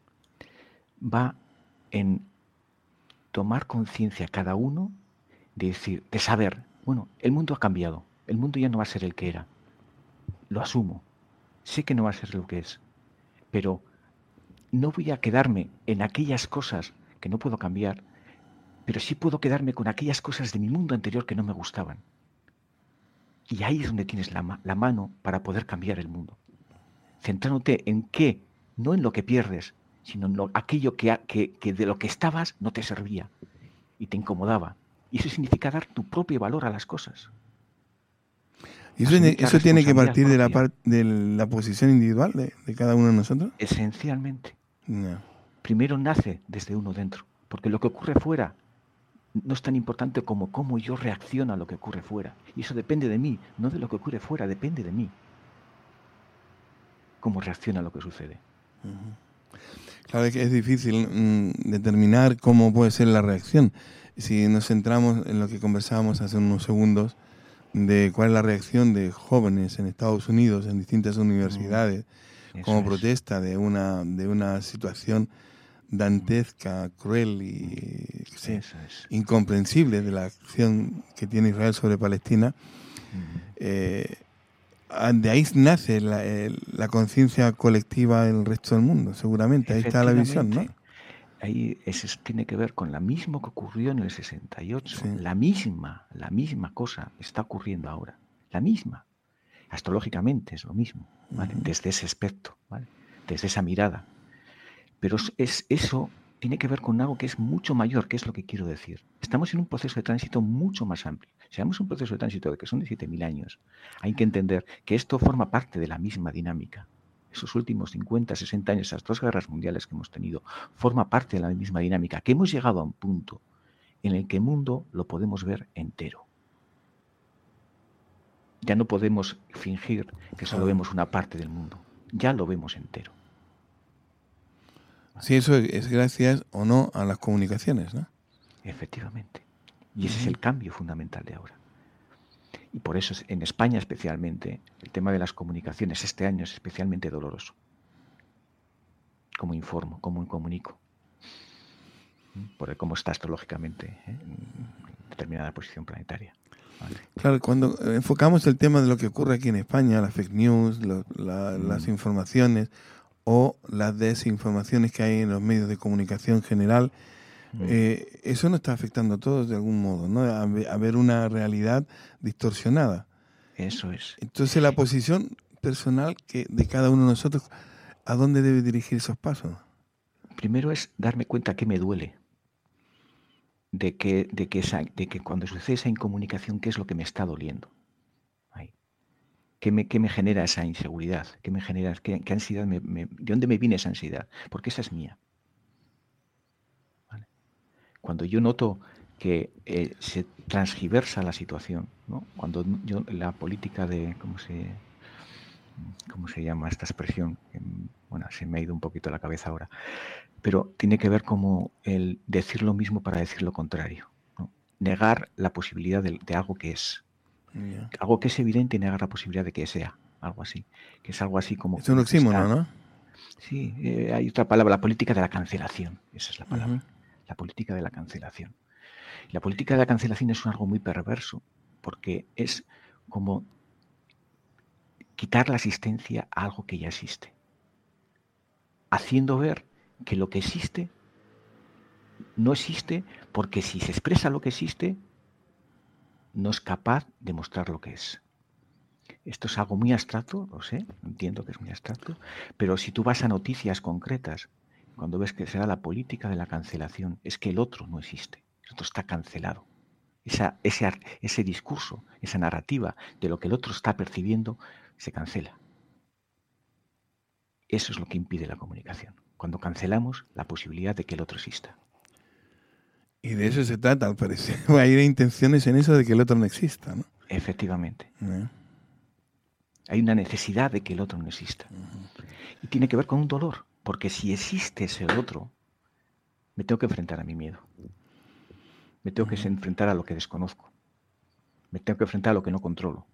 Va en tomar conciencia cada uno de decir, de saber, bueno, el mundo ha cambiado, el mundo ya no va a ser el que era. Lo asumo. Sé que no va a ser lo que es, pero no voy a quedarme en aquellas cosas que no puedo cambiar, pero sí puedo quedarme con aquellas cosas de mi mundo anterior que no me gustaban. Y ahí es donde tienes la, ma- la mano para poder cambiar el mundo. Centrándote en qué, no en lo que pierdes, sino en lo, aquello que, que, que de lo que estabas no te servía y te incomodaba. Y eso significa dar tu propio valor a las cosas. ¿Y eso, eso tiene que partir de la, par, de la posición individual de, de cada uno de nosotros? Esencialmente. No. Primero nace desde uno dentro, porque lo que ocurre fuera no es tan importante como cómo yo reacciono a lo que ocurre fuera. Y eso depende de mí, no de lo que ocurre fuera, depende de mí. Cómo reacciona a lo que sucede. Uh-huh. Claro que es difícil mm, determinar cómo puede ser la reacción. Si nos centramos en lo que conversábamos hace unos segundos, de cuál es la reacción de jóvenes en Estados Unidos, en distintas universidades, mm, como es. protesta de una, de una situación dantesca, cruel y sí, es. incomprensible de la acción que tiene Israel sobre Palestina. Mm. Eh, de ahí nace la, la conciencia colectiva en el resto del mundo, seguramente. Ahí está la visión, ¿no? Ahí es, tiene que ver con la misma que ocurrió en el sesenta y ocho. Sí. La misma, la misma cosa está ocurriendo ahora. La misma. Astrológicamente es lo mismo, ¿vale? Uh-huh. Desde ese aspecto, ¿vale? Desde esa mirada. Pero es, eso tiene que ver con algo que es mucho mayor, que es lo que quiero decir. Estamos en un proceso de tránsito mucho más amplio. Si hemos un proceso de tránsito de que son de siete mil años, hay que entender que esto forma parte de la misma dinámica. Esos últimos cincuenta, sesenta años, esas dos guerras mundiales que hemos tenido, forma parte de la misma dinámica, que hemos llegado a un punto en el que el mundo lo podemos ver entero. Ya no podemos fingir que solo vemos una parte del mundo, ya lo vemos entero. Sí, eso es gracias o no a las comunicaciones, ¿no? Efectivamente. Y ese es el cambio fundamental de ahora. Y por eso en España especialmente el tema de las comunicaciones este año es especialmente doloroso. Cómo informo, cómo comunico, por cómo está astrológicamente, ¿eh? en determinada posición planetaria. Vale. Claro, cuando enfocamos el tema de lo que ocurre aquí en España, las fake news, lo, la, mm. las informaciones o las desinformaciones que hay en los medios de comunicación general, mm. eh, eso nos está afectando a todos de algún modo, ¿no? A, a ver una realidad distorsionada. Eso es. Entonces la posición personal que de cada uno de nosotros, ¿a dónde debe dirigir esos pasos? Primero es darme cuenta que me duele. De que, de, que esa, de que cuando sucede esa incomunicación, ¿qué es lo que me está doliendo? Ahí. ¿Qué, me, ¿Qué me genera esa inseguridad? ¿Qué me genera, qué, qué ansiedad me, me, ¿De dónde me viene esa ansiedad? Porque esa es mía. ¿Vale? Cuando yo noto que eh, se transgiversa la situación, ¿no? Cuando yo la política de, ¿cómo se, cómo se llama esta expresión? Bueno, se me ha ido un poquito la cabeza ahora. Pero tiene que ver como el decir lo mismo para decir lo contrario, ¿no? Negar la posibilidad de, de algo que es. Yeah. Algo que es evidente y negar la posibilidad de que sea. Algo así. Que es algo así como... Es un oxímono, ¿no? Sí, eh, hay otra palabra, la política de la cancelación. Esa es la palabra. Uh-huh. La política de la cancelación. La política de la cancelación es algo muy perverso porque es como quitar la existencia a algo que ya existe. Haciendo ver que lo que existe no existe porque si se expresa lo que existe no es capaz de mostrar lo que es. Esto es algo muy abstracto, lo sé, entiendo que es muy abstracto, pero si tú vas a noticias concretas, cuando ves que será la política de la cancelación, es que el otro no existe, el otro está cancelado. Esa, ese, ese discurso, esa narrativa de lo que el otro está percibiendo, se cancela. Eso es lo que impide la comunicación. Cuando cancelamos la posibilidad de que el otro exista. Y de eso se trata, al parecer. Hay intenciones en eso de que el otro no exista, ¿no? Efectivamente. ¿Eh? Hay una necesidad de que el otro no exista. Uh-huh. Y tiene que ver con un dolor, porque si existe ese otro, me tengo que enfrentar a mi miedo. Me tengo uh-huh. que enfrentar a lo que desconozco. Me tengo que enfrentar a lo que no controlo.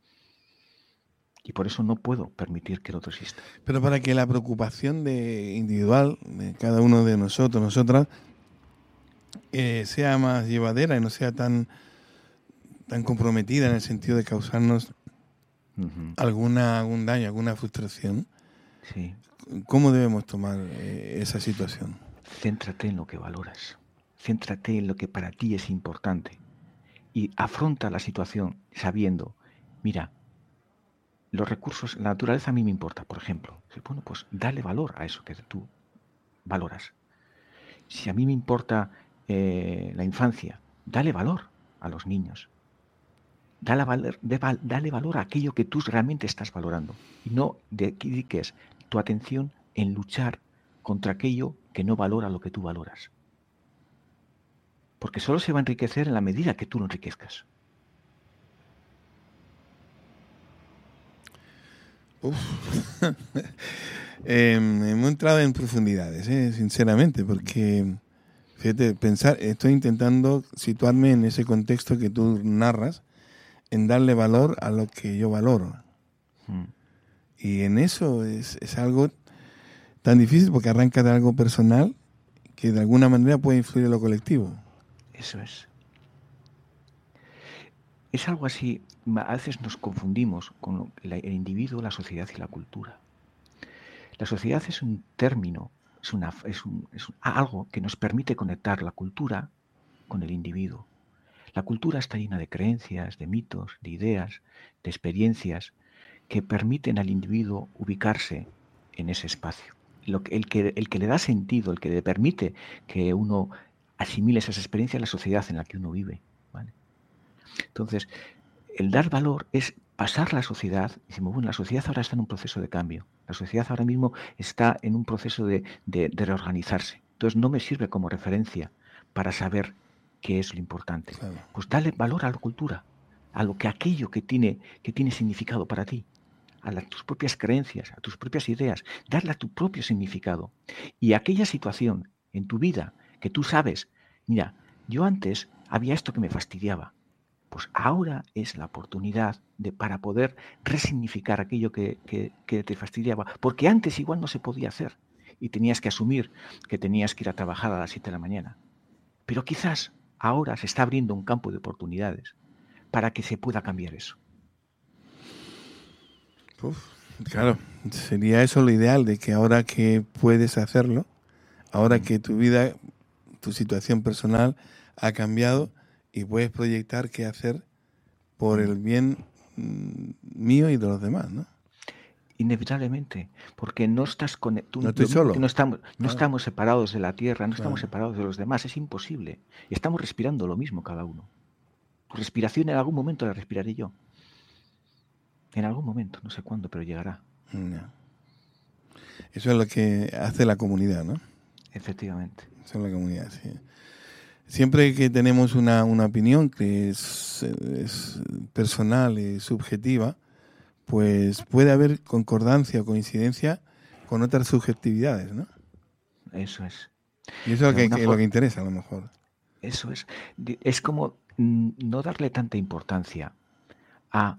Y por eso no puedo permitir que el otro exista. Pero para que la preocupación de individual de cada uno de nosotros, nosotras, eh, sea más llevadera y no sea tan, tan comprometida en el sentido de causarnos uh-huh. alguna, algún daño, alguna frustración, sí. ¿Cómo debemos tomar eh, esa situación? Céntrate en lo que valoras. Céntrate en lo que para ti es importante. Y afronta la situación sabiendo, mira, los recursos, la naturaleza a mí me importa, por ejemplo. Bueno, pues dale valor a eso que tú valoras. Si a mí me importa eh, la infancia, dale valor a los niños. Dale valor, dale valor a aquello que tú realmente estás valorando. Y no dediques tu atención en luchar contra aquello que no valora lo que tú valoras. Porque solo se va a enriquecer en la medida que tú lo enriquezcas. Uf. eh, hemos entrado en profundidades, eh, sinceramente, porque fíjate, pensar, estoy intentando situarme en ese contexto que tú narras, en darle valor a lo que yo valoro. Hmm. Y en eso es, es algo tan difícil porque arranca de algo personal que de alguna manera puede influir en lo colectivo. Eso es. Es algo así, a veces nos confundimos con el individuo, la sociedad y la cultura. La sociedad es un término, es, una, es, un, es un, algo que nos permite conectar la cultura con el individuo. La cultura está llena de creencias, de mitos, de ideas, de experiencias que permiten al individuo ubicarse en ese espacio. Lo que, el, que, el que le da sentido, el que le permite que uno asimile esas experiencias, es la sociedad en la que uno vive. ¿Vale? Entonces, el dar valor es pasar la sociedad, decimos, bueno, la sociedad ahora está en un proceso de cambio, la sociedad ahora mismo está en un proceso de, de, de reorganizarse, entonces no me sirve como referencia para saber qué es lo importante. Claro. Pues dale valor a la cultura, a lo que aquello que tiene, que tiene significado para ti, a las, tus propias creencias, a tus propias ideas, darle a tu propio significado. Y aquella situación en tu vida que tú sabes, mira, yo antes había esto que me fastidiaba, pues ahora es la oportunidad de, para poder resignificar aquello que, que, que te fastidiaba, porque antes igual no se podía hacer y tenías que asumir que tenías que ir a trabajar a las siete de la mañana. Pero quizás ahora se está abriendo un campo de oportunidades para que se pueda cambiar eso. Uf, claro, sería eso lo ideal, de que ahora que puedes hacerlo, ahora que tu vida, tu situación personal ha cambiado y puedes proyectar qué hacer por el bien mm, mío y de los demás, ¿no? Inevitablemente, porque no estás con tú, no estoy solo. No estamos, no claro. estamos separados de la tierra, no estamos claro. separados de los demás, es imposible. Estamos respirando lo mismo cada uno. Tu respiración en algún momento la respiraré yo. En algún momento, no sé cuándo, pero llegará. No. Eso es lo que hace la comunidad, ¿no? Efectivamente. Eso es la comunidad, sí. Siempre que tenemos una, una opinión que es, es personal y subjetiva, pues puede haber concordancia o coincidencia con otras subjetividades, ¿no? Eso es. Y eso es lo que, que, forma, lo que interesa a lo mejor. Eso es. Es como mm, no darle tanta importancia a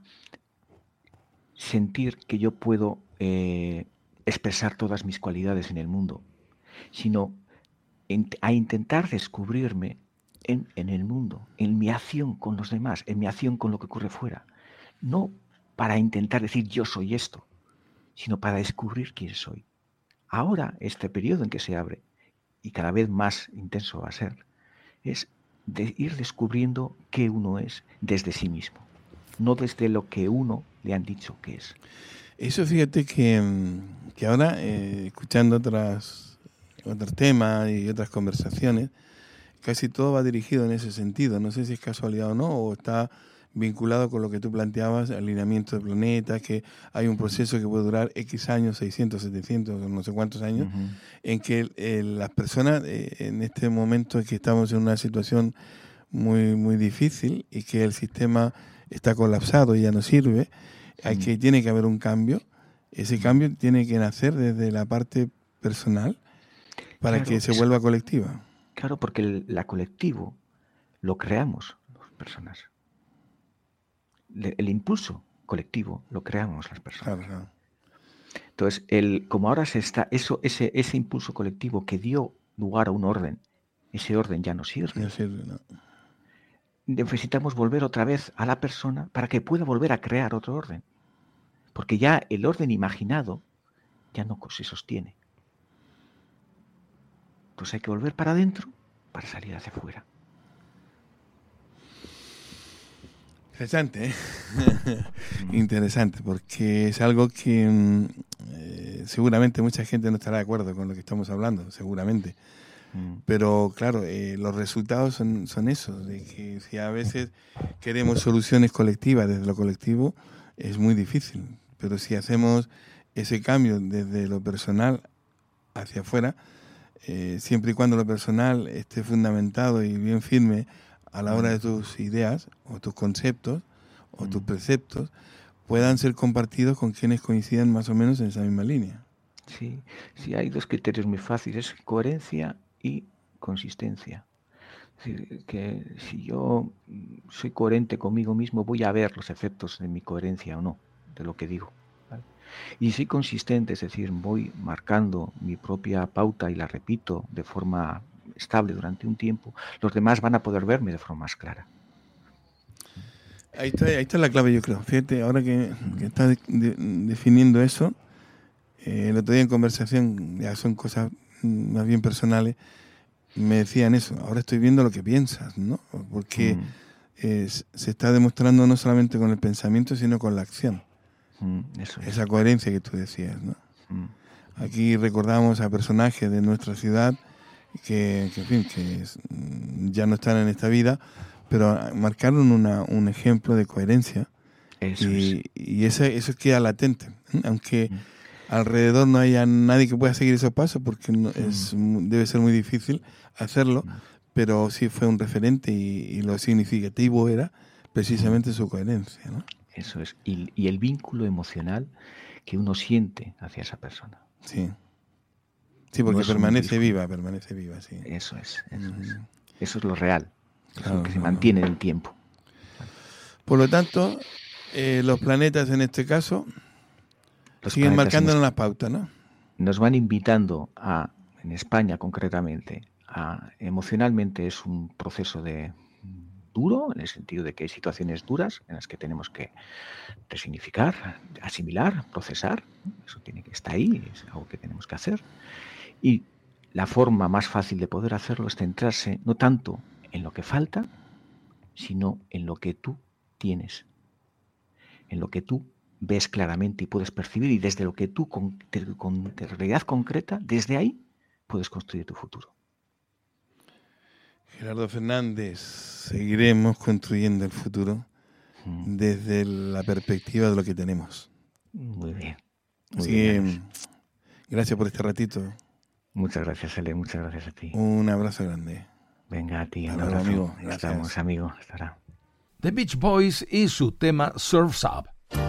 sentir que yo puedo eh, expresar todas mis cualidades en el mundo, sino en, a intentar descubrirme en, en el mundo, en mi acción con los demás, en mi acción con lo que ocurre fuera. No para intentar decir yo soy esto, sino para descubrir quién soy. Ahora, este periodo en que se abre, y cada vez más intenso va a ser, es de ir descubriendo qué uno es desde sí mismo, no desde lo que uno le han dicho que es. Eso fíjate que, que ahora, eh, escuchando otras, otros temas y otras conversaciones, casi todo va dirigido en ese sentido. No sé si es casualidad o no, o está vinculado con lo que tú planteabas, alineamiento de planetas, que hay un proceso que puede durar X años, seiscientos, setecientos, no sé cuántos años, uh-huh. en que eh, las personas eh, en este momento es que estamos en una situación muy, muy difícil y que el sistema está colapsado y ya no sirve, hay que, tiene que haber un cambio. Ese cambio tiene que nacer desde la parte personal para claro, que se vuelva colectiva. Claro, porque el la colectivo lo creamos las personas. Le, el impulso colectivo lo creamos las personas. Claro, claro. Entonces, el, como ahora se está, eso, ese, ese impulso colectivo que dio lugar a un orden, ese orden ya no sirve. No sirve, no. Necesitamos volver otra vez a la persona para que pueda volver a crear otro orden. Porque ya el orden imaginado ya no se sostiene. Entonces hay que volver para adentro para salir hacia afuera. Interesante, ¿eh? Interesante, porque es algo que eh, seguramente mucha gente no estará de acuerdo con lo que estamos hablando, seguramente. Mm. Pero claro, eh, los resultados son, son esos, de que si a veces queremos soluciones colectivas desde lo colectivo, es muy difícil. Pero si hacemos ese cambio desde lo personal hacia afuera, eh, siempre y cuando lo personal esté fundamentado y bien firme a la hora de tus ideas o tus conceptos o tus preceptos, puedan ser compartidos con quienes coincidan más o menos en esa misma línea. Sí, sí, hay dos criterios muy fáciles, coherencia y consistencia. Es decir, que si yo soy coherente conmigo mismo, voy a ver los efectos de mi coherencia o no, de lo que digo. ¿Vale? Y si soy consistente, es decir, voy marcando mi propia pauta y la repito de forma estable durante un tiempo, los demás van a poder verme de forma más clara. Ahí está, ahí está la clave, yo creo. Fíjate, ahora que, que estás de, de, definiendo eso, eh, el otro día en conversación, ya son cosas más bien personales, me decían eso, ahora estoy viendo lo que piensas, ¿no? Porque mm. eh, se está demostrando no solamente con el pensamiento, sino con la acción. Mm, eso es. Esa coherencia que tú decías, ¿no? Mm. Aquí recordamos a personajes de nuestra ciudad que, que, en fin, que ya no están en esta vida, pero marcaron una, un ejemplo de coherencia. Eso y, es. y eso, eso queda latente, ¿eh? Aunque mm. alrededor no haya nadie que pueda seguir esos pasos, porque no, es, mm. debe ser muy difícil hacerlo, mm. pero sí fue un referente y, y lo significativo era precisamente mm. su coherencia, ¿no? Eso es. Y, y el vínculo emocional que uno siente hacia esa persona. Sí. Sí, porque No es un permanece discurso. viva, permanece viva, sí. Eso es, eso Mm. es. Eso es lo real. Eso es Claro, lo que se claro. mantiene en el tiempo. Por lo tanto, eh, los planetas en este caso Los siguen planetas en marcándonos este- las pautas, ¿no? Nos van invitando a, en España concretamente, a, emocionalmente es un proceso de duro, en el sentido de que hay situaciones duras en las que tenemos que resignificar, asimilar, procesar. Eso tiene que estar ahí, es algo que tenemos que hacer. Y la forma más fácil de poder hacerlo es centrarse no tanto en lo que falta, sino en lo que tú tienes, en lo que tú ves claramente y puedes percibir, y desde lo que tú, con, de, con de realidad concreta, desde ahí puedes construir tu futuro. Gerardo Fernández, seguiremos construyendo el futuro Mm, desde la perspectiva de lo que tenemos. Muy bien. Muy Así bien, que, Alex. gracias por este ratito. Muchas gracias, Ale, muchas gracias a ti. Un abrazo grande. Venga, a ti, un Hasta luego, abrazo. amigo. Gracias. Estamos, amigo. Hasta ahora. The Beach Boys y su tema Surf's Up.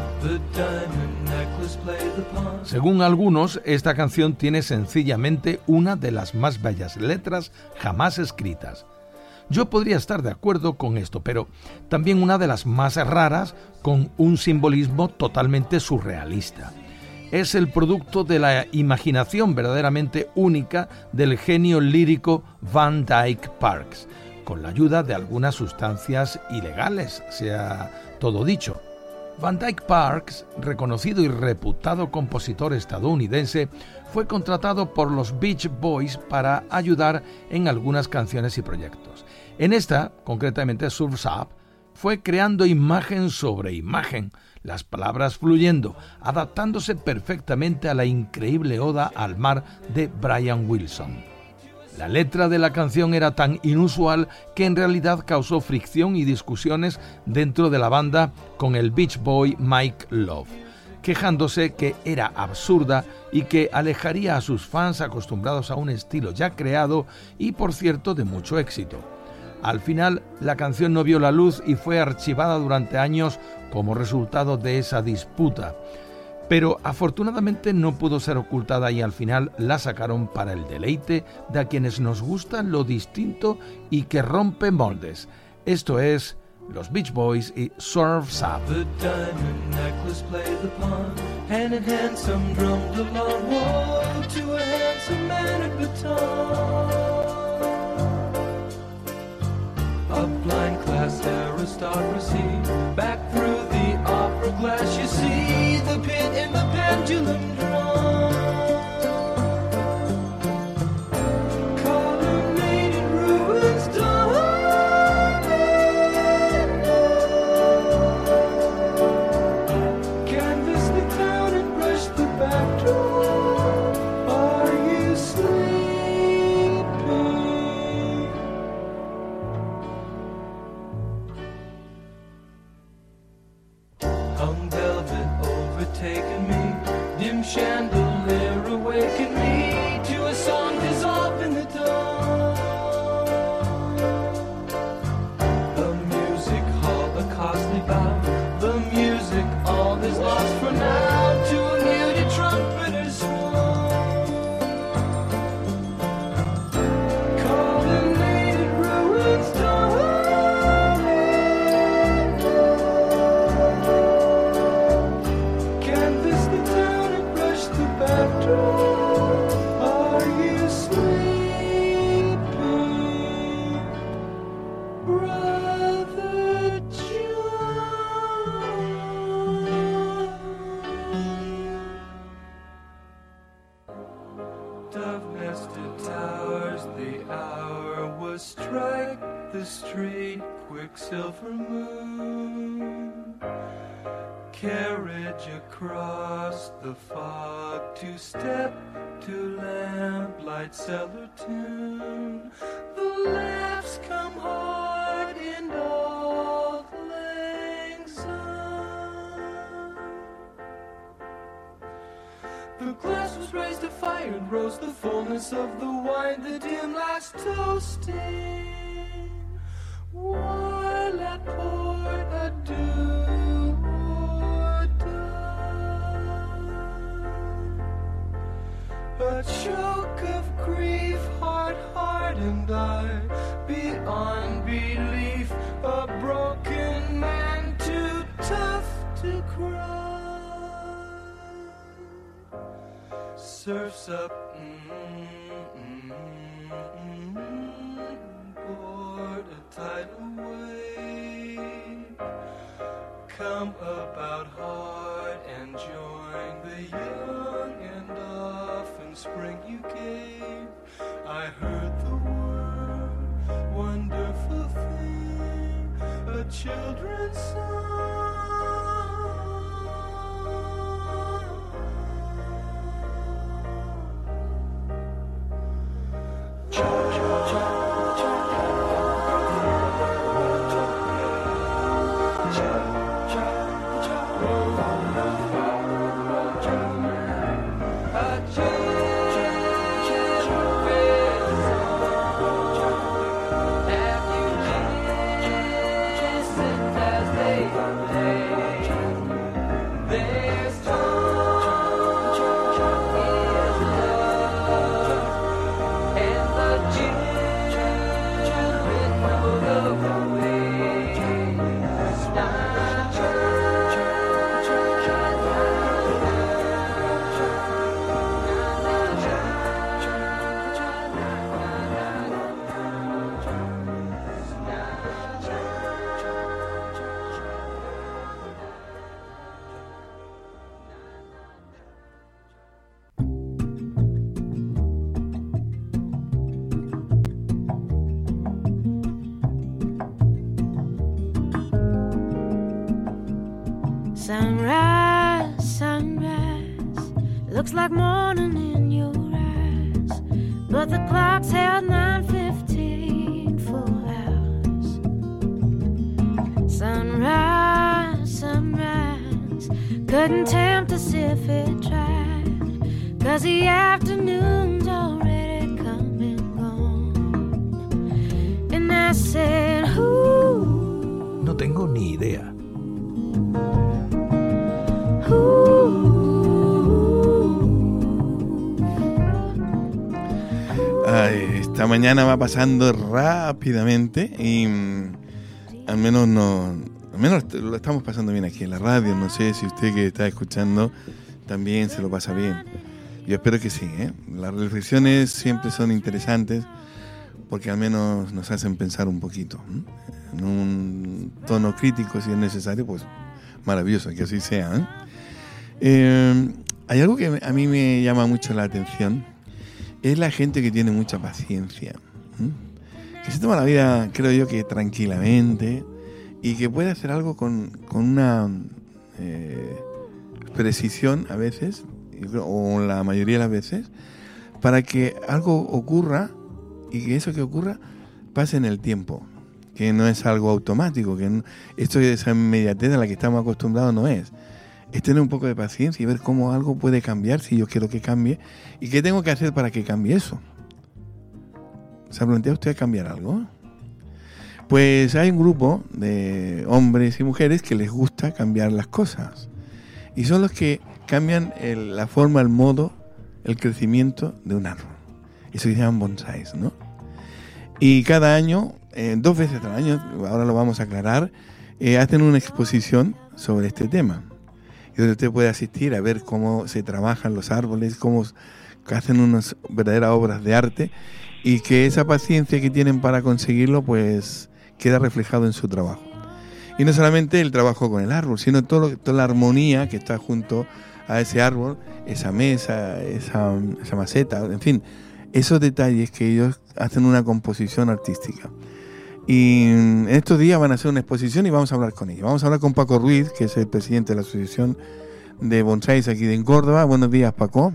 Según algunos, esta canción tiene sencillamente una de las más bellas letras jamás escritas. Yo podría estar de acuerdo con esto, pero también una de las más raras, con un simbolismo totalmente surrealista. Es el producto de la imaginación verdaderamente única del genio lírico Van Dyke Parks, con la ayuda de algunas sustancias ilegales, sea todo dicho. Van Dyke Parks, reconocido y reputado compositor estadounidense, fue contratado por los Beach Boys para ayudar en algunas canciones y proyectos. En esta, concretamente Surf's Up, fue creando imagen sobre imagen, las palabras fluyendo, adaptándose perfectamente a la increíble oda al mar de Brian Wilson. La letra de la canción era tan inusual que en realidad causó fricción y discusiones dentro de la banda con el Beach Boy Mike Love, quejándose que era absurda y que alejaría a sus fans acostumbrados a un estilo ya creado y, por cierto, de mucho éxito. Al final, la canción no vio la luz y fue archivada durante años como resultado de esa disputa. Pero afortunadamente no pudo ser ocultada y al final la sacaron para el deleite de a quienes nos gusta lo distinto y que rompe moldes. Esto es los Beach Boys y Surf's Up. The diamond necklace played the pawn, hand in hand some drummed along, woe to a handsome man at baton. A blind class aristocracy, back through the opera glass you see the pit in the pendulum drum. Colonnaded ruins done. Canvas the town and brush the backdrop. Are you sleeping? Hung velvet overtaken me, dim chandelier awakened me to a song dissolved in the dawn. The music hall, a costly bow, the music all is lost for now to a muted trumpeter's swan. Colonnaded ruins dawn. Canvas the town and brush the backdrop. Are you sleeping, Brother John? Dove-nested towers, the hour was strike the straight quicksilver moon. Carriage across the fog, to step to lamplight cellar tune. The laughs come hard in Auld Lang Syne. The glass was raised to fire and rose the fullness of the wine, the dim last toasting, while at port adieu. a choke of grief, heart hardened I, beyond belief, a broken man too tough to cry. Surfs up, mm, mm, mm, board a tidal wave, come about hard and join the young and often spring you gave. I heard the word, wonderful thing, a children's song. Sunrise, sunrise, looks like morning in your eyes, but the clock's held nine fifteen full hours. Sunrise, sunrise, couldn't tempt us if it tried, 'cause the afternoon's already come and gone. And I said, who? No tengo ni idea. Ay, esta mañana va pasando rápidamente y mm, al menos no, al menos lo estamos pasando bien aquí en la radio. No sé si usted que está escuchando también se lo pasa bien. Yo espero que sí, ¿eh? Las reflexiones siempre son interesantes porque al menos nos hacen pensar un poquito, ¿eh? En un tono crítico si es necesario, pues maravilloso, que así sea, ¿eh? Eh, hay algo que a mí me llama mucho la atención, es la gente que tiene mucha paciencia, ¿eh? Que se toma la vida, creo yo, que tranquilamente y que puede hacer algo con, con una eh, precisión a veces, o la mayoría de las veces, para que algo ocurra y que eso que ocurra pase en el tiempo, que no es algo automático, que no, esto de esa inmediatez a la que estamos acostumbrados no es. Es tener un poco de paciencia y ver cómo algo puede cambiar si yo quiero que cambie y qué tengo que hacer para que cambie eso. ¿Se ha planteado usted cambiar algo? Pues hay un grupo de hombres y mujeres que les gusta cambiar las cosas y son los que cambian el, la forma, el modo, el crecimiento de un árbol. Eso se llaman bonsáis, ¿no? Y cada año, eh, dos veces al año, ahora lo vamos a aclarar, eh, hacen una exposición sobre este tema. Y donde usted puede asistir a ver cómo se trabajan los árboles, cómo hacen unas verdaderas obras de arte y que esa paciencia que tienen para conseguirlo pues queda reflejado en su trabajo. Y no solamente el trabajo con el árbol, sino todo lo, toda la armonía que está junto a ese árbol, esa mesa, esa, esa maceta, en fin, esos detalles que ellos hacen una composición artística. Y en estos días van a hacer una exposición y vamos a hablar con ellos. Vamos a hablar con Paco Ruiz, que es el presidente de la Asociación de Bonsáis aquí de Córdoba. Buenos días, Paco.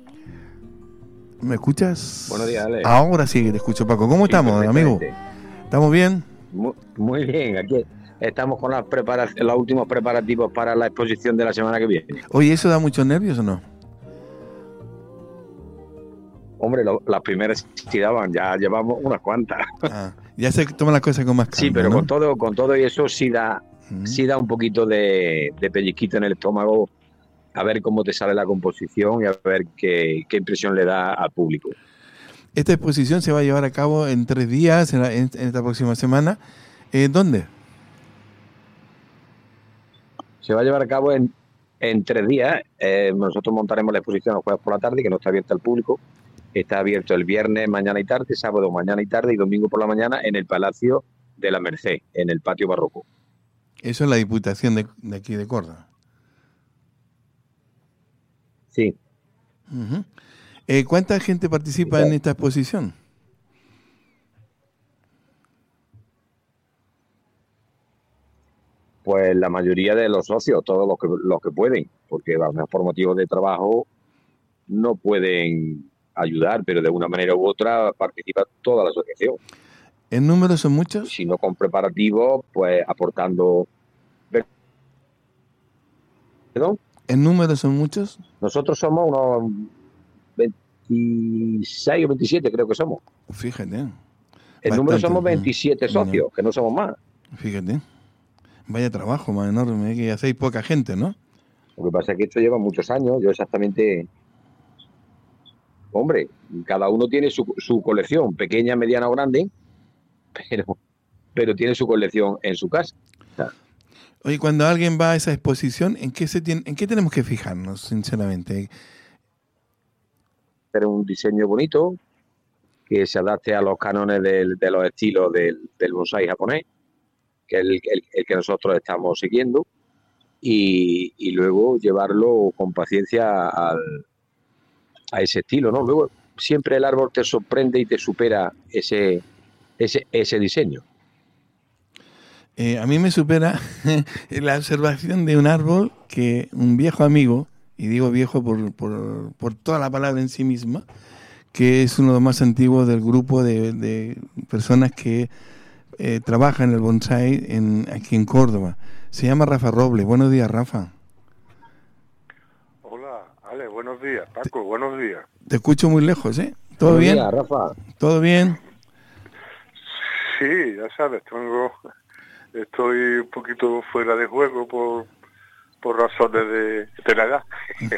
¿Me escuchas? Buenos días, Ale. Ahora sí que te escucho, Paco. ¿Cómo Sí, estamos, amigo? ¿Estamos bien? Muy, muy bien, aquí estamos con las prepara- los últimos preparativos para la exposición de la semana que viene. Oye, ¿eso da muchos nervios o no? Hombre, lo, las primeras sí daban, ya llevamos unas cuantas. Ah, ya se toman las cosas con más calma, Sí, pero ¿no? con todo con todo y eso sí da, Mm. sí da un poquito de, de pellizquito en el estómago a ver cómo te sale la composición y a ver qué, qué impresión le da al público. Esta exposición se va a llevar a cabo en tres días, en, la, en, en esta próxima semana. Eh, ¿Dónde? Se va a llevar a cabo en, en tres días. Eh, nosotros montaremos la exposición los jueves por la tarde, que no está abierta al público. Está abierto el viernes, mañana y tarde, sábado, mañana y tarde y domingo por la mañana en el Palacio de la Merced, en el patio barroco. Eso es la Diputación de, de aquí de Córdoba. Sí. Uh-huh. Eh, ¿Cuánta gente participa en esta exposición? Pues la mayoría de los socios, todos los que, los que pueden, porque a lo mejor por motivos de trabajo no pueden ayudar, pero de una manera u otra participa toda la asociación. ¿En número son muchos? Si no con preparativos, pues aportando... ¿Perdón? ¿En número son muchos? Nosotros somos unos veintiséis o veintisiete, creo que somos. Fíjate. En Bastante. número somos veintisiete socios, Bueno. que no somos más. Fíjate. Vaya trabajo más enorme, que hacéis poca gente, ¿no? Lo que pasa es que esto lleva muchos años. Yo exactamente... Hombre, cada uno tiene su, su colección, pequeña, mediana o grande, pero, pero tiene su colección en su casa. O sea, Oye, cuando alguien va a esa exposición, ¿en qué, se tiene, ¿en qué tenemos que fijarnos, sinceramente? hacer un diseño bonito que se adapte a los cánones del, de los estilos del, del bonsái japonés, que es el, el, el que nosotros estamos siguiendo, y, y luego llevarlo con paciencia al, a ese estilo, ¿no? Luego siempre el árbol te sorprende y te supera ese, ese, ese diseño. Eh, a mí me supera la observación de un árbol que un viejo amigo, y digo viejo por, por, por toda la palabra en sí misma, que es uno de los más antiguos del grupo de, de personas que eh, trabajan en el bonsái en, aquí en Córdoba. Se llama Rafa Robles. Buenos días, Rafa. Hola, Ale, buenos días. Paco, buenos días. Te escucho muy lejos, ¿eh? ¿Todo Buenos bien? días, Rafa. ¿Todo bien? Sí, ya sabes, tengo, estoy un poquito fuera de juego por, por razones de, de la edad.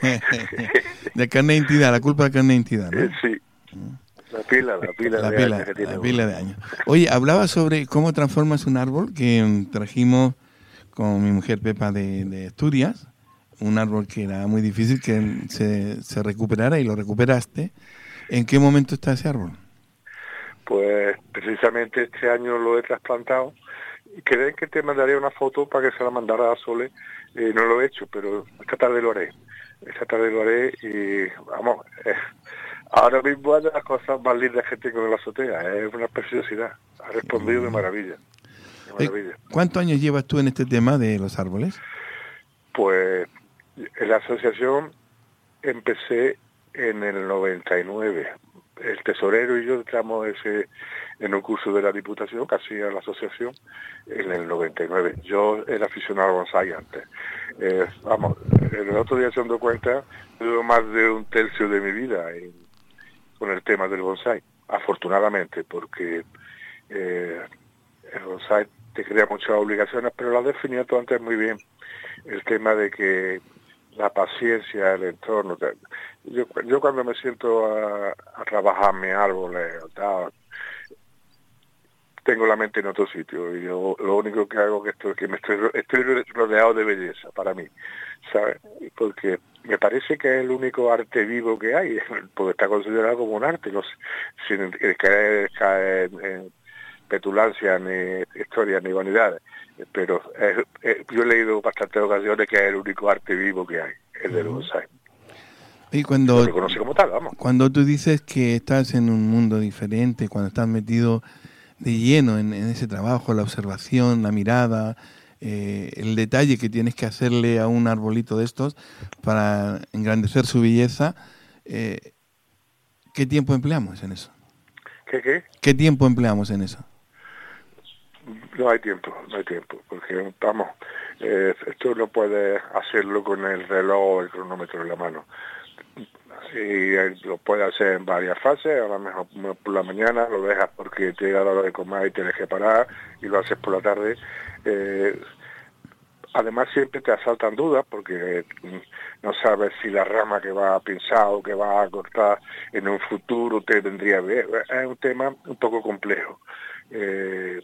De carne de identidad, la culpa de carne de identidad, ¿no? Eh, sí, la pila, la pila La de pila, años que tiene la uno. pila de años. Oye, hablaba sobre cómo transformas un árbol que mm, trajimos con mi mujer Pepa de, de Asturias, un árbol que era muy difícil que se, se recuperara y lo recuperaste. ¿En qué momento está ese árbol? Pues precisamente este año lo he trasplantado y creen que te mandaría una foto para que se la mandara a Sole. Eh, no lo he hecho, pero esta tarde lo haré. Esta tarde lo haré y vamos, eh, ahora mismo es de las cosas más lindas que tengo en la azotea. Es una preciosidad. Ha respondido de maravilla. De maravilla. ¿Cuántos años llevas tú en este tema de los árboles? Pues en la asociación empecé en el noventa y nueve. El tesorero y yo entramos ese en un curso de la Diputación, casi a la asociación, en el noventa y nueve. Yo era aficionado al bonsái antes. Eh, vamos, el otro día se dando cuenta, llevo más de un tercio de mi vida en, con el tema del bonsái, afortunadamente, porque eh, el bonsái te crea muchas obligaciones, pero lo has definido tú antes muy bien. El tema de que la paciencia, el entorno. Yo, yo cuando me siento a, a trabajar mis árboles, tal, tengo la mente en otro sitio y yo lo único que hago es que estoy, que me estoy, estoy rodeado de belleza para mí, ¿sabes? Porque me parece que es el único arte vivo que hay, porque está considerado como un arte, no sé, sin caer, caer en petulancia, ni historias, ni vanidades. Pero eh, eh, yo he leído bastantes ocasiones que es el único arte vivo que hay, el del bonsái. Y cuando, lo reconoce como tal, vamos. Cuando tú dices que estás en un mundo diferente, cuando estás metido de lleno en, en ese trabajo, la observación, la mirada, eh, el detalle que tienes que hacerle a un arbolito de estos para engrandecer su belleza, eh, ¿qué tiempo empleamos en eso? ¿Qué qué? ¿Qué tiempo empleamos en eso? No hay tiempo, no hay tiempo, porque vamos, eh, esto no puedes hacerlo con el reloj o el cronómetro en la mano. Y lo puedes hacer en varias fases, a lo mejor por la mañana lo dejas porque te llega la hora de comer y tienes que parar, y lo haces por la tarde. Eh, además siempre te asaltan dudas porque no sabes si la rama que va a pinchar o que va a cortar en un futuro te vendría bien. Es un tema un poco complejo. Eh,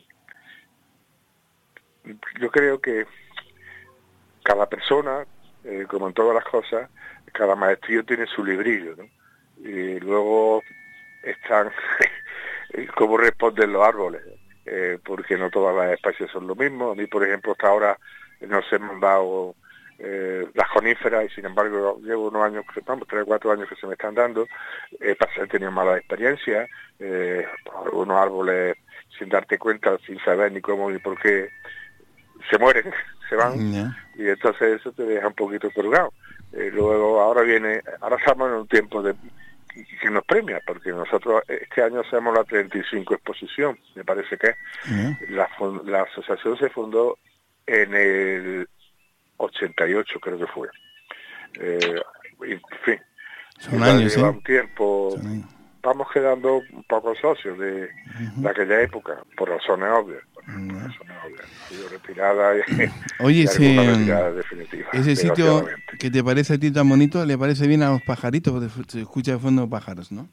yo creo que cada persona, eh, como en todas las cosas, cada maestrillo tiene su librillo, ¿no? Y luego están cómo responden los árboles, eh, porque no todas las especies son lo mismo. A mí, por ejemplo, hasta ahora no se me han dado eh, las coníferas, y sin embargo llevo unos años, vamos, tres o cuatro años que se me están dando. Eh, he tenido malas experiencias, eh, algunos árboles sin darte cuenta, sin saber ni cómo ni por qué, se mueren, se van, Yeah. y entonces eso te deja un poquito colgado. Eh, luego ahora viene, ahora estamos en un tiempo de que nos premia, porque nosotros este año hacemos la treinta y cinco exposición, me parece que Yeah. la, la asociación se fundó en el ochenta y ocho, creo que fue. Eh, y, en fin, Son igual años, lleva ¿eh? un tiempo, Son años. vamos quedando un poco socios de, Ujú. de aquella época, por razones obvias. Por Yeah. razones obvias. Ha sido retirada y, Oye, y ese, alguna retirada definitiva. ese sitio desgraciadamente. que te parece a ti tan bonito, le parece bien a los pajaritos, porque se escucha de fondo pájaros, ¿no?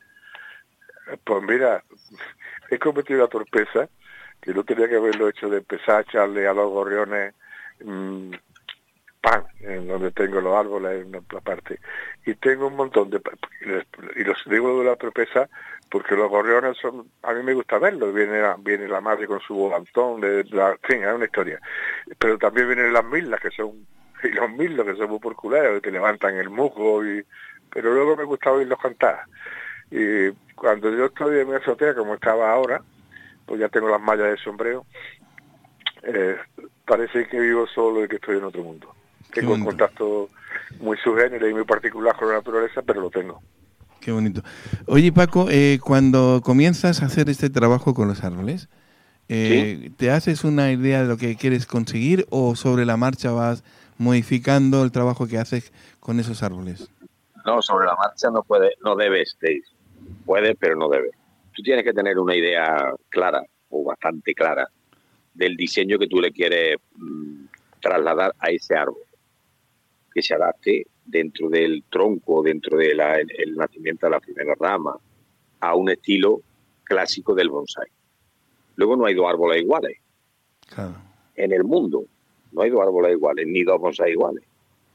Pues mira, he cometido la torpeza, que no tenía que haberlo hecho, de empezar a echarle a los gorriones mmm, pan, en donde tengo los árboles en otra parte. Y tengo un montón de... Y los digo de la torpeza porque los gorriones son... A mí me gusta verlos. Viene la, viene la madre con su volantón, de, de la, en fin, es una historia. Pero también vienen las mislas, que son... Y los mislos, que son muy porculeros, que levantan el musgo. Y, pero luego me gusta oírlos cantar. Y cuando yo estoy en mi azotea, como estaba ahora, pues ya tengo las mallas de sombrero, eh, parece que vivo solo y que estoy en otro mundo. Qué Tengo un bonito. contacto muy subgénero y muy particular con la naturaleza, pero lo tengo. Qué bonito. Oye, Paco, eh, cuando comienzas a hacer este trabajo con los árboles, eh, ¿te haces una idea de lo que quieres conseguir o sobre la marcha vas modificando el trabajo que haces con esos árboles? No, sobre la marcha no puede, no debes, Dave. Puedes, pero no debes. Tú tienes que tener una idea clara, o bastante clara, del diseño que tú le quieres mmm, trasladar a ese árbol, que se adapte dentro del tronco, dentro del de el nacimiento de la primera rama, a un estilo clásico del bonsái. Luego no hay dos árboles iguales. Claro. En el mundo no hay dos árboles iguales, ni dos bonsái iguales.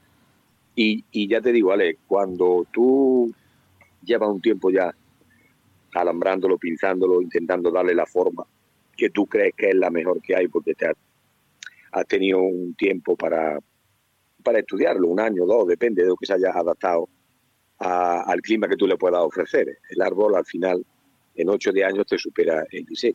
Y, y ya te digo, Ale, cuando tú llevas un tiempo ya alambrándolo, pinzándolo, intentando darle la forma que tú crees que es la mejor que hay, porque te has, has tenido un tiempo para, para estudiarlo, un año, dos, depende de lo que se haya adaptado a, al clima que tú le puedas ofrecer. El árbol, al final, en ocho o diez años te supera el diseño.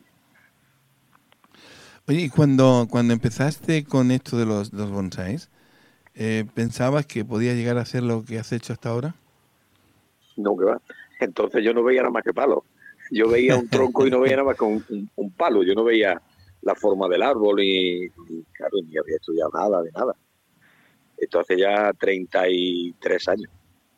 Oye, y cuando, cuando empezaste con esto de los, los bonsáis, eh, ¿pensabas que podía llegar a hacer lo que has hecho hasta ahora? No, que va. Entonces yo no veía nada más que palos. Yo veía un tronco y no veía nada más que un, un, un palo. Yo no veía la forma del árbol y, y claro, ni había estudiado nada de nada. Esto hace ya treinta y tres años.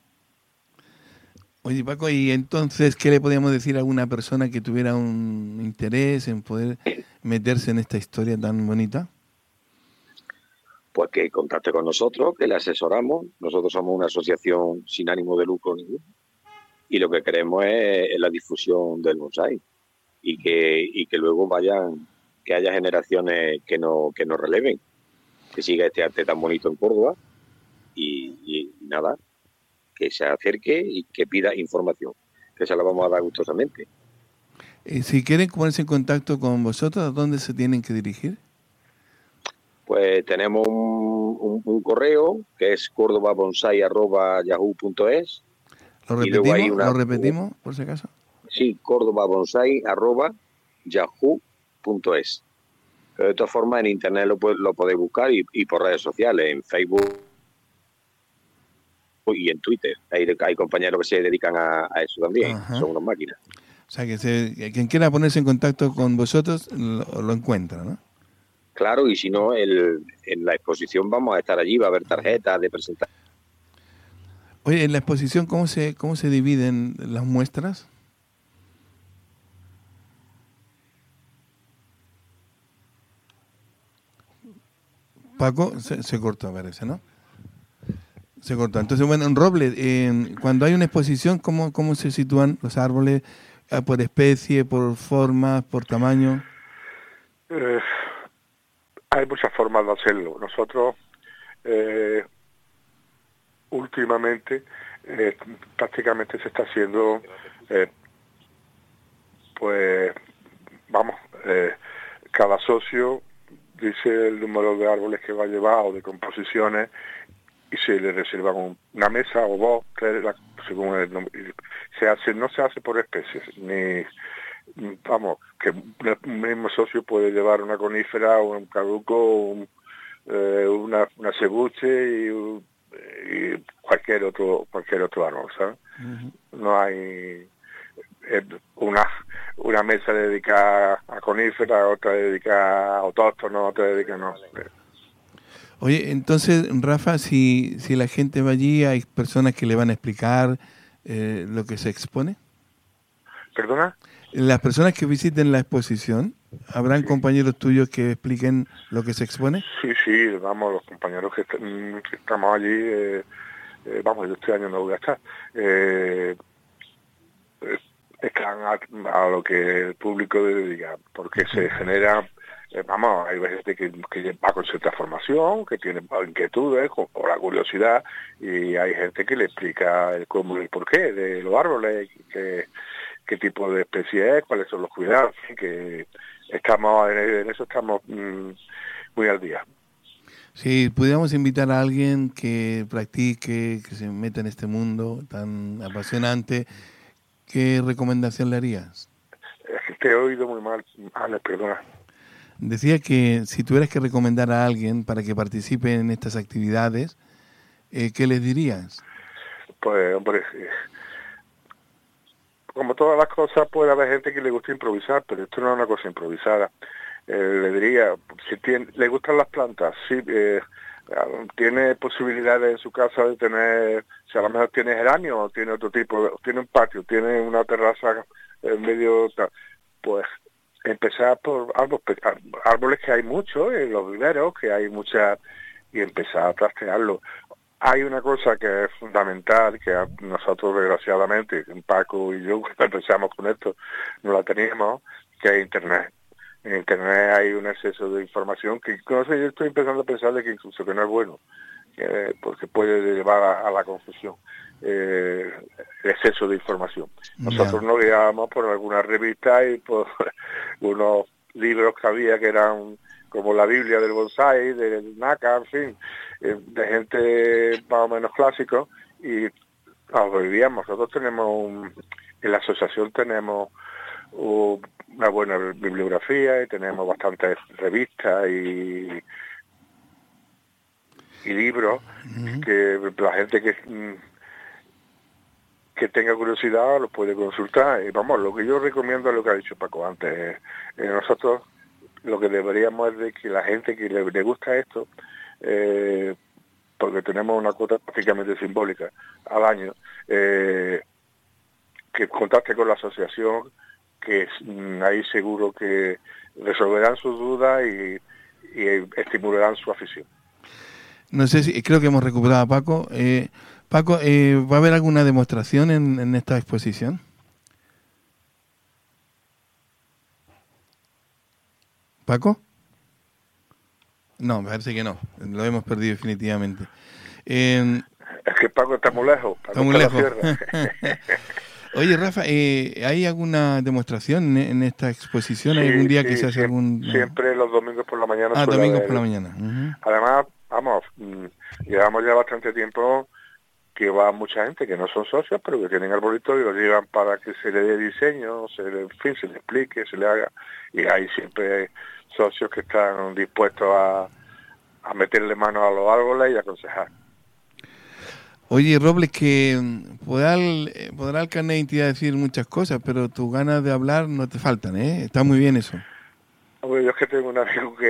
Oye, Paco, y entonces, ¿qué le podríamos decir a alguna persona que tuviera un interés en poder meterse en esta historia tan bonita? Pues que contacte con nosotros, que le asesoramos. Nosotros somos una asociación sin ánimo de lucro ninguno. Y lo que queremos es, es la difusión del bonsái. Y que, y que luego vayan, que haya generaciones que no, que nos releven. Que siga este arte tan bonito en Córdoba. Y, y nada, que se acerque y que pida información. Que se la vamos a dar gustosamente. Eh, si quieren ponerse en contacto con vosotros, ¿a dónde se tienen que dirigir? Pues tenemos un, un, un correo que es cordobabonsai arroba yahoo punto es. ¿Lo Y luego hay repetimos? una- ¿Lo repetimos, por si acaso? Sí, cordobabonsai arroba yahoo punto es. Pero de todas formas, en internet lo, pu- lo podéis buscar y, y por redes sociales, en Facebook y en Twitter. Hay, hay compañeros que se dedican a, a eso también, Ajá. son unas máquinas. O sea, que se- que quien quiera ponerse en contacto con vosotros lo, lo encuentra, ¿no? Claro, y si no, el, en la exposición vamos a estar allí, va a haber tarjetas de presentación. Oye, en la exposición, ¿cómo se, cómo se dividen las muestras? Paco, se, se cortó, parece, ¿no? Se cortó. Entonces, bueno, en Robles, eh, cuando hay una exposición, ¿cómo, cómo se sitúan los árboles? Eh, ¿Por especie, por forma, por tamaño? Eh, hay muchas formas de hacerlo. Nosotros, eh, últimamente, eh, prácticamente se está haciendo, eh, pues, vamos, eh, cada socio dice el número de árboles que va a llevar o de composiciones y se le reserva un, una mesa o dos, tres, la, según el nombre. Se hace, no se hace por especies, ni, vamos, que un mismo socio puede llevar una conífera, un caduco, un, eh, una, una cebuche y, y cualquier otro cualquier otro árbol, ¿sabes? Uh-huh. No hay eh, una una mesa dedicada a conífera, otra dedicada a autóctonos, otra dedicada no. Oye, entonces, Rafa, si, si la gente va allí, ¿hay personas que le van a explicar eh, lo que se expone? ¿Perdona? Las personas que visiten la exposición, ¿habrán sí. compañeros tuyos que expliquen lo que se expone? Sí, sí, vamos, los compañeros que, est- que estamos allí, eh, eh, vamos, yo este año no voy a estar, eh, eh, están a, a lo que el público dedica, porque uh-huh. se genera... Eh, vamos, hay gente que, que va con cierta formación, que tiene inquietudes con, o la curiosidad, y hay gente que le explica el cómo y el porqué de los árboles, que, qué tipo de especie es, cuáles son los cuidados, que estamos en, en eso estamos mmm, muy al día. Si pudiéramos invitar a alguien que practique, que se meta en este mundo tan apasionante, ¿qué recomendación le harías? Es que te he oído muy mal, Alex, perdona. Decía que si tuvieras que recomendar a alguien para que participe en estas actividades, eh, ¿qué les dirías? Pues, hombre, eh, como todas las cosas puede haber gente que le gusta improvisar, pero esto no es una cosa improvisada. Eh, le diría, si tiene, le gustan las plantas, sí, eh, tiene posibilidades en su casa de tener, si a lo mejor tiene geranio o tiene otro tipo, tiene un patio, tiene una terraza en medio, pues empezar por árboles, árboles que hay muchos en los viveros, que hay muchas, y empezar a trastearlos. Hay una cosa que es fundamental, que nosotros desgraciadamente, Paco y yo, cuando empezamos con esto, no la teníamos, que es Internet. En Internet hay un exceso de información que, no sé, yo estoy empezando a pensar de que incluso que no es bueno, que, porque puede llevar a, a la confusión. Eh, el exceso de información. Nosotros yeah. nos guiábamos por algunas revistas y por unos libros que había que eran como la Biblia del bonsái, del Naka, en fin, eh, de gente más o menos clásico, y nos vivíamos. Nosotros tenemos, un, en la asociación tenemos un, una buena bibliografía y tenemos bastantes revistas y, y libros uh-huh. que la gente que que tenga curiosidad lo puede consultar. Y vamos, lo que yo recomiendo es lo que ha dicho Paco antes. Eh, eh, nosotros lo que deberíamos es de que la gente que le, le gusta esto, eh, porque tenemos una cuota prácticamente simbólica al año, eh, que contacte con la asociación, que mm, ahí seguro que resolverán sus dudas y, y estimularán su afición. No sé si, creo que hemos recuperado a Paco. Eh, Paco, eh, ¿va a haber alguna demostración en, en esta exposición? ¿Paco? No, me parece que no. Lo hemos perdido definitivamente. Eh, es que Paco está muy lejos. Está muy lejos. Oye, Rafa, eh, ¿hay alguna demostración en, en esta exposición? ¿Hay sí, algún día sí, que se hace siempre, algún...? Siempre los domingos por la mañana. Ah, domingos haber. por la mañana. Uh-huh. Además, vamos, llevamos ya bastante tiempo que va mucha gente que no son socios, pero que tienen arbolitos y los llevan para que se le dé diseño, se le, en fin, se le explique, se le haga. Y hay siempre socios que están dispuestos a, a meterle mano a los árboles y a aconsejar. Oye, Robles, que podrá el, podrá el carnet de identidad decir muchas cosas, pero tus ganas de hablar no te faltan, ¿eh? Está muy bien eso. Bueno, yo es que tengo un amigo que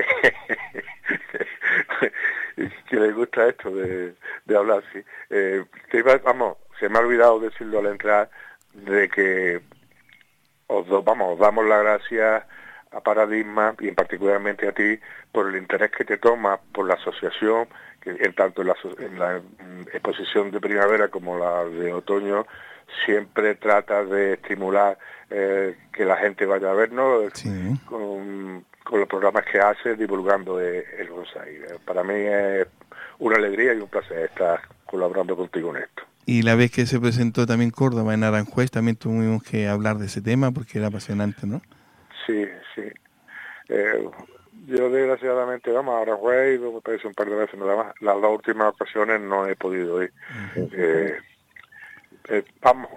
que le gusta esto de, de hablar, sí. Eh, te iba, vamos, se me ha olvidado decirlo al entrar, de que os do, vamos, os damos las gracias a Paradigma y en particularmente a ti por el interés que te tomas por la asociación, que en tanto en la, en la exposición de primavera como la de otoño siempre trata de estimular eh, que la gente vaya a vernos Sí. con, con los programas que hace divulgando el, el bonsai. Para mí es una alegría y un placer estar colaborando contigo en esto. Y la vez que se presentó también Córdoba en Aranjuez, también tuvimos que hablar de ese tema porque era apasionante, ¿no? Sí, sí. Eh, yo desgraciadamente, vamos, a Aranjuez me parece un par de veces nada más. Las dos últimas ocasiones no he podido ir. Uh-huh. eh, eh, vamos,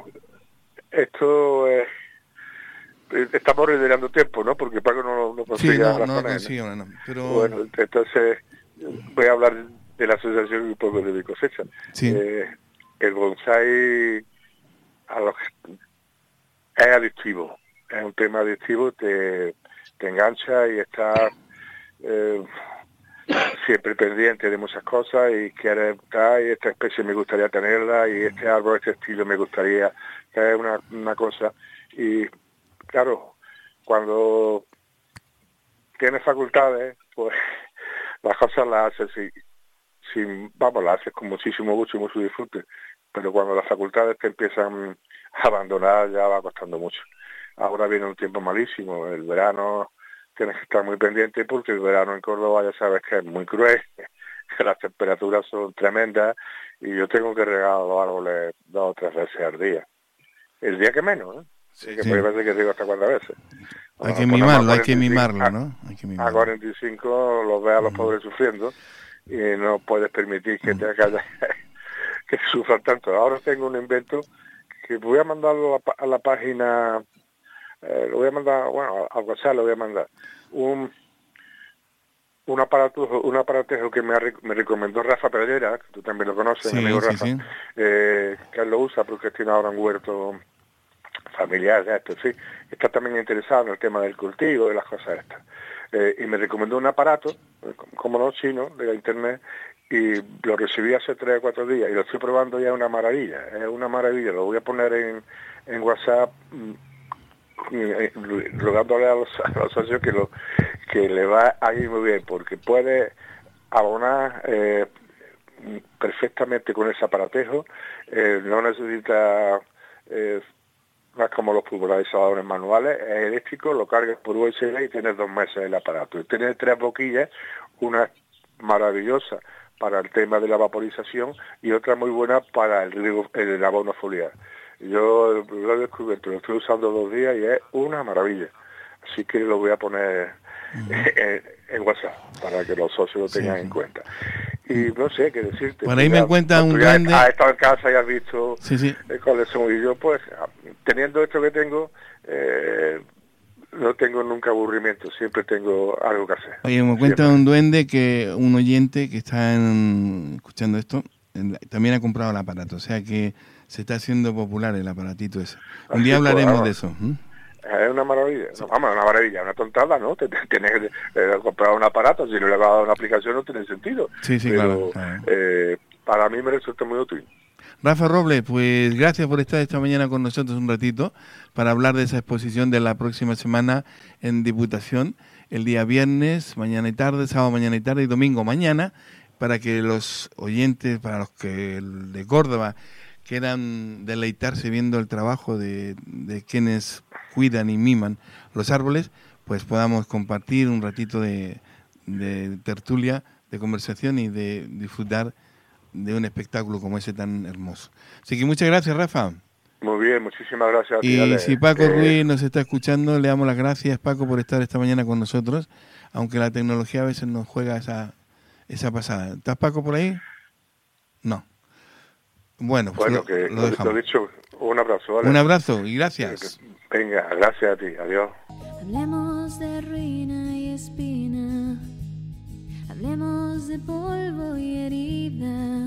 esto es... Eh, estamos reiterando tiempo, ¿no? Porque Paco no, no consigue sí, no, las no, zonas, consigo, no, no, pero... Bueno, entonces voy a hablar de la asociación y un poco de mi cosecha. Sí. Eh, el bonsai a los que es adictivo, es un tema adictivo, te, te engancha y estás eh, siempre pendiente de muchas cosas y quieres, y esta especie me gustaría tenerla y este árbol, este estilo me gustaría, que es una, una cosa. Y claro, cuando tienes facultades, pues las cosas las haces sin, sin, vamos, las haces con muchísimo gusto y mucho disfrute, pero cuando las facultades te empiezan a abandonar ya va costando mucho. Ahora viene un tiempo malísimo, el verano tienes que estar muy pendiente porque el verano en Córdoba ya sabes que es muy cruel, que las temperaturas son tremendas y yo tengo que regar los árboles dos o tres veces al día. El día que menos, ¿eh? Sí, que sí. Puede ser que digo hasta cuatro veces. Hay que mimarlo, hay que mimarlo, ¿no? Hay que mimarlo. A cuarenta y cinco los ves a los pobres sufriendo y no puedes permitir que te haya, que sufran tanto. Ahora tengo un invento que voy a mandarlo a la, a la página, eh, lo voy a mandar, bueno, al WhatsApp lo voy a mandar, un un aparato, un aparatejo que me, ha, me recomendó Rafa Pereira, que tú también lo conoces, sí, mi amigo sí, Rafa, sí. Eh, que él lo usa porque tiene ahora un huerto familiar de esto, sí, está también interesado en el tema del cultivo, de las cosas estas. Eh, y me recomendó un aparato, como no, chino, de la internet, y lo recibí hace tres o cuatro días, y lo estoy probando ya, es una maravilla, es una maravilla, lo voy a poner en, en WhatsApp, rogándole a los, a los socios que, lo, que le va a ir muy bien, porque puede abonar eh, perfectamente con ese aparatejo, eh, no necesita... Eh, no es como los pulverizadores manuales, es eléctrico, lo cargas por U S B y tienes dos meses el aparato. Y tienes tres boquillas, una maravillosa para el tema de la vaporización y otra muy buena para el, riego, el abono foliar. Yo lo he descubierto, lo estoy usando dos días y es una maravilla. Así que lo voy a poner uh-huh. en, en WhatsApp para que los socios lo tengan sí, sí. en cuenta. Y no sé qué decirte. Por ahí me encuentra un duende. Has estado en casa y has visto sí, sí. cuáles son. Y yo, pues, teniendo esto que tengo, eh, no tengo nunca aburrimiento. Siempre tengo algo que hacer. Oye, me cuenta un duende que un oyente que está en, escuchando esto también ha comprado el aparato. O sea que se está haciendo popular el aparatito ese. Un Así día hablaremos pues, de eso. ¿Mm? Es una maravilla, no, vamos, una maravilla, una tontada, ¿no? Te, te, tienes que eh, comprar un aparato, si no le vas a dar una aplicación no tiene sentido. Sí, sí, Pero, claro. claro. Eh, para mí me resulta muy útil. Rafa Robles, pues gracias por estar esta mañana con nosotros un ratito para hablar de esa exposición de la próxima semana en Diputación, el día viernes, mañana y tarde, sábado, mañana y tarde y domingo mañana, para que los oyentes, para los que de Córdoba quieran deleitarse viendo el trabajo de, de quienes cuidan y miman los árboles, pues podamos compartir un ratito de, de tertulia, de conversación y de disfrutar de un espectáculo como ese tan hermoso. Así que muchas gracias, Rafa. Muy bien, muchísimas gracias a ti. Y dale. si Paco eh... Ruiz nos está escuchando, le damos las gracias, Paco, por estar esta mañana con nosotros, aunque la tecnología a veces nos juega esa, esa pasada. ¿Estás, Paco, por ahí? No. Bueno, pues bueno, lo, que lo dejamos. Lo dicho, un abrazo. ¿vale? Un abrazo y gracias. Venga, gracias a ti. Adiós. Hablemos de ruina y espina, hablemos de polvo y herida,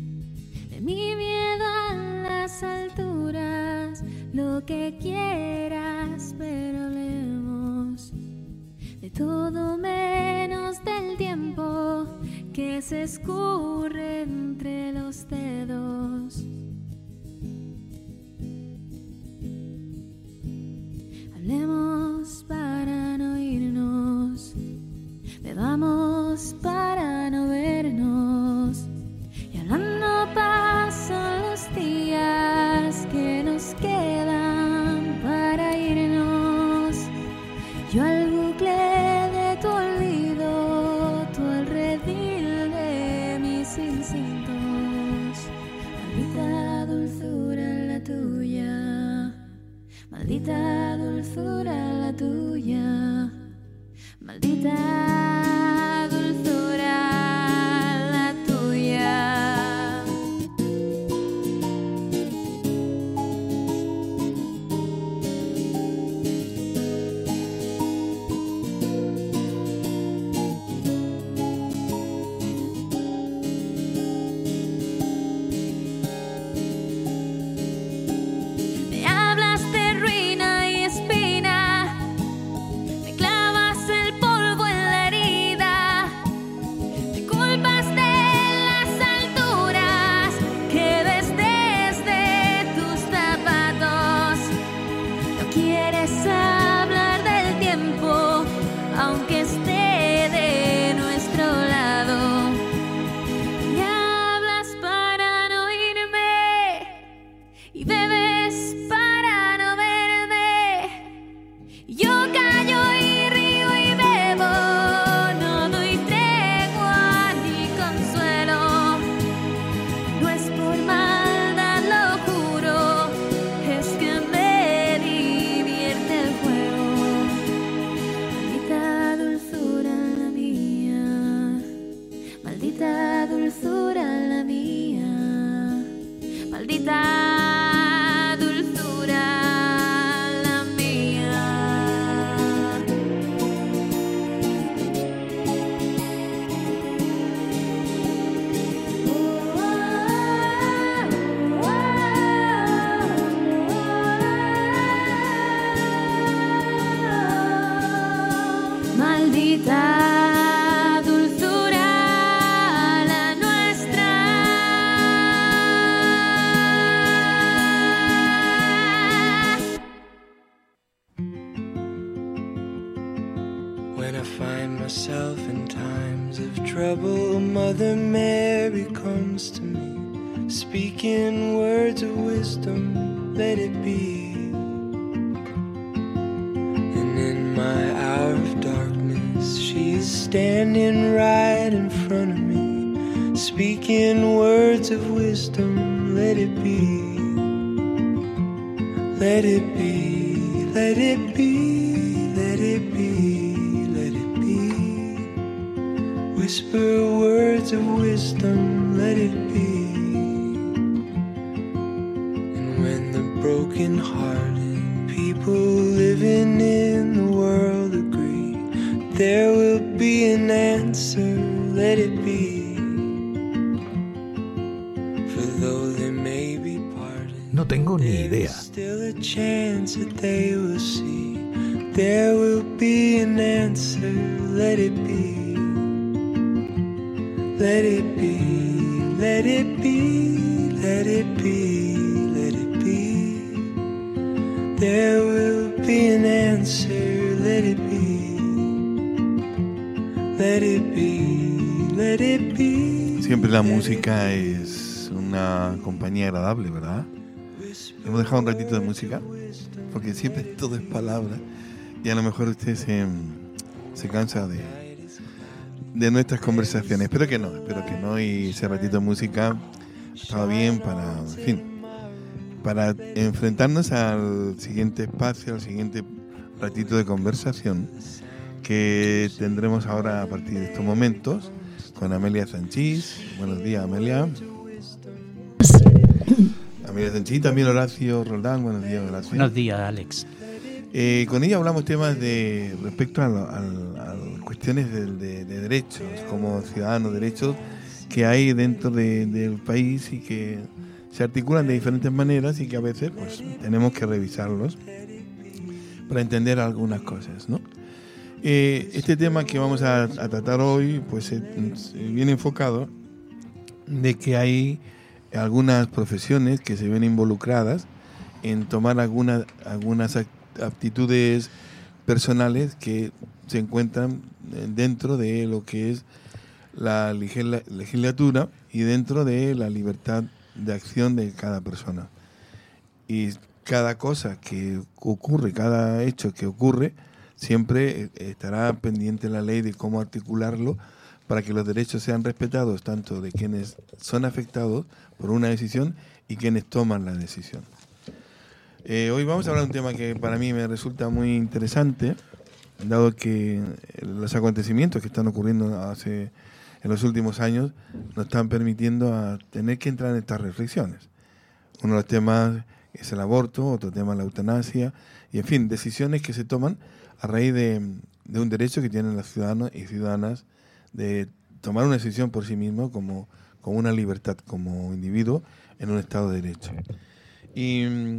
de mi miedo a las alturas, lo que quieras, pero hablemos de todo menos del tiempo que se escurre entre los dedos. Hablemos para no ir Yo al bucle de tu olvido, tú al redil de mis instintos. Maldita dulzura la tuya, maldita dulzura la tuya, maldita dulzura la tuya. Me hablas de ruina y espina, me clavas el polvo en la herida, me culpas de las alturas que ves desde tus zapatos. No quieres hablar del tiempo, aunque esté de nuestro lado. Me hablas para no irme y bebes para no verme. Yo callo y río y bebo, no doy tregua ni consuelo. No es por maldad, lo juro, es que me divierte el juego. Maldita dulzura la mía, maldita dulzura la mía, maldita dulzura la mía. Maldita dulzura la nuestra. When I find myself in times of trouble, Mother Mary comes to me, speaking words of wisdom, let it be. And in my hour of darkness, she's standing right in front of me, speaking words of wisdom, let it be. Let it be, let it be, let it be, let it be. Whisper words of wisdom, let it be. And when the broken-hearted people living in the world agree, there will be an answer, let it be. For though they may be parted, No tengo ni idea. still a chance that they will see. There will be an answer, let it be. Let it be, let it be, let it be, let it be. There will be an answer, let it be. Let it be, let it be. Siempre la música es una compañía agradable, ¿verdad? Hemos dejado un ratito de música, porque siempre todo es palabra, y a lo mejor usted se, se cansa de, de nuestras conversaciones. Espero que no, espero que no, y ese ratito de música estaba bien para, en fin, para enfrentarnos al siguiente espacio, al siguiente ratito de conversación que tendremos ahora a partir de estos momentos con Amelia Sanchís. Buenos días, Amelia. Amelia Sanchís, también Horacio Roldán. Buenos días, Horacio. Buenos días, Alex. Eh, con ella hablamos temas de respecto a, a, a cuestiones de, de, de derechos, como ciudadanos, derechos que hay dentro de, del país y que se articulan de diferentes maneras y que a veces pues tenemos que revisarlos para entender algunas cosas, ¿no? Eh, este tema que vamos a, a tratar hoy pues eh, viene enfocado de que hay algunas profesiones que se ven involucradas en tomar algunas algunas aptitudes personales que se encuentran dentro de lo que es la legislatura y dentro de la libertad de acción de cada persona. Y cada cosa que ocurre, cada hecho que ocurre, siempre estará pendiente la ley de cómo articularlo para que los derechos sean respetados tanto de quienes son afectados por una decisión y quienes toman la decisión. Eh, hoy vamos a hablar de un tema que para mí me resulta muy interesante, dado que los acontecimientos que están ocurriendo hace, en los últimos años nos están permitiendo a tener que entrar en estas reflexiones. Uno de los temas es el aborto, otro tema es la eutanasia, y en fin, decisiones que se toman a raíz de, de un derecho que tienen los ciudadanos y ciudadanas de tomar una decisión por sí mismo como, como una libertad, como individuo en un Estado de Derecho. Y,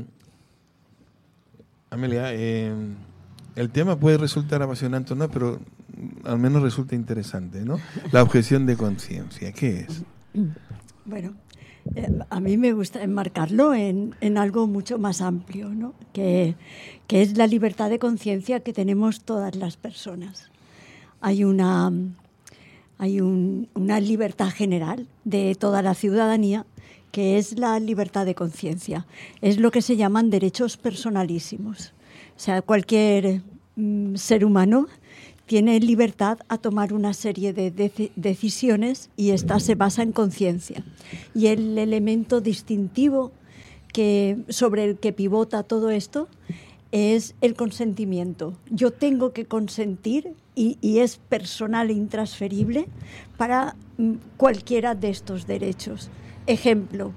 Amelia, eh, el tema puede resultar apasionante o no, pero al menos resulta interesante, ¿no? La objeción de conciencia, ¿qué es? Bueno, eh, a mí me gusta enmarcarlo en, en algo mucho más amplio, ¿no? Que, que es la libertad de conciencia que tenemos todas las personas. Hay una, hay un, una libertad general de toda la ciudadanía que es la libertad de conciencia. Es lo que se llaman derechos personalísimos. O sea, cualquier mm, ser humano tiene libertad a tomar una serie de de- decisiones y esta se basa en conciencia. Y el elemento distintivo que, sobre el que pivota todo esto es el consentimiento. Yo tengo que consentir y, y es personal e intransferible para mm, cualquiera de estos derechos. Ejemplo,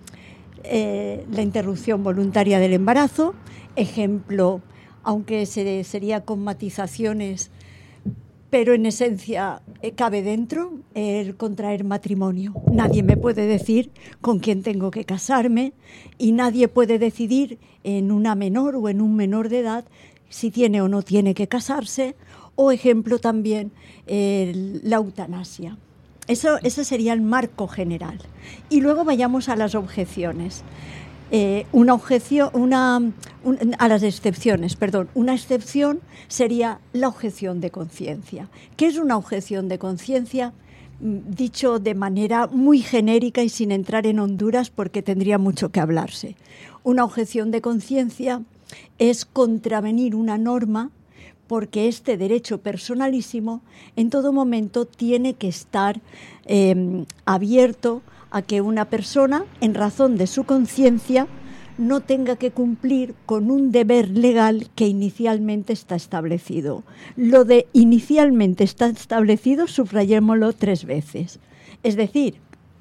eh, la interrupción voluntaria del embarazo. Ejemplo, aunque se, sería con matizaciones, pero en esencia eh, cabe dentro el contraer matrimonio. Nadie me puede decir con quién tengo que casarme y nadie puede decidir en una menor o en un menor de edad si tiene o no tiene que casarse. O ejemplo también eh, la eutanasia. Eso, ese sería el marco general. Y luego vayamos a las objeciones. Eh, una objeción, una, un, a las excepciones, perdón. Una excepción sería la objeción de conciencia. ¿Qué es una objeción de conciencia? Dicho de manera muy genérica y sin entrar en honduras porque tendría mucho que hablarse. Una objeción de conciencia es contravenir una norma porque este derecho personalísimo en todo momento tiene que estar eh, abierto a que una persona, en razón de su conciencia, no tenga que cumplir con un deber legal que inicialmente está establecido. Lo de inicialmente está establecido, subrayémoslo tres veces. Es decir,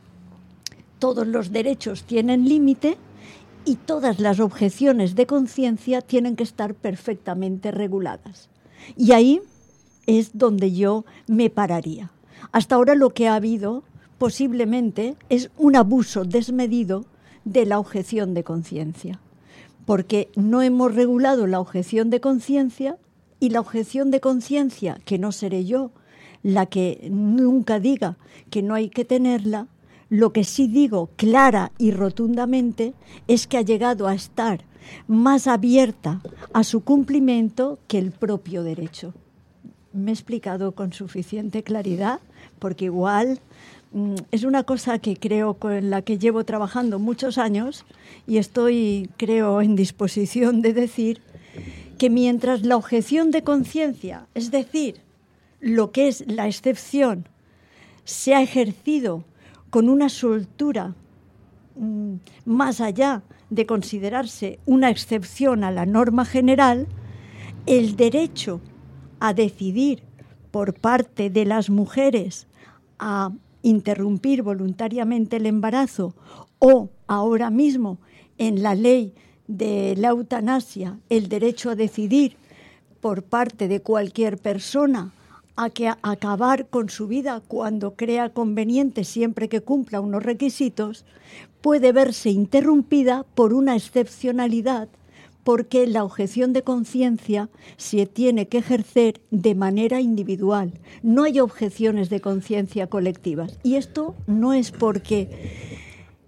todos los derechos tienen límite y todas las objeciones de conciencia tienen que estar perfectamente reguladas. Y ahí es donde yo me pararía. Hasta ahora lo que ha habido posiblemente es un abuso desmedido de la objeción de conciencia, porque no hemos regulado la objeción de conciencia y la objeción de conciencia, que no seré yo la que nunca diga que no hay que tenerla, lo que sí digo clara y rotundamente es que ha llegado a estar más abierta a su cumplimiento que el propio derecho. ¿Me he explicado con suficiente claridad? Porque igual mm, es una cosa que creo con la que llevo trabajando muchos años y estoy, creo, en disposición de decir que mientras la objeción de conciencia, es decir, lo que es la excepción, se ha ejercido con una soltura mm, más allá de considerarse una excepción a la norma general, el derecho a decidir por parte de las mujeres a interrumpir voluntariamente el embarazo o ahora mismo en la ley de la eutanasia el derecho a decidir por parte de cualquier persona a que a acabar con su vida cuando crea conveniente siempre que cumpla unos requisitos, puede verse interrumpida por una excepcionalidad porque la objeción de conciencia se tiene que ejercer de manera individual. No hay objeciones de conciencia colectivas. Y esto no es porque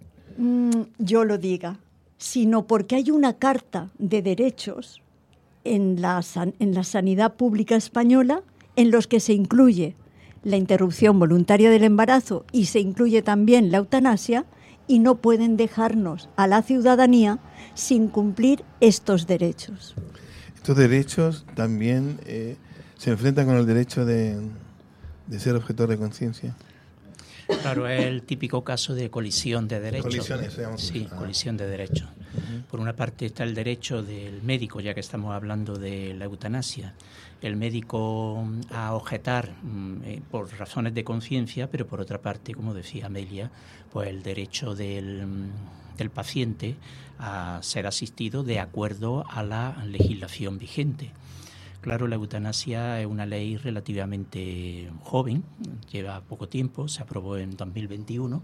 mmm, yo lo diga, sino porque hay una carta de derechos en la, en la sanidad pública española en los que se incluye la interrupción voluntaria del embarazo y se incluye también la eutanasia, y no pueden dejarnos a la ciudadanía sin cumplir estos derechos. estos derechos también eh, se enfrentan con el derecho de, de ser objetor de conciencia. Claro, es el típico caso de colisión de derechos. Colisiones, digamos. Sí, ah. colisión de derechos. Uh-huh. Por una parte está el derecho del médico, ya que estamos hablando de la eutanasia. El médico a objetar eh, por razones de conciencia, pero por otra parte, como decía Amelia, pues el derecho del, del paciente a ser asistido de acuerdo a la legislación vigente. Claro, la eutanasia es una ley relativamente joven, lleva poco tiempo, se aprobó en dos mil veintiuno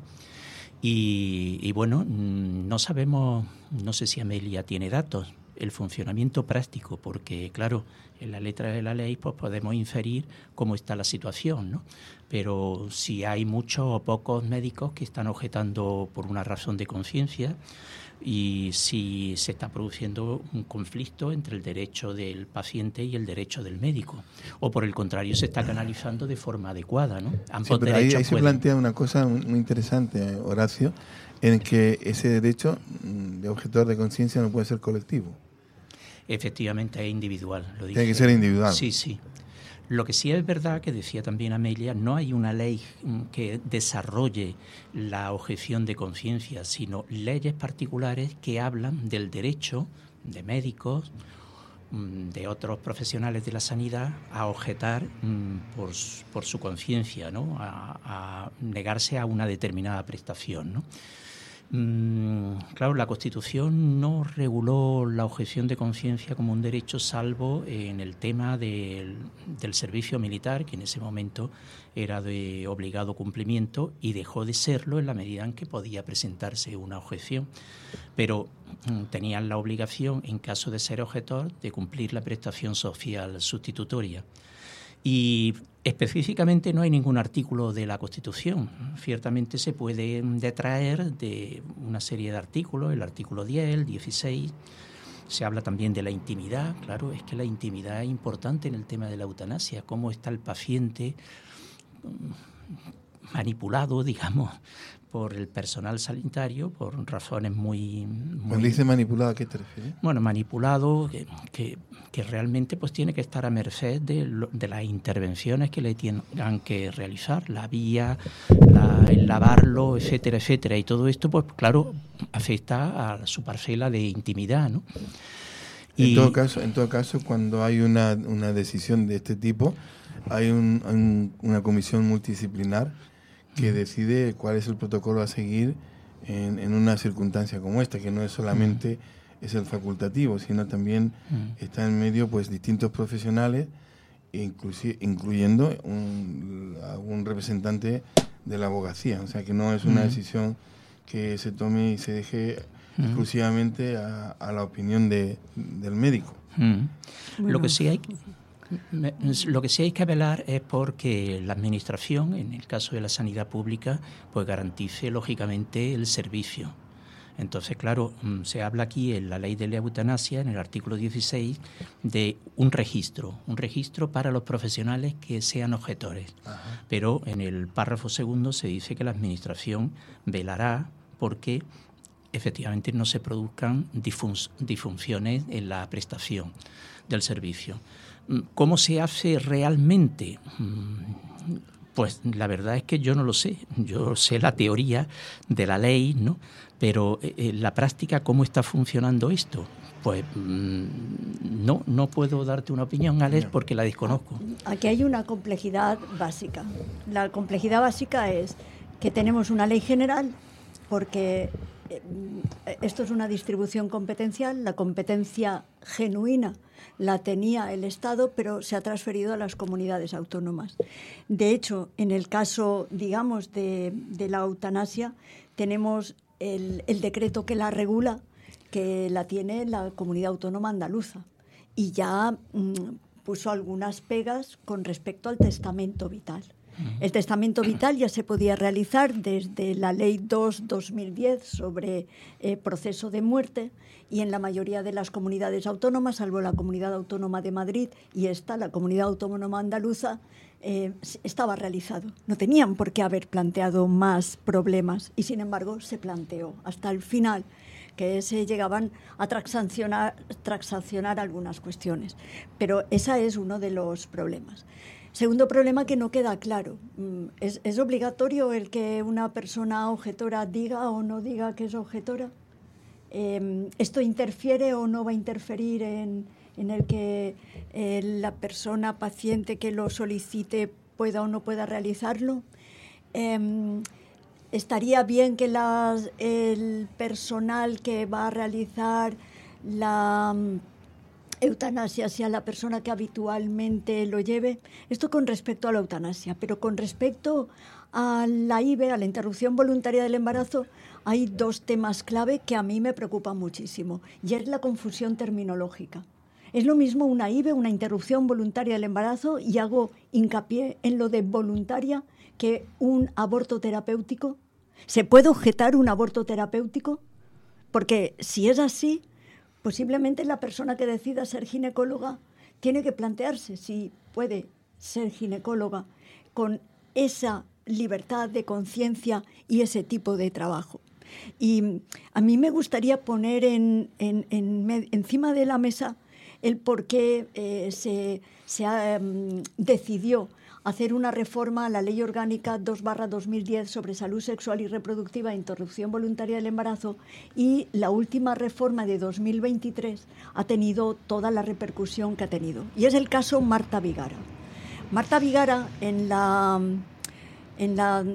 y, y bueno, no sabemos, no sé si Amelia tiene datos, el funcionamiento práctico, porque claro, en la letra de la ley pues podemos inferir cómo está la situación, ¿no? Pero si hay muchos o pocos médicos que están objetando por una razón de conciencia, y si se está produciendo un conflicto entre el derecho del paciente y el derecho del médico, o por el contrario se está canalizando de forma adecuada, ¿no? Ambos sí, pero derechos ahí, ahí se plantea una cosa muy interesante, Horacio, en que ese derecho de objetor de conciencia no puede ser colectivo. Efectivamente es individual, lo dije. Tiene que ser individual. Sí, sí. Lo que sí es verdad, que decía también Amelia, no hay una ley que desarrolle la objeción de conciencia, sino leyes particulares que hablan del derecho de médicos, de otros profesionales de la sanidad, a objetar por, por su conciencia, ¿no? A, a negarse a una determinada prestación, ¿no? Claro, la Constitución no reguló la objeción de conciencia como un derecho, salvo en el tema del, del servicio militar, que en ese momento era de obligado cumplimiento y dejó de serlo en la medida en que podía presentarse una objeción. Pero tenían la obligación, en caso de ser objetor, de cumplir la prestación social sustitutoria. Y específicamente no hay ningún artículo de la Constitución. Ciertamente se puede detraer de una serie de artículos, el artículo diez, el dieciséis. Se habla también de la intimidad. Claro, es que la intimidad es importante en el tema de la eutanasia. Cómo está el paciente manipulado, digamos, por el personal sanitario, por razones muy... muy Cuando dice manipulado, ¿a qué te refieres? Bueno, manipulado, que, que, que realmente pues tiene que estar a merced de, lo, de las intervenciones que le tengan que realizar, la vía, la, el lavarlo, etcétera, etcétera. Y todo esto, pues claro, afecta a su parcela de intimidad, ¿no? En, y, todo caso, en todo caso, cuando hay una, una decisión de este tipo, hay un, un, una comisión multidisciplinar que decide cuál es el protocolo a seguir en, en una circunstancia como esta, que no es solamente mm. es el facultativo, sino también mm. está en medio pues distintos profesionales, inclusi- incluyendo un, un representante de la abogacía. O sea, que no es una mm. decisión que se tome y se deje mm. exclusivamente a, a la opinión de, del médico. Mm. Bueno. Lo que sí hay que... Lo que sí hay que velar es porque la Administración, en el caso de la sanidad pública, pues garantice lógicamente el servicio. Entonces, claro, se habla aquí en la ley de la eutanasia, en el artículo dieciséis, de un registro, un registro para los profesionales que sean objetores. Ajá. Pero en el párrafo segundo se dice que la Administración velará porque efectivamente no se produzcan disfun- disfunciones en la prestación del servicio. ¿Cómo se hace realmente? Pues la verdad es que yo no lo sé. Yo sé la teoría de la ley, ¿no? Pero en la práctica, ¿cómo está funcionando esto? Pues no, no puedo darte una opinión, Alex, porque la desconozco. Aquí hay una complejidad básica. La complejidad básica es que tenemos una ley general, porque esto es una distribución competencial, la competencia genuina la tenía el Estado, pero se ha transferido a las comunidades autónomas. De hecho, en el caso, digamos, de, de la eutanasia, tenemos el, el decreto que la regula, que la tiene la comunidad autónoma andaluza, y ya mmm, puso algunas pegas con respecto al testamento vital. El testamento vital ya se podía realizar desde la Ley dos barra dos mil diez sobre eh, proceso de muerte, y en la mayoría de las comunidades autónomas, salvo la Comunidad Autónoma de Madrid y esta, la Comunidad Autónoma Andaluza, eh, estaba realizado. No tenían por qué haber planteado más problemas y, sin embargo, se planteó hasta el final. que se llegaban a transaccionar, transaccionar algunas cuestiones. Pero ese es uno de los problemas. Segundo problema que no queda claro. ¿Es, es obligatorio el que una persona objetora diga o no diga que es objetora? Eh, ¿Esto interfiere o no va a interferir en, en el que eh, la persona paciente que lo solicite pueda o no pueda realizarlo? Eh, ¿Estaría bien que las, el personal que va a realizar la eutanasia sea la persona que habitualmente lo lleve? Esto con respecto a la eutanasia, pero con respecto a la I V E, a la interrupción voluntaria del embarazo, hay dos temas clave que a mí me preocupan muchísimo, y es la confusión terminológica. Es lo mismo una I V E, una interrupción voluntaria del embarazo, y hago hincapié en lo de voluntaria, que un aborto terapéutico. ¿Se puede objetar un aborto terapéutico? Porque si es así, posiblemente la persona que decida ser ginecóloga tiene que plantearse si puede ser ginecóloga con esa libertad de conciencia y ese tipo de trabajo. Y a mí me gustaría poner en, en, en, encima de la mesa el por qué eh, se, se um, decidió hacer una reforma a la Ley Orgánica dos barra dos mil diez sobre salud sexual y reproductiva e interrupción voluntaria del embarazo, y la última reforma de dos mil veintitrés ha tenido toda la repercusión que ha tenido. Y es el caso Marta Vigara. Marta Vigara, en la, en la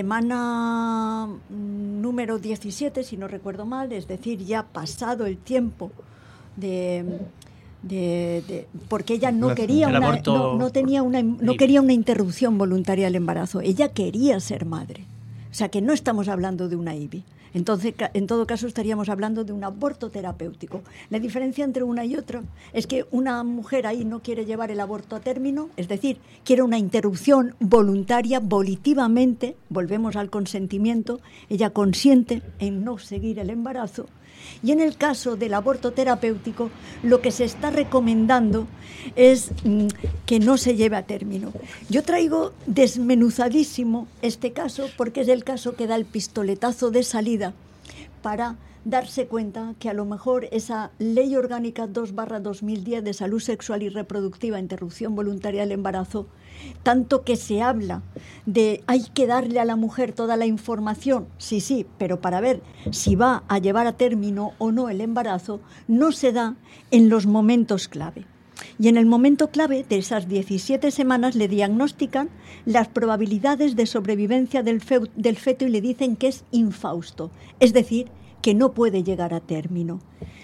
semana número diecisiete, si no recuerdo mal, es decir, ya pasado el tiempo de... De, de, porque ella no quería una, no, no tenía una no quería una interrupción voluntaria del embarazo, ella quería ser madre, o sea que no estamos hablando de una I V I. Entonces, en todo caso, estaríamos hablando de un aborto terapéutico. La diferencia entre una y otra es que una mujer ahí no quiere llevar el aborto a término, es decir, quiere una interrupción voluntaria, volitivamente, volvemos al consentimiento, ella consiente en no seguir el embarazo. Y en el caso del aborto terapéutico, lo que se está recomendando es mm, que no se lleve a término. Yo traigo desmenuzadísimo este caso porque es el caso que da el pistoletazo de salida para darse cuenta que a lo mejor esa Ley Orgánica dos barra dos mil diez de salud sexual y reproductiva, interrupción voluntaria del embarazo, tanto que se habla de hay que darle a la mujer toda la información, sí, sí, pero para ver si va a llevar a término o no el embarazo, no se da en los momentos clave. Y en el momento clave de esas diecisiete semanas le diagnostican las probabilidades de sobrevivencia del, fe- del feto y le dicen que es infausto, es decir, que no puede llegar a término.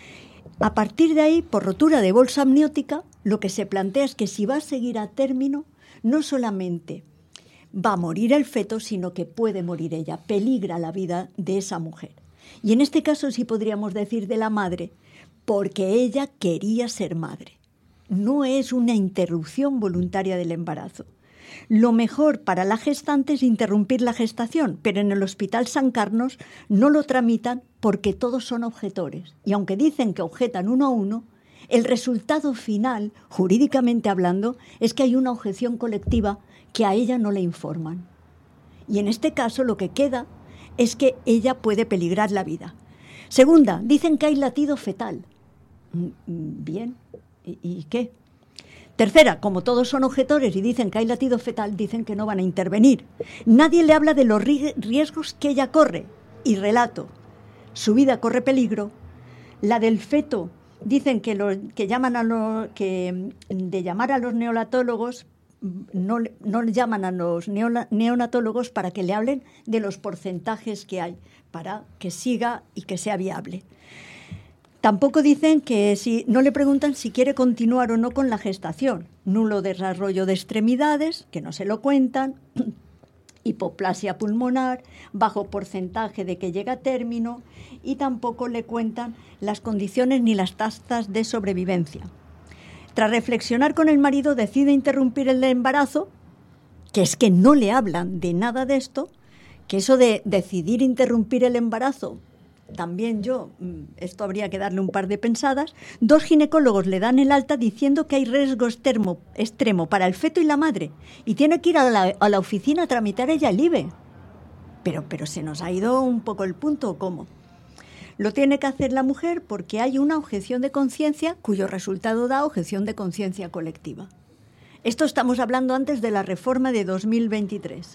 A partir de ahí, por rotura de bolsa amniótica, lo que se plantea es que si va a seguir a término, no solamente va a morir el feto, sino que puede morir ella, peligra la vida de esa mujer. Y en este caso sí podríamos decir de la madre, porque ella quería ser madre. No es una interrupción voluntaria del embarazo. Lo mejor para la gestante es interrumpir la gestación, pero en el Hospital San Carlos no lo tramitan porque todos son objetores. Y aunque dicen que objetan uno a uno, el resultado final, jurídicamente hablando, es que hay una objeción colectiva que a ella no le informan. Y en este caso lo que queda es que ella puede peligrar la vida. Segunda, dicen que hay latido fetal. Bien, ¿y, y qué? Tercera, como todos son objetores y dicen que hay latido fetal, dicen que no van a intervenir. Nadie le habla de los riesgos que ella corre. Y relato, su vida corre peligro. La del feto, dicen que, lo, que, llaman a lo, que de llamar a los neonatólogos, no, no llaman a los neonatólogos para que le hablen de los porcentajes que hay, para que siga y que sea viable. Tampoco dicen que si no le preguntan si quiere continuar o no con la gestación. Nulo desarrollo de extremidades, que no se lo cuentan, hipoplasia pulmonar, bajo porcentaje de que llega a término, y tampoco le cuentan las condiciones ni las tasas de sobrevivencia. Tras reflexionar con el marido, decide interrumpir el embarazo, que es que no le hablan de nada de esto, que eso de decidir interrumpir el embarazo, también yo, esto habría que darle un par de pensadas. Dos ginecólogos le dan el alta diciendo que hay riesgo extremo, extremo para el feto y la madre, y tiene que ir a la, a la oficina a tramitar ella el I V E. Pero, pero se nos ha ido un poco el punto, ¿cómo? Lo tiene que hacer la mujer porque hay una objeción de conciencia cuyo resultado da objeción de conciencia colectiva. Esto estamos hablando antes de la reforma de dos mil veintitrés.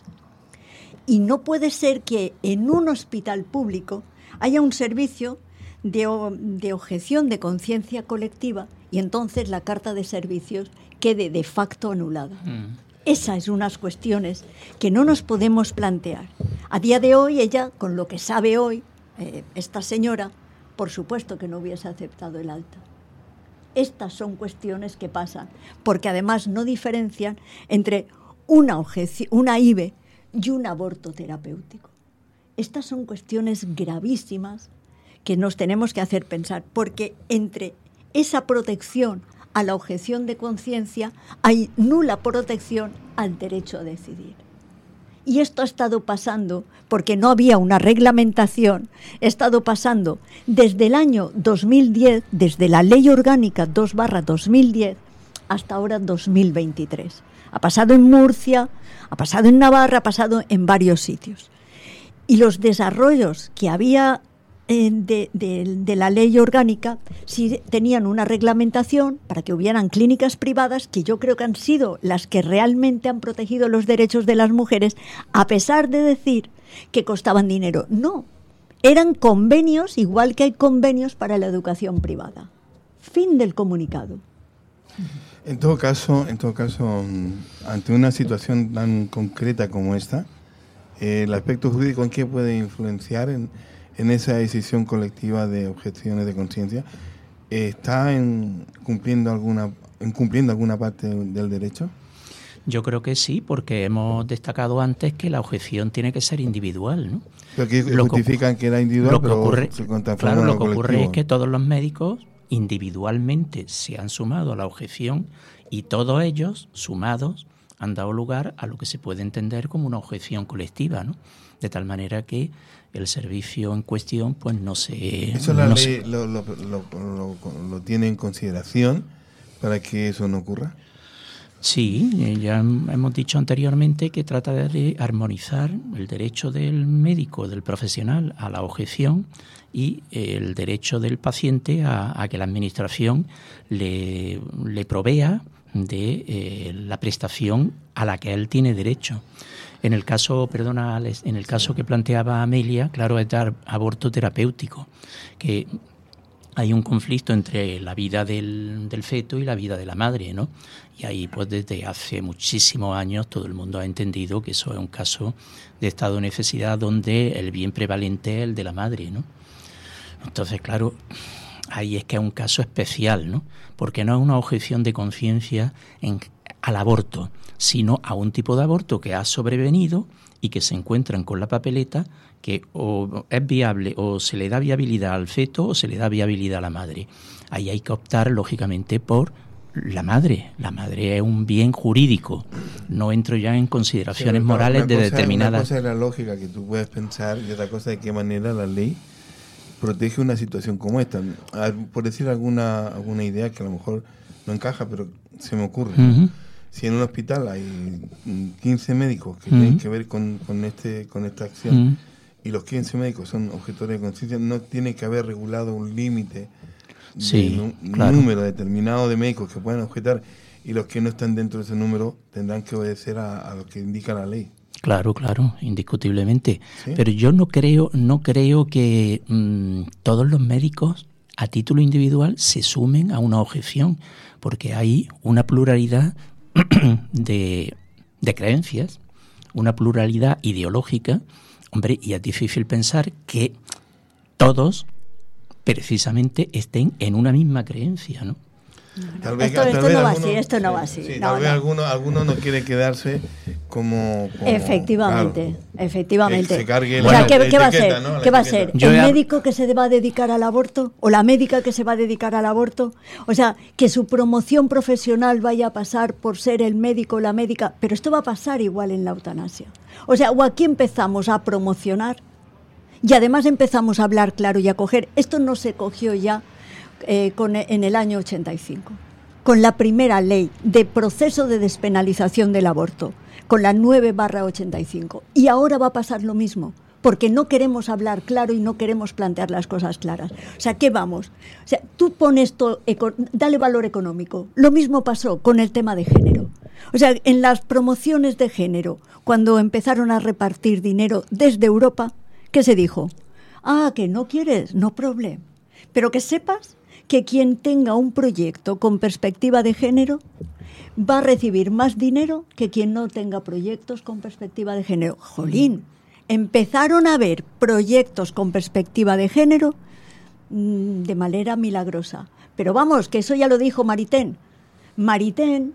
Y no puede ser que en un hospital público haya un servicio de, de objeción de conciencia colectiva y entonces la carta de servicios quede de facto anulada. Mm. Esas son unas cuestiones que no nos podemos plantear. A día de hoy, ella, con lo que sabe hoy, eh, esta señora, por supuesto que no hubiese aceptado el alta. Estas son cuestiones que pasan, porque además no diferencian entre una, objeción, una I V E y un aborto terapéutico. Estas son cuestiones gravísimas que nos tenemos que hacer pensar, porque entre esa protección a la objeción de conciencia hay nula protección al derecho a decidir. Y esto ha estado pasando porque no había una reglamentación, ha estado pasando desde el año dos mil diez, desde la Ley Orgánica dos barra dos mil diez hasta ahora dos mil veintitrés. Ha pasado en Murcia, ha pasado en Navarra, ha pasado en varios sitios. Y los desarrollos que había eh, de, de, de la ley orgánica sí tenían una reglamentación para que hubieran clínicas privadas, que yo creo que han sido las que realmente han protegido los derechos de las mujeres, a pesar de decir que costaban dinero. No, eran convenios, igual que hay convenios para la educación privada. Fin del comunicado. En todo caso, en todo caso, ante una situación tan concreta como esta, eh, el aspecto jurídico, ¿en qué puede influenciar en, en esa decisión colectiva de objeciones de conciencia? Eh, ¿Está en cumpliendo alguna, incumpliendo alguna parte del derecho? Yo creo que sí, porque hemos destacado antes que la objeción tiene que ser individual, ¿no? Pero que justifican que, que era individual, lo que pero ocurre, se transforma claro, en lo que colectivo. ocurre es que todos los médicos individualmente se han sumado a la objeción y todos ellos, sumados, han dado lugar a lo que se puede entender como una objeción colectiva, ¿no? De tal manera que el servicio en cuestión pues no se... ¿Eso la no ley se... lo, lo, lo, lo, lo tiene en consideración para que eso no ocurra? Sí, ya hemos dicho anteriormente que trata de armonizar el derecho del médico, del profesional, a la objeción y el derecho del paciente a, a que la administración le, le provea de eh, la prestación a la que él tiene derecho. En el caso, perdona, Alex, en el caso que planteaba Amelia, claro, es dar aborto terapéutico, que hay un conflicto entre la vida del, del feto y la vida de la madre, ¿no? Y ahí, pues, desde hace muchísimos años todo el mundo ha entendido que eso es un caso de estado de necesidad donde el bien prevalente es el de la madre, ¿no? Entonces, claro, ahí es que es un caso especial, ¿no? Porque no es una objeción de conciencia en, al aborto, sino a un tipo de aborto que ha sobrevenido y que se encuentran con la papeleta que o es viable o se le da viabilidad al feto o se le da viabilidad a la madre. Ahí hay que optar, lógicamente, por la madre. La madre es un bien jurídico. No entro ya en consideraciones sí, morales cosa, de determinadas... Una cosa es la lógica que tú puedes pensar y otra cosa de qué manera la ley protege una situación como esta. Por decir alguna alguna idea que a lo mejor no encaja, pero se me ocurre. Uh-huh. Si en un hospital hay quince médicos que uh-huh. tienen que ver con, con, este, con esta acción uh-huh. y los quince médicos son objetores de conciencia, no tiene que haber regulado un límite sí, de un claro. número determinado de médicos que puedan objetar y los que no están dentro de ese número tendrán que obedecer a, a lo que indica la ley. Claro, claro, indiscutiblemente. ¿Sí? Pero yo no creo, no creo que mmm, todos los médicos a título individual se sumen a una objeción, porque hay una pluralidad de, de creencias, una pluralidad ideológica, hombre, y es difícil pensar que todos precisamente estén en una misma creencia, ¿no? Tal vez, esto tal esto vez no va alguno, así, esto no sí, va así. Sí, no, tal no. vez alguno, alguno no quiere quedarse como... como efectivamente, claro, efectivamente. se cargue o sea, la, ¿qué, la ¿qué va a etiqueta, ser? ¿no? La ¿Qué va a etiqueta. ser? Yo ¿El he... médico que se va a dedicar al aborto o la médica que se va a dedicar al aborto? O sea, que su promoción profesional vaya a pasar por ser el médico o la médica, pero esto va a pasar igual en la eutanasia. O sea, o aquí empezamos a promocionar y además empezamos a hablar claro y a coger. Esto no se cogió ya eh, con, en el año ochenta y cinco. Con la primera ley de proceso de despenalización del aborto, con la nueve barra ochenta y cinco. Y ahora va a pasar lo mismo, porque no queremos hablar claro y no queremos plantear las cosas claras. O sea, ¿qué vamos? O sea, tú pones todo, dale valor económico. Lo mismo pasó con el tema de género. O sea, en las promociones de género, cuando empezaron a repartir dinero desde Europa, ¿qué se dijo? Ah, que no quieres, no problema. Pero que sepas que quien tenga un proyecto con perspectiva de género va a recibir más dinero que quien no tenga proyectos con perspectiva de género. Jolín, empezaron a haber proyectos con perspectiva de género mmm, de manera milagrosa. Pero vamos, que eso ya lo dijo Maritain. Maritain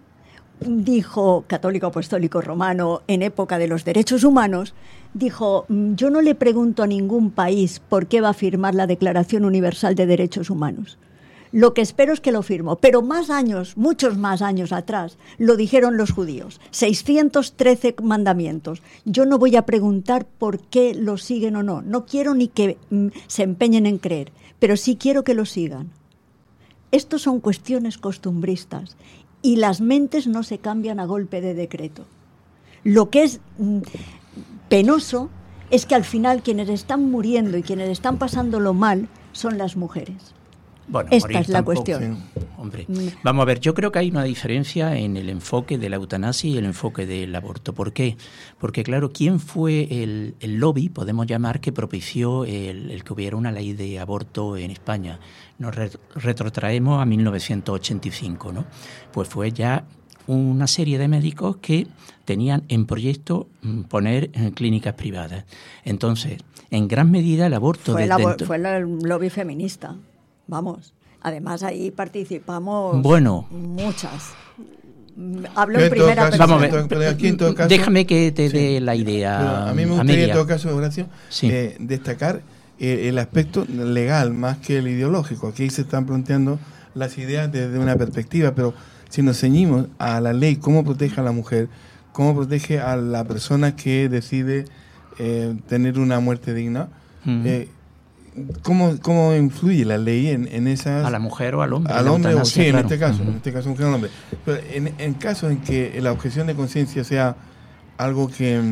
dijo, católico apostólico romano en época de los derechos humanos, dijo, yo no le pregunto a ningún país por qué va a firmar la Declaración Universal de Derechos Humanos. Lo que espero es que lo firmo. Pero más años, muchos más años atrás, lo dijeron los judíos. seiscientos trece mandamientos. Yo no voy a preguntar por qué lo siguen o no. No quiero ni que mm, se empeñen en creer, pero sí quiero que lo sigan. Estos son cuestiones costumbristas y las mentes no se cambian a golpe de decreto. Lo que es mm, penoso es que al final quienes están muriendo y quienes están pasándolo mal son las mujeres. Bueno, esta es la tampoco, cuestión. Sí. Hombre, vamos a ver, yo creo que hay una diferencia en el enfoque de la eutanasia y el enfoque del aborto. ¿Por qué? Porque, claro, ¿quién fue el, el lobby, podemos llamar, que propició el, el que hubiera una ley de aborto en España? Nos re- retrotraemos a mil novecientos ochenta y cinco, ¿no? Pues fue ya una serie de médicos que tenían en proyecto poner en clínicas privadas. Entonces, en gran medida el aborto... Fue, desde el, ento- fue el lobby feminista. Vamos, además ahí participamos bueno, muchas. Hablo en primera persona. Vamos a ver, pero aquí en todo caso, déjame que te sí, dé la idea. Pero a mí me gustaría Amelia. en todo caso, Horacio, sí. eh, destacar eh, el aspecto legal más que el ideológico. Aquí se están planteando las ideas desde una perspectiva, pero si nos ceñimos a la ley, cómo protege a la mujer, cómo protege a la persona que decide eh, tener una muerte digna, uh-huh. eh, ¿Cómo, ¿Cómo influye la ley en, en esas... A la mujer o al hombre. Al hombre, o, sí, claro. en este caso, uh-huh. en este caso mujer o hombre. Pero en, en caso en que la objeción de conciencia sea algo que,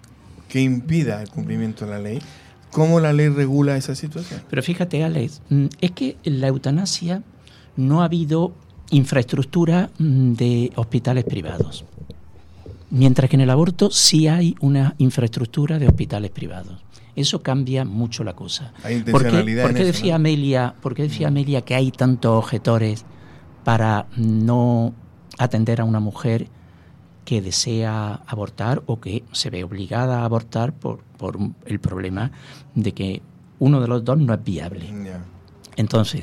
que impida el cumplimiento de la ley, ¿cómo la ley regula esa situación? Pero fíjate, Alex, es que en la eutanasia no ha habido infraestructura de hospitales privados. Mientras que en el aborto sí hay una infraestructura de hospitales privados. Eso cambia mucho la cosa. Hay intencionalidad. ¿Por qué, en decía eso, ¿no? Amelia, ¿por qué decía Amelia que hay tantos objetores para no atender a una mujer que desea abortar o que se ve obligada a abortar por, por el problema de que uno de los dos no es viable? Yeah. Entonces,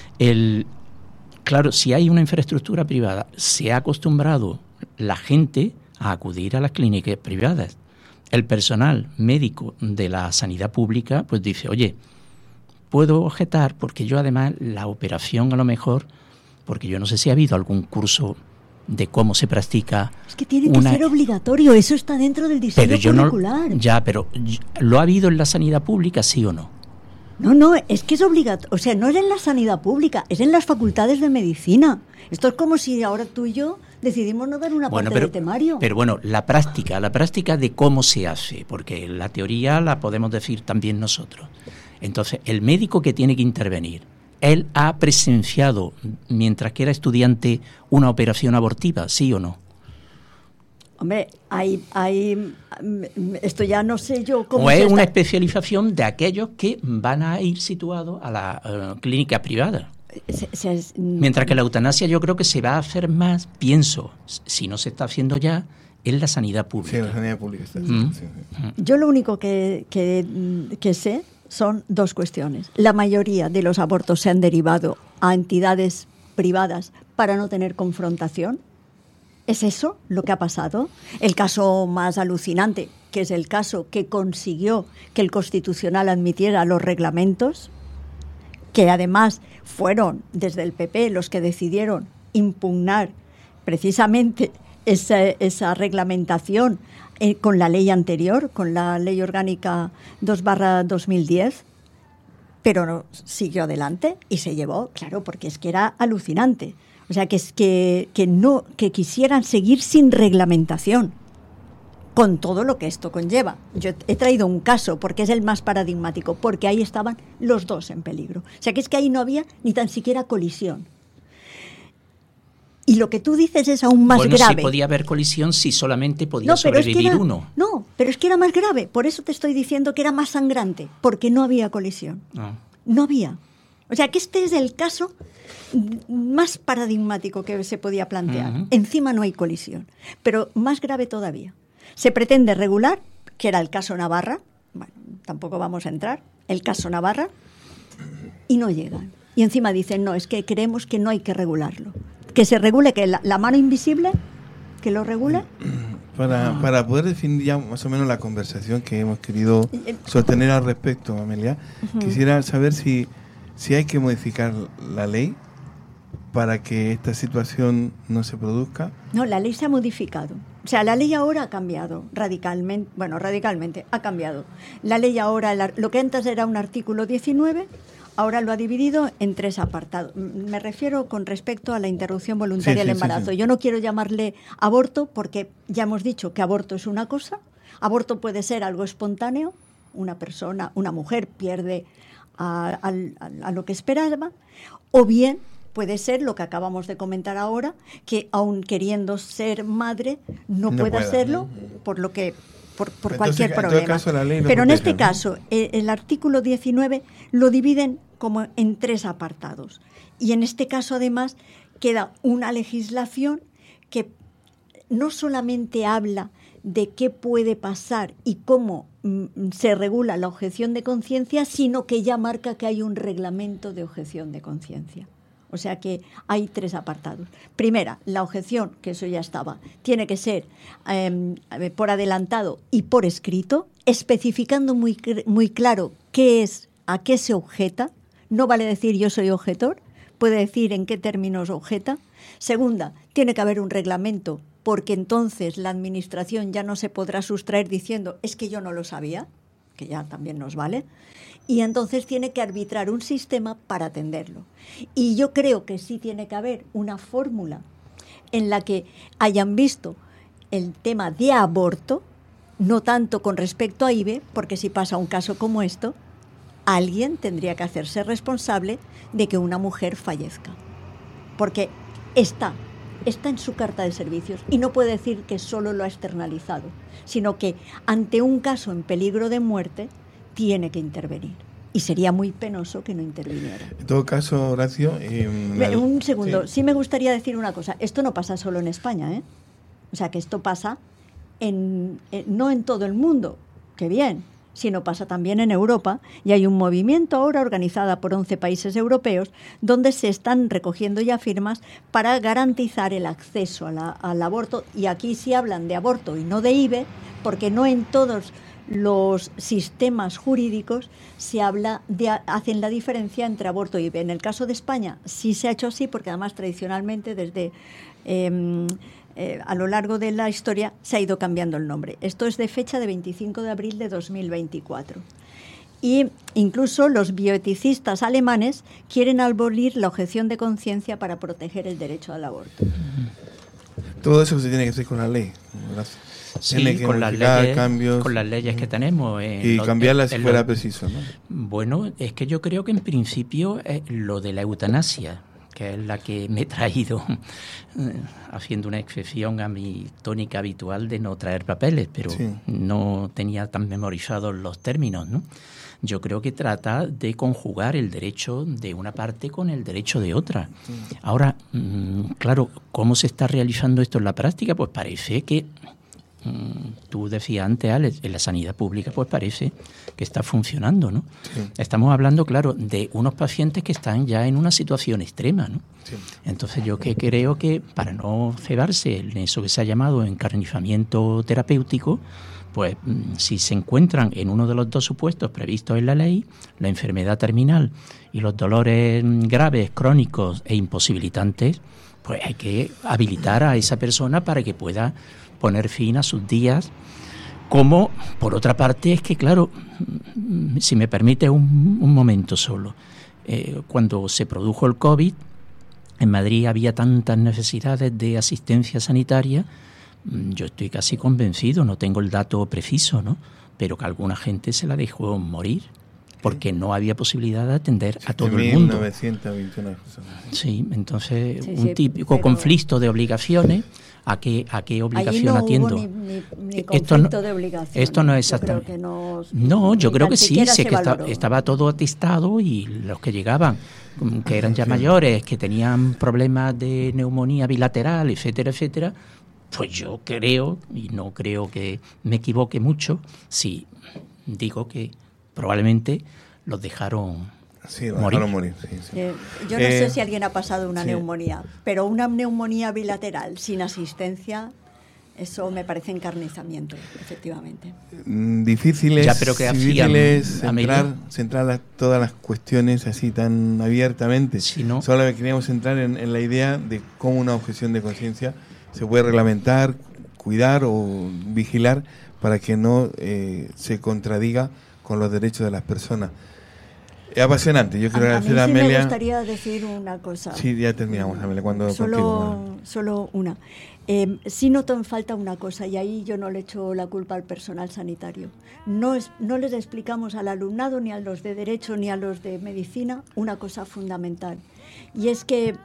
el, claro, si hay una infraestructura privada, se ha acostumbrado la gente a acudir a las clínicas privadas. El personal médico de la sanidad pública pues dice, oye, puedo objetar porque yo además la operación a lo mejor, porque yo no sé si ha habido algún curso de cómo se practica. Es que tiene una... que ser obligatorio, eso está dentro del diseño pero yo curricular. No, ya, pero ¿lo ha habido en la sanidad pública, sí o no? No, no, es que es obligatorio, o sea, no es en la sanidad pública, es en las facultades de medicina. Esto es como si ahora tú y yo decidimos no dar una bueno, parte pero, del temario. Pero bueno, la práctica, la práctica de cómo se hace, porque la teoría la podemos decir también nosotros. Entonces, el médico que tiene que intervenir, él ha presenciado, mientras que era estudiante, una operación abortiva, ¿sí o no? Hombre, hay, hay, esto ya no sé yo cómo... O es está... una especialización de aquellos que van a ir situados a la uh, clínica privada. Se, se, Mientras que la eutanasia yo creo que se va a hacer más, pienso, si no se está haciendo ya, en la sanidad pública. Sí, la sanidad pública está. ¿Mm? Sí, sí. Yo lo único que, que, que sé son dos cuestiones. La mayoría de los abortos se han derivado a entidades privadas para no tener confrontación. ¿Es eso lo que ha pasado? El caso más alucinante, que es el caso que consiguió que el Constitucional admitiera los reglamentos, que además fueron desde el P P los que decidieron impugnar precisamente esa, esa reglamentación eh, con la ley anterior, con la Ley Orgánica dos barra dos mil diez, pero no, siguió adelante y se llevó, claro, porque es que era alucinante. O sea, que, es que, que, no, que quisieran seguir sin reglamentación. con todo lo que esto conlleva. Yo he traído un caso porque es el más paradigmático, porque ahí estaban los dos en peligro. O sea, que es que ahí no había ni tan siquiera colisión. Y lo que tú dices es aún más bueno, grave. Sí podía haber colisión si solamente podía no, pero sobrevivir es que era, uno. No, pero es que era más grave. Por eso te estoy diciendo que era más sangrante, porque no había colisión. No, no había. O sea, que este es el caso más paradigmático que se podía plantear. Uh-huh. Encima no hay colisión. Pero más grave todavía. Se pretende regular, que era el caso Navarra, bueno, tampoco vamos a entrar, el caso Navarra, y no llegan. Y encima dicen, no, es que creemos que no hay que regularlo. Que se regule, que la, la mano invisible, que lo regule. Para, ah. para poder definir ya más o menos la conversación que hemos querido sostener al respecto, Amelia, uh-huh. quisiera saber si, si hay que modificar la ley para que esta situación no se produzca. No, la ley se ha modificado. O sea, la ley ahora ha cambiado radicalmente. Bueno, radicalmente ha cambiado. La ley ahora, lo que antes era un artículo diecinueve, ahora lo ha dividido en tres apartados. Me refiero con respecto a la interrupción voluntaria sí, del sí, embarazo. Sí, sí. Yo no quiero llamarle aborto porque ya hemos dicho que aborto es una cosa. Aborto puede ser algo espontáneo. Una persona, una mujer pierde a, a, a lo que esperaba. O bien puede ser lo que acabamos de comentar ahora, que aun queriendo ser madre no, no pueda, pueda hacerlo por lo que por, por Entonces, cualquier en problema. Caso, la ley no Pero protege, en este ¿no? caso, el, el artículo diecinueve lo dividen como en tres apartados. Y en este caso, además, queda una legislación que no solamente habla de qué puede pasar y cómo mm, se regula la objeción de conciencia, sino que ya marca que hay un reglamento de objeción de conciencia. O sea que hay tres apartados. Primera, la objeción, que eso ya estaba, tiene que ser eh, por adelantado y por escrito, especificando muy, muy claro qué es, a qué se objeta. No vale decir yo soy objetor, puede decir en qué términos objeta. Segunda, tiene que haber un reglamento, porque entonces la administración ya no se podrá sustraer diciendo es que yo no lo sabía, que ya también nos vale. Y entonces tiene que arbitrar un sistema para atenderlo. Y yo creo que sí tiene que haber una fórmula en la que hayan visto el tema de aborto, no tanto con respecto a I B E, porque si pasa un caso como esto, alguien tendría que hacerse responsable de que una mujer fallezca. Porque está, está en su carta de servicios y no puede decir que solo lo ha externalizado, sino que ante un caso en peligro de muerte, tiene que intervenir. Y sería muy penoso que no interviniera. En todo caso, Horacio... Eh, la... Un segundo. Sí. sí me gustaría decir una cosa. Esto no pasa solo en España, ¿eh? O sea, que esto pasa en, en, no en todo el mundo, que bien, sino pasa también en Europa. Y hay un movimiento ahora organizado por once países europeos donde se están recogiendo ya firmas para garantizar el acceso a la, al aborto. Y aquí sí hablan de aborto y no de I B E, porque no en todos los sistemas jurídicos se habla de, hacen la diferencia entre aborto y I B E. En el caso de España sí se ha hecho así, porque además tradicionalmente desde eh, eh, a lo largo de la historia se ha ido cambiando el nombre. Esto es de fecha de veinticinco de abril de dos mil veinticuatro. Y incluso los bioeticistas alemanes quieren abolir la objeción de conciencia para proteger el derecho al aborto. Todo eso se tiene que hacer con la ley. Gracias. Sí, con las, leyes, cambios, con las leyes que tenemos. En y lo, cambiarlas en, si fuera lo, preciso, ¿no? Bueno, es que yo creo que en principio eh, lo de la eutanasia, que es la que me he traído, eh, haciendo una excepción a mi tónica habitual de no traer papeles, pero sí. no tenía tan memorizados los términos, ¿no? Yo creo que trata de conjugar el derecho de una parte con el derecho de otra. Sí. Ahora, mmm, claro, ¿cómo se está realizando esto en la práctica? Pues parece que... Tú decías antes, Alex, en la sanidad pública pues parece que está funcionando, ¿no? Sí. Estamos hablando, claro, de unos pacientes que están ya en una situación extrema, ¿no? Sí. Entonces yo que creo que para no cebarse en eso que se ha llamado encarnizamiento terapéutico, pues si se encuentran en uno de los dos supuestos previstos en la ley, la enfermedad terminal y los dolores graves, crónicos e imposibilitantes, pues hay que habilitar a esa persona para que pueda poner fin a sus días, como por otra parte es que, claro, si me permite un, un momento solo, eh, cuando se produjo el COVID, en Madrid había tantas necesidades de asistencia sanitaria, Yo estoy casi convencido, no tengo el dato preciso, ¿no? Pero que alguna gente se la dejó morir porque no había posibilidad de atender a todo el mundo. mil novecientos veintiuna personas. Sí, entonces Sí, un sí, típico pero- conflicto de obligaciones. ¿A qué, a qué Allí obligación no atiendo? hubo ni, ni, ni Esto no- conflicto de obligación. Esto no es Yo creo exactamente. que no, No, yo ni creo tan que sí, siquiera sé se que esta- valoró. estaba todo atestado y los que llegaban, mm, que eran ya mayores, que tenían problemas de neumonía bilateral, etcétera, etcétera, pues yo creo, y no creo que me equivoque mucho, si digo que probablemente los dejaron Sí, lo morir. dejaron morir. Sí, sí. Eh, yo no Eh, sé si alguien ha pasado una sí. neumonía, pero una neumonía bilateral sin asistencia, eso me parece encarnizamiento, efectivamente. Mm, Difíciles, Ya, pero ¿qué hacían, difíciles Amelia? centrar, centrar las- todas las cuestiones así tan abiertamente. ¿no? Solo queríamos centrar en, en la idea de cómo una objeción de conciencia se puede reglamentar, cuidar o vigilar para que no eh, se contradiga con los derechos de las personas. Es apasionante. Yo quiero A, a mí agradecer a sí me Amelia. gustaría decir una cosa. Sí, ya terminamos, Amelia, cuando contigo. Solo, solo una. Eh, sí noto en falta una cosa, y ahí yo no le echo la culpa al personal sanitario. No, es, no les explicamos al alumnado, ni a los de Derecho, ni a los de Medicina, una cosa fundamental. Y es que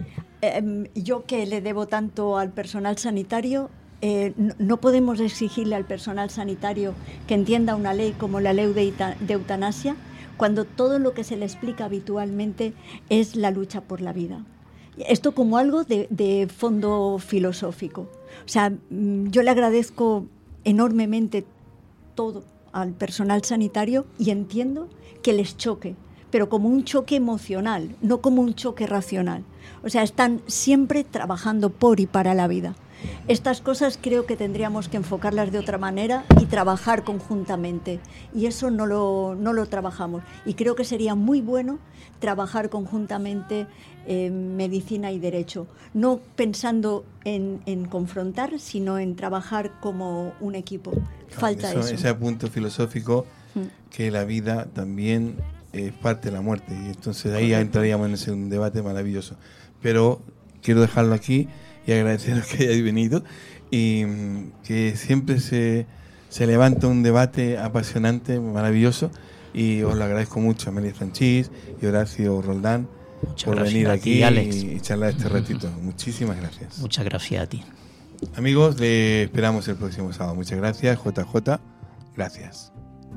eh, yo que le debo tanto al personal sanitario, eh, no, no podemos exigirle al personal sanitario que entienda una ley como la ley de, ita- de eutanasia, cuando todo lo que se le explica habitualmente es la lucha por la vida. Esto como algo de, de fondo filosófico. O sea, mm, yo le agradezco enormemente todo al personal sanitario y entiendo que les choque, pero como un choque emocional, no como un choque racional. O sea, están siempre trabajando por y para la vida. Estas cosas creo que tendríamos que enfocarlas de otra manera y trabajar conjuntamente. Y eso no lo, no lo trabajamos. Y creo que sería muy bueno trabajar conjuntamente en medicina y derecho. No pensando en, en confrontar, sino en trabajar como un equipo. Falta eso. Ese punto filosófico, Mm. que la vida también es parte de la muerte. Y entonces ahí ya entraríamos en ese un debate maravilloso. Pero quiero dejarlo aquí y agradeceros que hayáis venido y mm, que siempre se, se levanta un debate apasionante, maravilloso, y os lo agradezco mucho, Amelia Franchís y Horacio Roldán, Muchas por gracias venir a aquí ti, Alex. y, y charlar este ratito. Muchísimas gracias. Muchas gracias a ti. Amigos, le esperamos el próximo sábado. Muchas gracias, J J. Gracias.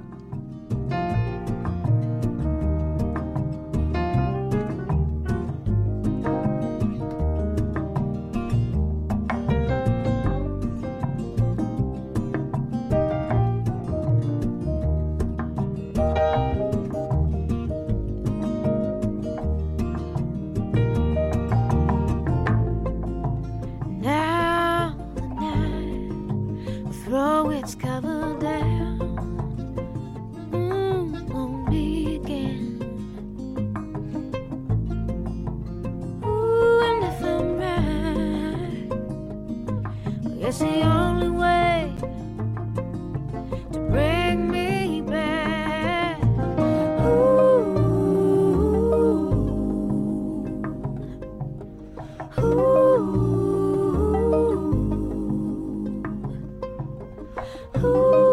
Now the night will throw its cover down mm, on me again. Ooh, and if I'm right, I guess the only way to bring me back. Ooh, ooh. Ooh.